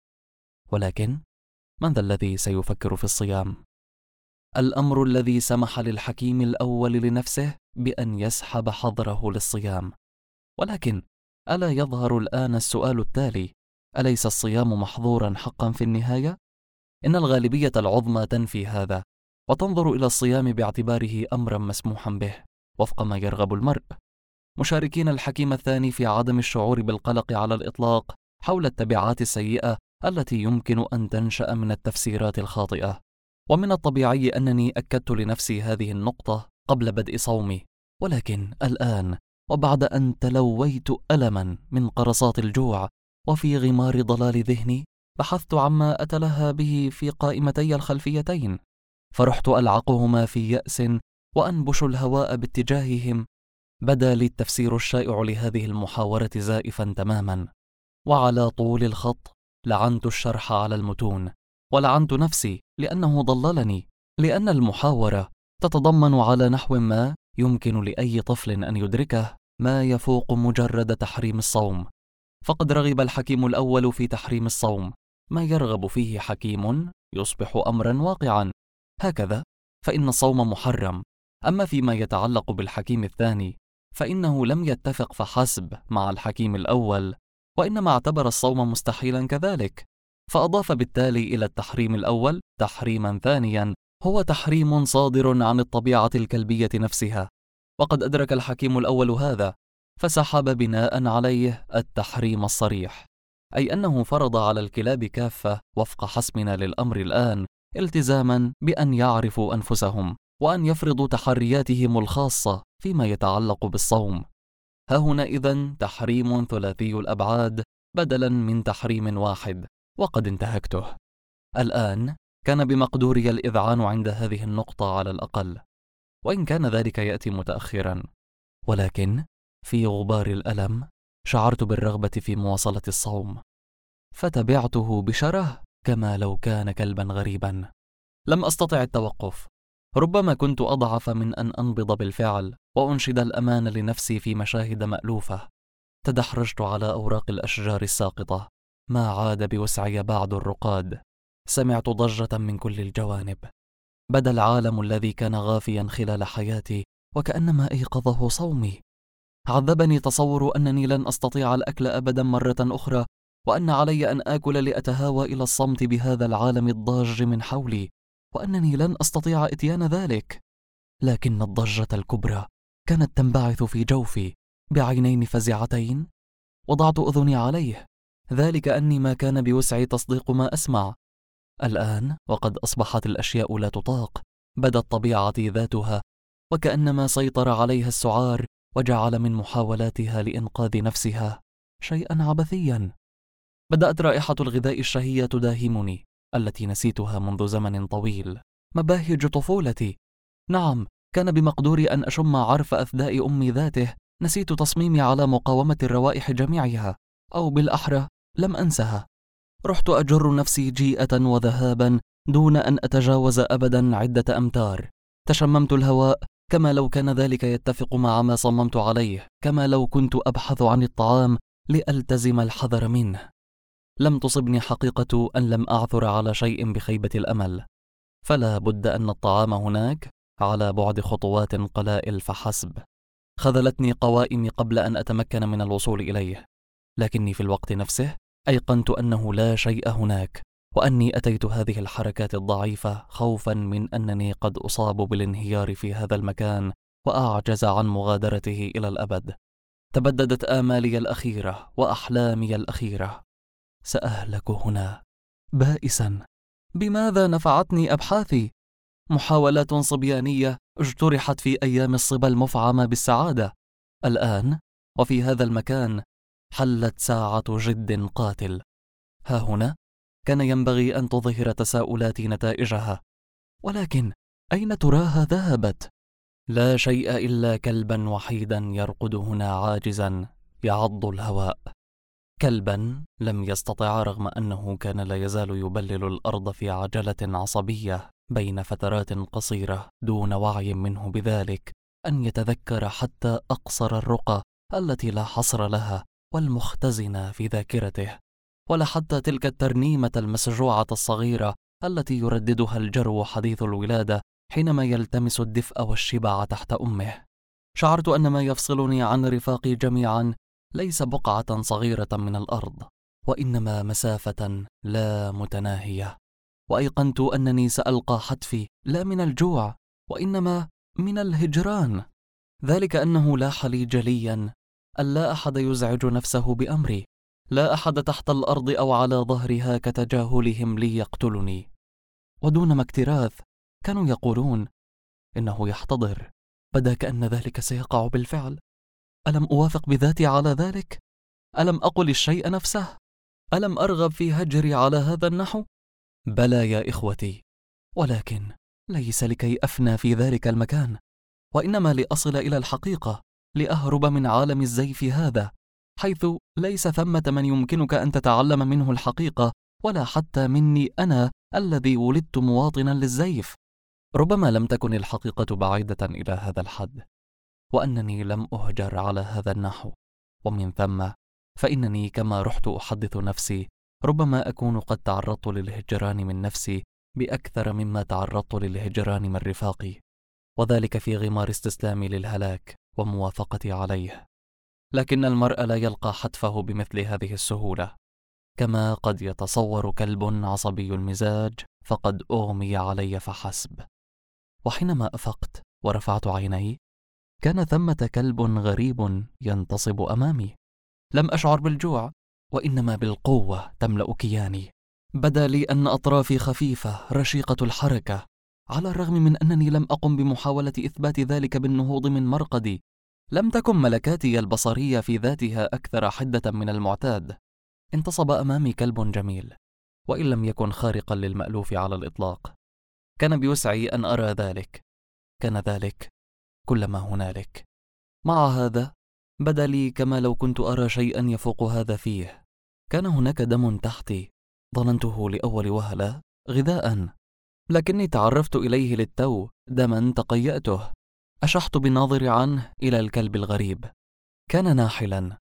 ولكن من ذا الذي سيفكر في الصيام؟ الأمر الذي سمح للحكيم الأول لنفسه بأن يسحب حظره للصيام. ولكن ألا يظهر الآن السؤال التالي: أليس الصيام محظورا حقا في النهاية؟ إن الغالبية العظمى تنفي هذا، وتنظر إلى الصيام باعتباره أمرا مسموحا به وفق ما يرغب المرء، مشاركين الحكيم الثاني في عدم الشعور بالقلق على الإطلاق حول التبعات السيئة التي يمكن أن تنشأ من التفسيرات الخاطئة. ومن الطبيعي أنني أكدت لنفسي هذه النقطة قبل بدء صومي، ولكن الآن وبعد أن تلويت ألما من قرصات الجوع وفي غمار ضلال ذهني، بحثت عما أتلهى به في قائمتي الخلفيتين، فرحت ألعقهما في يأس وأنبش الهواء باتجاههم. بدا لي التفسير الشائع لهذه المحاورة زائفا تماما، وعلى طول الخط لعنت الشرح على المتون، ولعنت نفسي لأنه ضللني، لأن المحاورة تتضمن على نحو ما يمكن لأي طفل أن يدركه ما يفوق مجرد تحريم الصوم. فقد رغب الحكيم الأول في تحريم الصوم، ما يرغب فيه حكيم يصبح أمرا واقعا. هكذا فإن الصوم محرم. أما فيما يتعلق بالحكيم الثاني، فإنه لم يتفق فحسب مع الحكيم الأول، وإنما اعتبر الصوم مستحيلا كذلك، فأضاف بالتالي إلى التحريم الأول تحريما ثانيا هو تحريم صادر عن الطبيعة الكلبية نفسها. وقد أدرك الحكيم الأول هذا، فسحب بناء عليه التحريم الصريح، أي أنه فرض على الكلاب كافة وفق حسمنا للأمر الآن التزاما بأن يعرفوا أنفسهم وأن يفرضوا تحرياتهم الخاصة فيما يتعلق بالصوم. ها هنا إذن تحريم ثلاثي الأبعاد بدلا من تحريم واحد، وقد انتهكته. الآن كان بمقدوري الإذعان عند هذه النقطة على الأقل، وإن كان ذلك يأتي متأخرا، ولكن في غبار الألم شعرت بالرغبة في مواصلة الصوم، فتبعته بشره كما لو كان كلبا غريبا. لم أستطع التوقف، ربما كنت أضعف من أن أنبض بالفعل وأنشد الأمان لنفسي في مشاهد مألوفة. تدحرجت على أوراق الأشجار الساقطة، ما عاد بوسعي بعد الرقاد. سمعت ضجة من كل الجوانب. بدا العالم الذي كان غافيا خلال حياتي وكأنما أيقظه صومي. عذبني تصور أنني لن أستطيع الأكل أبدا مرة أخرى، وأن علي أن آكل لأتهاوى إلى الصمت بهذا العالم الضاج من حولي، وأنني لن أستطيع إتيان ذلك. لكن الضجة الكبرى كانت تنبعث في جوفي بعينين فزعتين. وضعت أذني عليه، ذلك أني ما كان بوسعي تصديق ما أسمع. الآن وقد أصبحت الأشياء لا تطاق، بدت طبيعتي ذاتها وكأنما سيطر عليها السعار وجعل من محاولاتها لإنقاذ نفسها شيئا عبثيا. بدأت رائحة الغذاء الشهية تداهمني، التي نسيتها منذ زمن طويل، مباهج طفولتي. نعم، كان بمقدوري أن أشم عرف أثداء أمي ذاته. نسيت تصميمي على مقاومة الروائح جميعها، أو بالأحرى لم أنسها. رحت أجر نفسي جيئة وذهابا دون أن أتجاوز أبدا عدة أمتار. تشممت الهواء كما لو كان ذلك يتفق مع ما صممت عليه، كما لو كنت أبحث عن الطعام لألتزم الحذر منه. لم تصبني حقيقة أن لم أعثر على شيء بخيبة الأمل، فلا بد أن الطعام هناك على بعد خطوات قلائل فحسب. خذلتني قوائمي قبل أن أتمكن من الوصول إليه، لكني في الوقت نفسه أيقنت أنه لا شيء هناك، وأني أتيت هذه الحركات الضعيفة خوفا من أنني قد أصاب بالانهيار في هذا المكان وأعجز عن مغادرته إلى الأبد. تبددت آمالي الأخيرة وأحلامي الأخيرة. سأهلك هنا بائسا. بماذا نفعتني أبحاثي؟ محاولات صبيانية اجترحت في أيام الصبا المفعمة بالسعادة. الآن وفي هذا المكان حلت ساعة جد قاتل. ها هنا كان ينبغي أن تظهر تساؤلاتي نتائجها، ولكن أين تراها ذهبت؟ لا شيء إلا كلبا وحيدا يرقد هنا عاجزا يعض الهواء. كلبا لم يستطع رغم أنه كان لا يزال يبلل الأرض في عجلة عصبية بين فترات قصيرة دون وعي منه بذلك أن يتذكر حتى أقصر الرقى التي لا حصر لها والمختزنة في ذاكرته، ولا حتى تلك الترنيمة المسجوعة الصغيرة التي يرددها الجرو حديث الولادة حينما يلتمس الدفء والشبع تحت أمه. شعرت أن ما يفصلني عن رفاقي جميعا ليس بقعة صغيرة من الأرض، وإنما مسافة لا متناهية. وأيقنت أنني سألقى حتفي لا من الجوع وإنما من الهجران. ذلك أنه لاح لي جليا أن لا أحد يزعج نفسه بأمري، لا أحد تحت الأرض أو على ظهرها كتجاهلهم لي يقتلني. ودون ما اكتراث كانوا يقولون إنه يحتضر. بدا كأن ذلك سيقع بالفعل. ألم أوافق بذاتي على ذلك؟ ألم أقل الشيء نفسه؟ ألم أرغب في هجري على هذا النحو؟ بلى يا إخوتي، ولكن ليس لكي أفنى في ذلك المكان، وإنما لأصل إلى الحقيقة، لأهرب من عالم الزيف هذا، حيث ليس ثمة من يمكنك أن تتعلم منه الحقيقة، ولا حتى مني أنا الذي ولدت مواطنا للزيف. ربما لم تكن الحقيقة بعيدة إلى هذا الحد، وأنني لم أهجر على هذا النحو، ومن ثم فإنني كما رحت أحدث نفسي ربما أكون قد تعرضت للهجران من نفسي بأكثر مما تعرضت للهجران من رفاقي، وذلك في غمار استسلامي للهلاك وموافقتي عليه. لكن المرء لا يلقى حتفه بمثل هذه السهولة. كما قد يتصور كلب عصبي المزاج فقد أغمي علي فحسب. وحينما أفقت ورفعت عيني كان ثمة كلب غريب ينتصب أمامي. لم أشعر بالجوع، وإنما بالقوة تملأ كياني. بدا لي أن أطرافي خفيفة رشيقة الحركة، على الرغم من أنني لم أقم بمحاولة إثبات ذلك بالنهوض من مرقدي. لم تكن ملكاتي البصرية في ذاتها أكثر حدة من المعتاد. انتصب أمامي كلب جميل، وإن لم يكن خارقا للمألوف على الإطلاق. كان بوسعي أن أرى ذلك. كان ذلك كل ما هنالك. مع هذا بدا لي كما لو كنت أرى شيئا يفوق هذا فيه. كان هناك دم تحتي، ظننته لأول وهلة غذاء، لكني تعرفت إليه للتو دما تقيأته. أشحت بالناظر عنه إلى الكلب الغريب. كان ناحلا،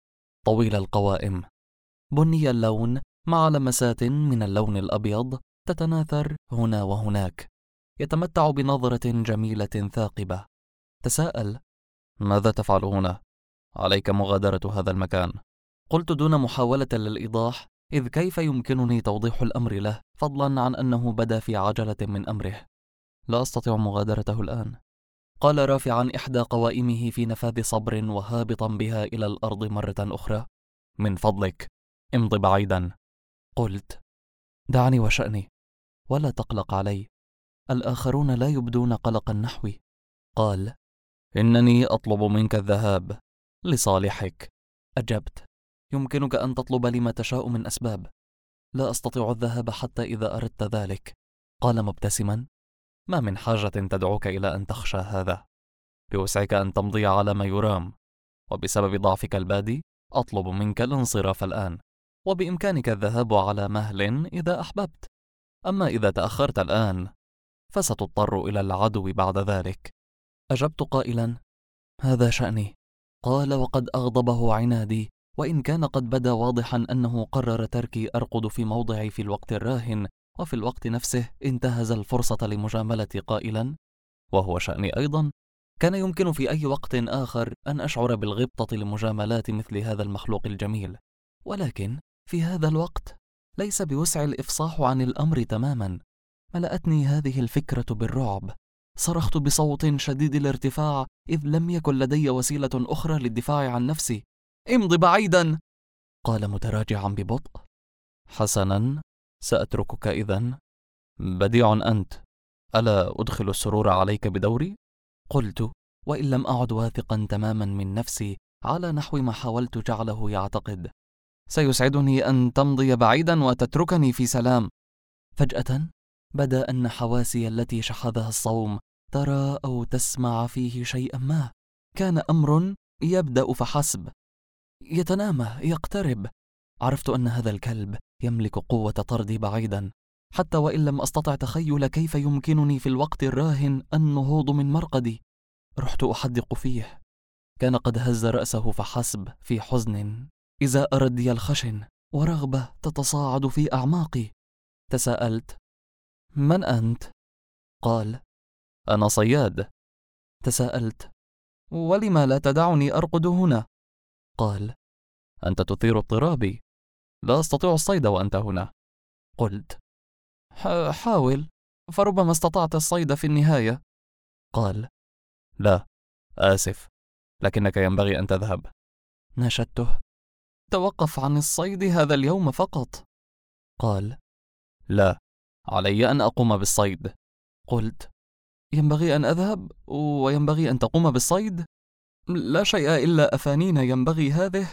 طويل القوائم، بني اللون مع لمسات من اللون الأبيض تتناثر هنا وهناك، يتمتع بنظرة جميلة ثاقبة. تساءل: ماذا تفعل هنا؟ عليك مغادرة هذا المكان. قلت دون محاولة للإيضاح، إذ كيف يمكنني توضيح الأمر له، فضلا عن أنه بدا في عجلة من أمره. لا أستطيع مغادرته الآن. قال رافعا إحدى قوائمه في نفاذ صبر وهابطا بها إلى الأرض مرة أخرى: من فضلك امض بعيدا. قلت: دعني وشأني، ولا تقلق علي، الآخرون لا يبدون قلقا نحوي. قال: إنني أطلب منك الذهاب لصالحك. أجبت: يمكنك أن تطلب لي ما تشاء من أسباب، لا أستطيع الذهاب حتى إذا أردت ذلك. قال مبتسما: ما من حاجة تدعوك إلى أن تخشى هذا، بوسعك أن تمضي على ما يرام، وبسبب ضعفك البادي أطلب منك الانصراف الآن، وبإمكانك الذهاب على مهل إذا أحببت، أما إذا تأخرت الآن فستضطر إلى العدو بعد ذلك. أجبت قائلا: هذا شأني. قال وقد أغضبه عنادي، وإن كان قد بدا واضحا أنه قرر تركي أرقد في موضعي في الوقت الراهن، وفي الوقت نفسه انتهز الفرصة لمجاملتي قائلا: وهو شأني أيضا. كان يمكن في أي وقت آخر أن أشعر بالغبطة لمجاملات مثل هذا المخلوق الجميل، ولكن في هذا الوقت ليس بوسع الإفصاح عن الأمر تماما. ملأتني هذه الفكرة بالرعب. صرخت بصوت شديد الارتفاع، إذ لم يكن لدي وسيلة أخرى للدفاع عن نفسي: امض بعيدا. قال متراجعا ببطء: حسنا، سأتركك إذن. بديع أنت، ألا أدخل السرور عليك بدوري؟ قلت، وإن لم أعد واثقا تماما من نفسي، على نحو ما حاولت جعله يعتقد: سيسعدني أن تمضي بعيدا وتتركني في سلام. فجأة بدا أن حواسي التي شحذها الصوم ترى أو تسمع فيه شيئا ما. كان أمر يبدأ فحسب، يتنامى، يقترب. عرفت أن هذا الكلب يملك قوة طردي بعيدا، حتى وإن لم أستطع تخيل كيف يمكنني في الوقت الراهن النهوض من مرقدي. رحت أحدق فيه. كان قد هز رأسه فحسب في حزن إزاء ردي الخشن، ورغبة تتصاعد في أعماقي. تساءلت: من أنت؟ قال: أنا صياد. تساءلت: ولم لا تدعني أرقد هنا؟ قال: أنت تثير اضطرابي، لا أستطيع الصيد وأنت هنا. قلت: حاول، فربما استطعت الصيد في النهاية. قال: لا، آسف، لكنك ينبغي أن تذهب. ناشدته: توقف عن الصيد هذا اليوم فقط. قال: لا، علي أن أقوم بالصيد. قلت: ينبغي أن أذهب وينبغي أن تقوم بالصيد؟ لا شيء إلا أفانينا ينبغي هذه.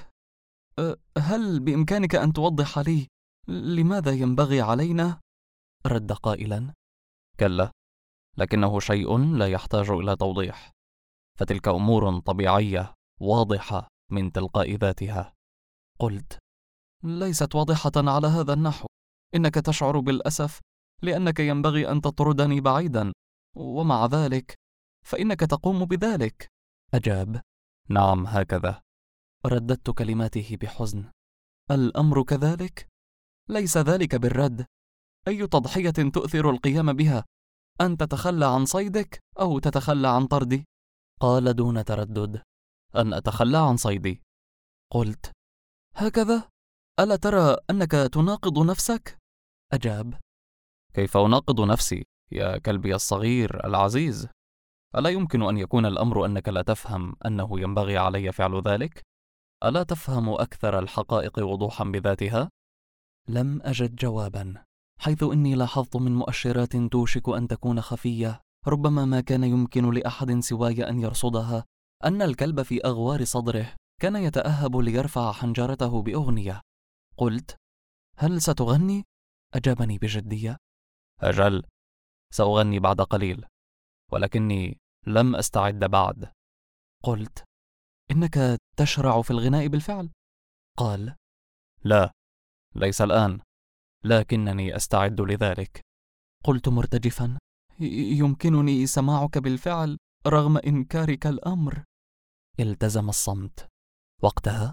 هل بإمكانك أن توضح لي لماذا ينبغي علينا؟ رد قائلا: كلا، لكنه شيء لا يحتاج إلى توضيح، فتلك أمور طبيعية واضحة من تلقاء ذاتها. قلت: ليست واضحة على هذا النحو. إنك تشعر بالأسف لأنك ينبغي أن تطردني بعيدا، ومع ذلك فإنك تقوم بذلك. أجاب: نعم، هكذا. رددت كلماته بحزن: الأمر كذلك؟ ليس ذلك بالرد. أي تضحية تؤثر القيام بها، أن تتخلى عن صيدك أو تتخلى عن طردي؟ قال دون تردد: أن أتخلى عن صيدي. قلت: هكذا؟ ألا ترى أنك تناقض نفسك؟ أجاب: كيف أناقض نفسي يا كلبي الصغير العزيز؟ ألا يمكن أن يكون الأمر أنك لا تفهم أنه ينبغي علي فعل ذلك؟ ألا تفهم أكثر الحقائق وضوحا بذاتها؟ لم أجد جوابا، حيث إني لاحظت من مؤشرات توشك أن تكون خفية، ربما ما كان يمكن لأحد سواي أن يرصدها، أن الكلب في أغوار صدره كان يتأهب ليرفع حنجرته بأغنية. قلت: هل ستغني؟ أجابني بجدية: أجل، سأغني بعد قليل، ولكني لم أستعد بعد. قلت: إنك تشرع في الغناء بالفعل؟ قال: لا، ليس الآن، لكنني أستعد لذلك. قلت مرتجفا: يمكنني سماعك بالفعل رغم إنكارك الأمر. التزم الصمت. وقتها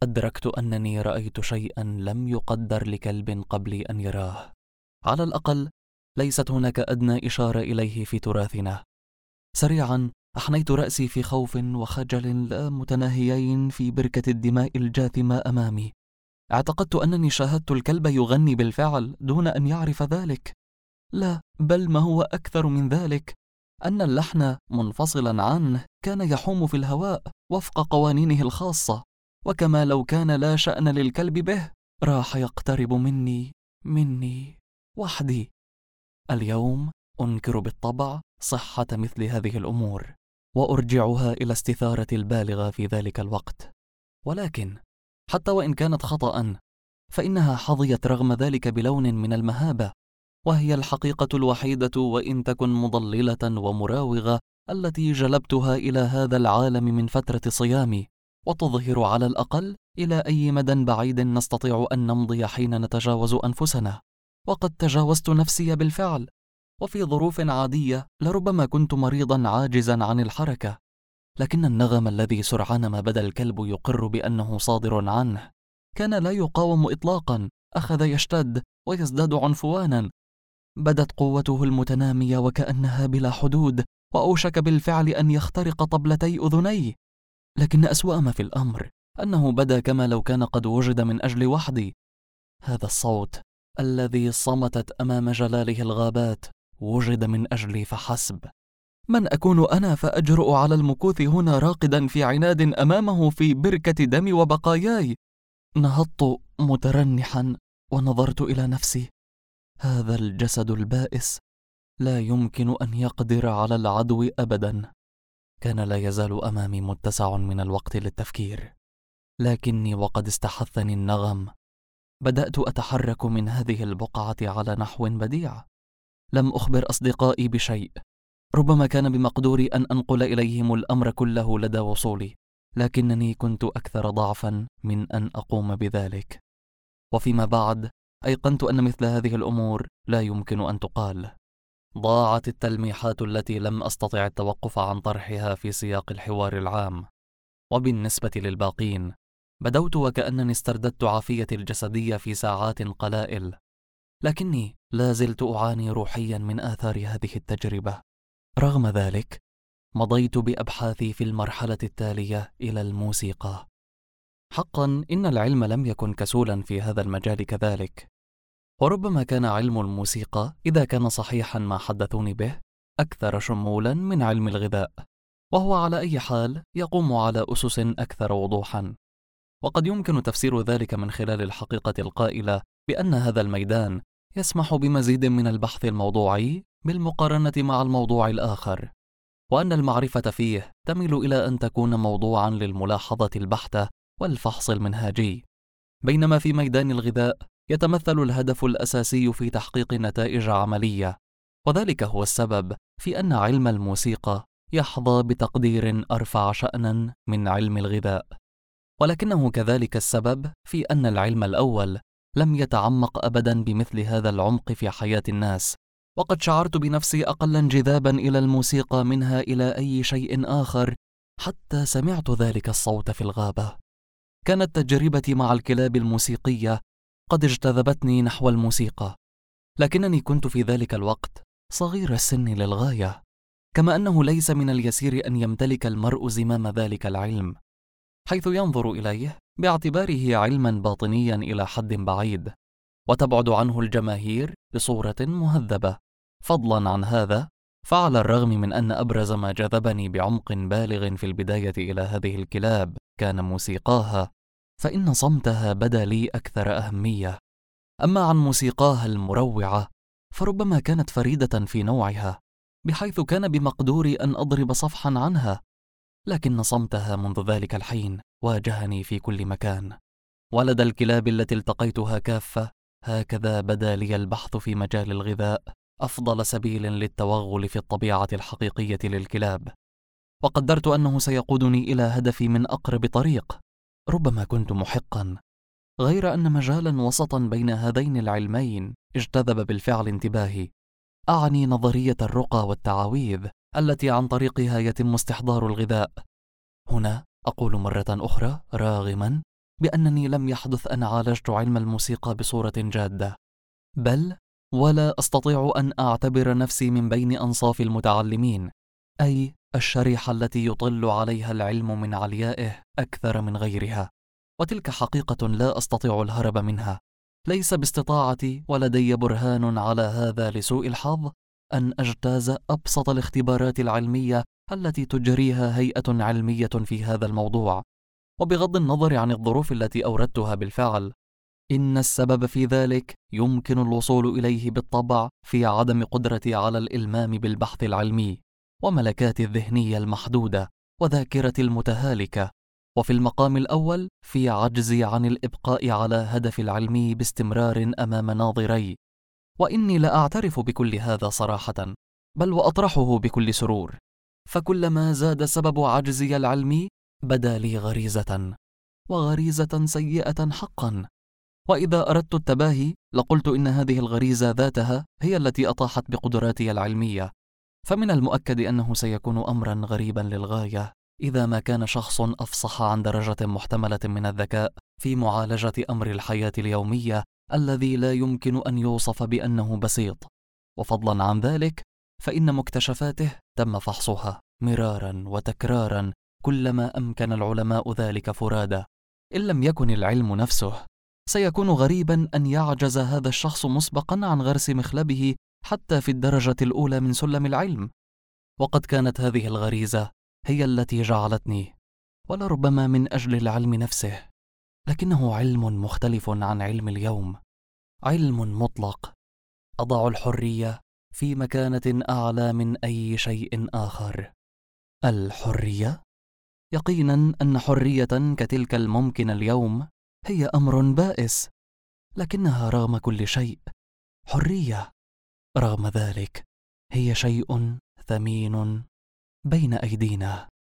أدركت أنني رأيت شيئا لم يقدر لكلب قبلي أن يراه. على الأقل ليست هناك أدنى إشارة إليه في تراثنا. سريعا أحنيت رأسي في خوف وخجل لا متناهيين في بركة الدماء الجاثمة أمامي. اعتقدت أنني شاهدت الكلب يغني بالفعل دون أن يعرف ذلك. لا، بل ما هو أكثر من ذلك، أن اللحن منفصلا عنه كان يحوم في الهواء وفق قوانينه الخاصة، وكما لو كان لا شأن للكلب به راح يقترب مني وحدي. اليوم أنكر بالطبع صحة مثل هذه الأمور، وأرجعها إلى استثارة البالغة في ذلك الوقت، ولكن حتى وإن كانت خطأ فإنها حظيت رغم ذلك بلون من المهابة، وهي الحقيقة الوحيدة وإن تكن مضللة ومراوغة التي جلبتها إلى هذا العالم من فترة صيامي، وتظهر على الأقل إلى أي مدى بعيد نستطيع أن نمضي حين نتجاوز أنفسنا. وقد تجاوزت نفسي بالفعل، وفي ظروف عادية لربما كنت مريضا عاجزا عن الحركة، لكن النغم الذي سرعان ما بدا الكلب يقر بأنه صادر عنه كان لا يقاوم إطلاقا، أخذ يشتد ويزداد عنفوانا. بدت قوته المتنامية وكأنها بلا حدود، وأوشك بالفعل أن يخترق طبلتي أذني. لكن أسوأ ما في الأمر أنه بدا كما لو كان قد وجد من أجل وحدي. هذا الصوت الذي صمتت أمام جلاله الغابات وجد من أجلي فحسب. من أكون أنا فأجرؤ على المكوث هنا راقدا في عناد أمامه في بركة دم وبقاياي؟ نهضت مترنحا ونظرت إلى نفسي. هذا الجسد البائس لا يمكن أن يقدر على العدو أبدا. كان لا يزال أمامي متسع من الوقت للتفكير، لكني وقد استحثني النغم بدأت أتحرك من هذه البقعة على نحو بديع. لم أخبر أصدقائي بشيء، ربما كان بمقدوري أن أنقل إليهم الأمر كله لدى وصولي، لكنني كنت أكثر ضعفا من أن أقوم بذلك. وفيما بعد أيقنت أن مثل هذه الأمور لا يمكن أن تقال. ضاعت التلميحات التي لم أستطع التوقف عن طرحها في سياق الحوار العام. وبالنسبة للباقين بدوت وكأنني استرددت عافيتي الجسدية في ساعات قلائل، لكني لا زلت أعاني روحيا من آثار هذه التجربة. رغم ذلك مضيت بأبحاثي في المرحلة التالية إلى الموسيقى. حقا إن العلم لم يكن كسولا في هذا المجال كذلك، وربما كان علم الموسيقى إذا كان صحيحا ما حدثوني به أكثر شمولا من علم الغذاء، وهو على أي حال يقوم على أسس أكثر وضوحا. وقد يمكن تفسير ذلك من خلال الحقيقة القائلة بأن هذا الميدان يسمح بمزيد من البحث الموضوعي بالمقارنة مع الموضوع الآخر، وأن المعرفة فيه تميل إلى أن تكون موضوعا للملاحظة البحتة والفحص المنهاجي، بينما في ميدان الغذاء يتمثل الهدف الأساسي في تحقيق نتائج عملية. وذلك هو السبب في أن علم الموسيقى يحظى بتقدير أرفع شأنا من علم الغذاء، ولكنه كذلك السبب في أن العلم الأول لم يتعمق أبدا بمثل هذا العمق في حياة الناس. وقد شعرت بنفسي أقل انجذابا إلى الموسيقى منها إلى أي شيء آخر حتى سمعت ذلك الصوت في الغابة. كانت تجربتي مع الكلاب الموسيقية قد اجتذبتني نحو الموسيقى، لكنني كنت في ذلك الوقت صغير السن للغاية، كما أنه ليس من اليسير أن يمتلك المرء زمام ذلك العلم، حيث ينظر إليه باعتباره علما باطنيا إلى حد بعيد، وتبعد عنه الجماهير بصورة مهذبة. فضلا عن هذا، فعلى الرغم من أن أبرز ما جذبني بعمق بالغ في البداية إلى هذه الكلاب كان موسيقاها، فإن صمتها بدا لي أكثر أهمية. أما عن موسيقاها المروعة فربما كانت فريدة في نوعها، بحيث كان بمقدوري أن أضرب صفحا عنها، لكن صمتها منذ ذلك الحين واجهني في كل مكان. ولدى الكلاب التي التقيتها كافة هكذا بدا لي البحث في مجال الغذاء أفضل سبيل للتوغل في الطبيعة الحقيقية للكلاب، وقدرت أنه سيقودني إلى هدفي من أقرب طريق. ربما كنت محقا، غير أن مجالا وسطا بين هذين العلمين اجتذب بالفعل انتباهي، أعني نظرية الرقى والتعاويذ التي عن طريقها يتم استحضار الغذاء. هنا أقول مرة أخرى راغما بأنني لم يحدث أن عالجت علم الموسيقى بصورة جادة، بل ولا أستطيع أن أعتبر نفسي من بين أنصاف المتعلمين، أي الشريحة التي يطل عليها العلم من عليائه أكثر من غيرها. وتلك حقيقة لا أستطيع الهرب منها. ليس باستطاعتي ولدي برهان على هذا لسوء الحظ أن أجتاز أبسط الاختبارات العلمية التي تجريها هيئة علمية في هذا الموضوع. وبغض النظر عن الظروف التي أوردتها بالفعل، إن السبب في ذلك يمكن الوصول إليه بالطبع في عدم قدرتي على الإلمام بالبحث العلمي، وملكاتي الذهنية المحدودة، وذاكرتي المتهالكة، وفي المقام الأول في عجزي عن الإبقاء على هدفي العلمي باستمرار أمام ناظري. وإني لأعترف بكل هذا صراحة، بل وأطرحه بكل سرور، فكلما زاد سبب عجزي العلمي بدا لي غريزة، وغريزة سيئة حقا. وإذا أردت التباهي لقلت إن هذه الغريزة ذاتها هي التي أطاحت بقدراتي العلمية. فمن المؤكد أنه سيكون أمرا غريبا للغاية إذا ما كان شخص أفصح عن درجة محتملة من الذكاء في معالجة أمر الحياة اليومية الذي لا يمكن أن يوصف بأنه بسيط. وفضلا عن ذلك فإن مكتشفاته تم فحصها مرارا وتكرارا كلما أمكن العلماء ذلك فرادى. إن لم يكن العلم نفسه، سيكون غريبا أن يعجز هذا الشخص مسبقا عن غرس مخلبه حتى في الدرجة الأولى من سلم العلم. وقد كانت هذه الغريزة هي التي جعلتني، ولربما من أجل العلم نفسه، لكنه علم مختلف عن علم اليوم، علم مطلق أضع الحرية في مكانة أعلى من أي شيء آخر. الحرية؟ يقينا أن حرية كتلك الممكن اليوم هي أمر بائس، لكنها رغم كل شيء حرية. رغم ذلك هي شيء ثمين بين أيدينا.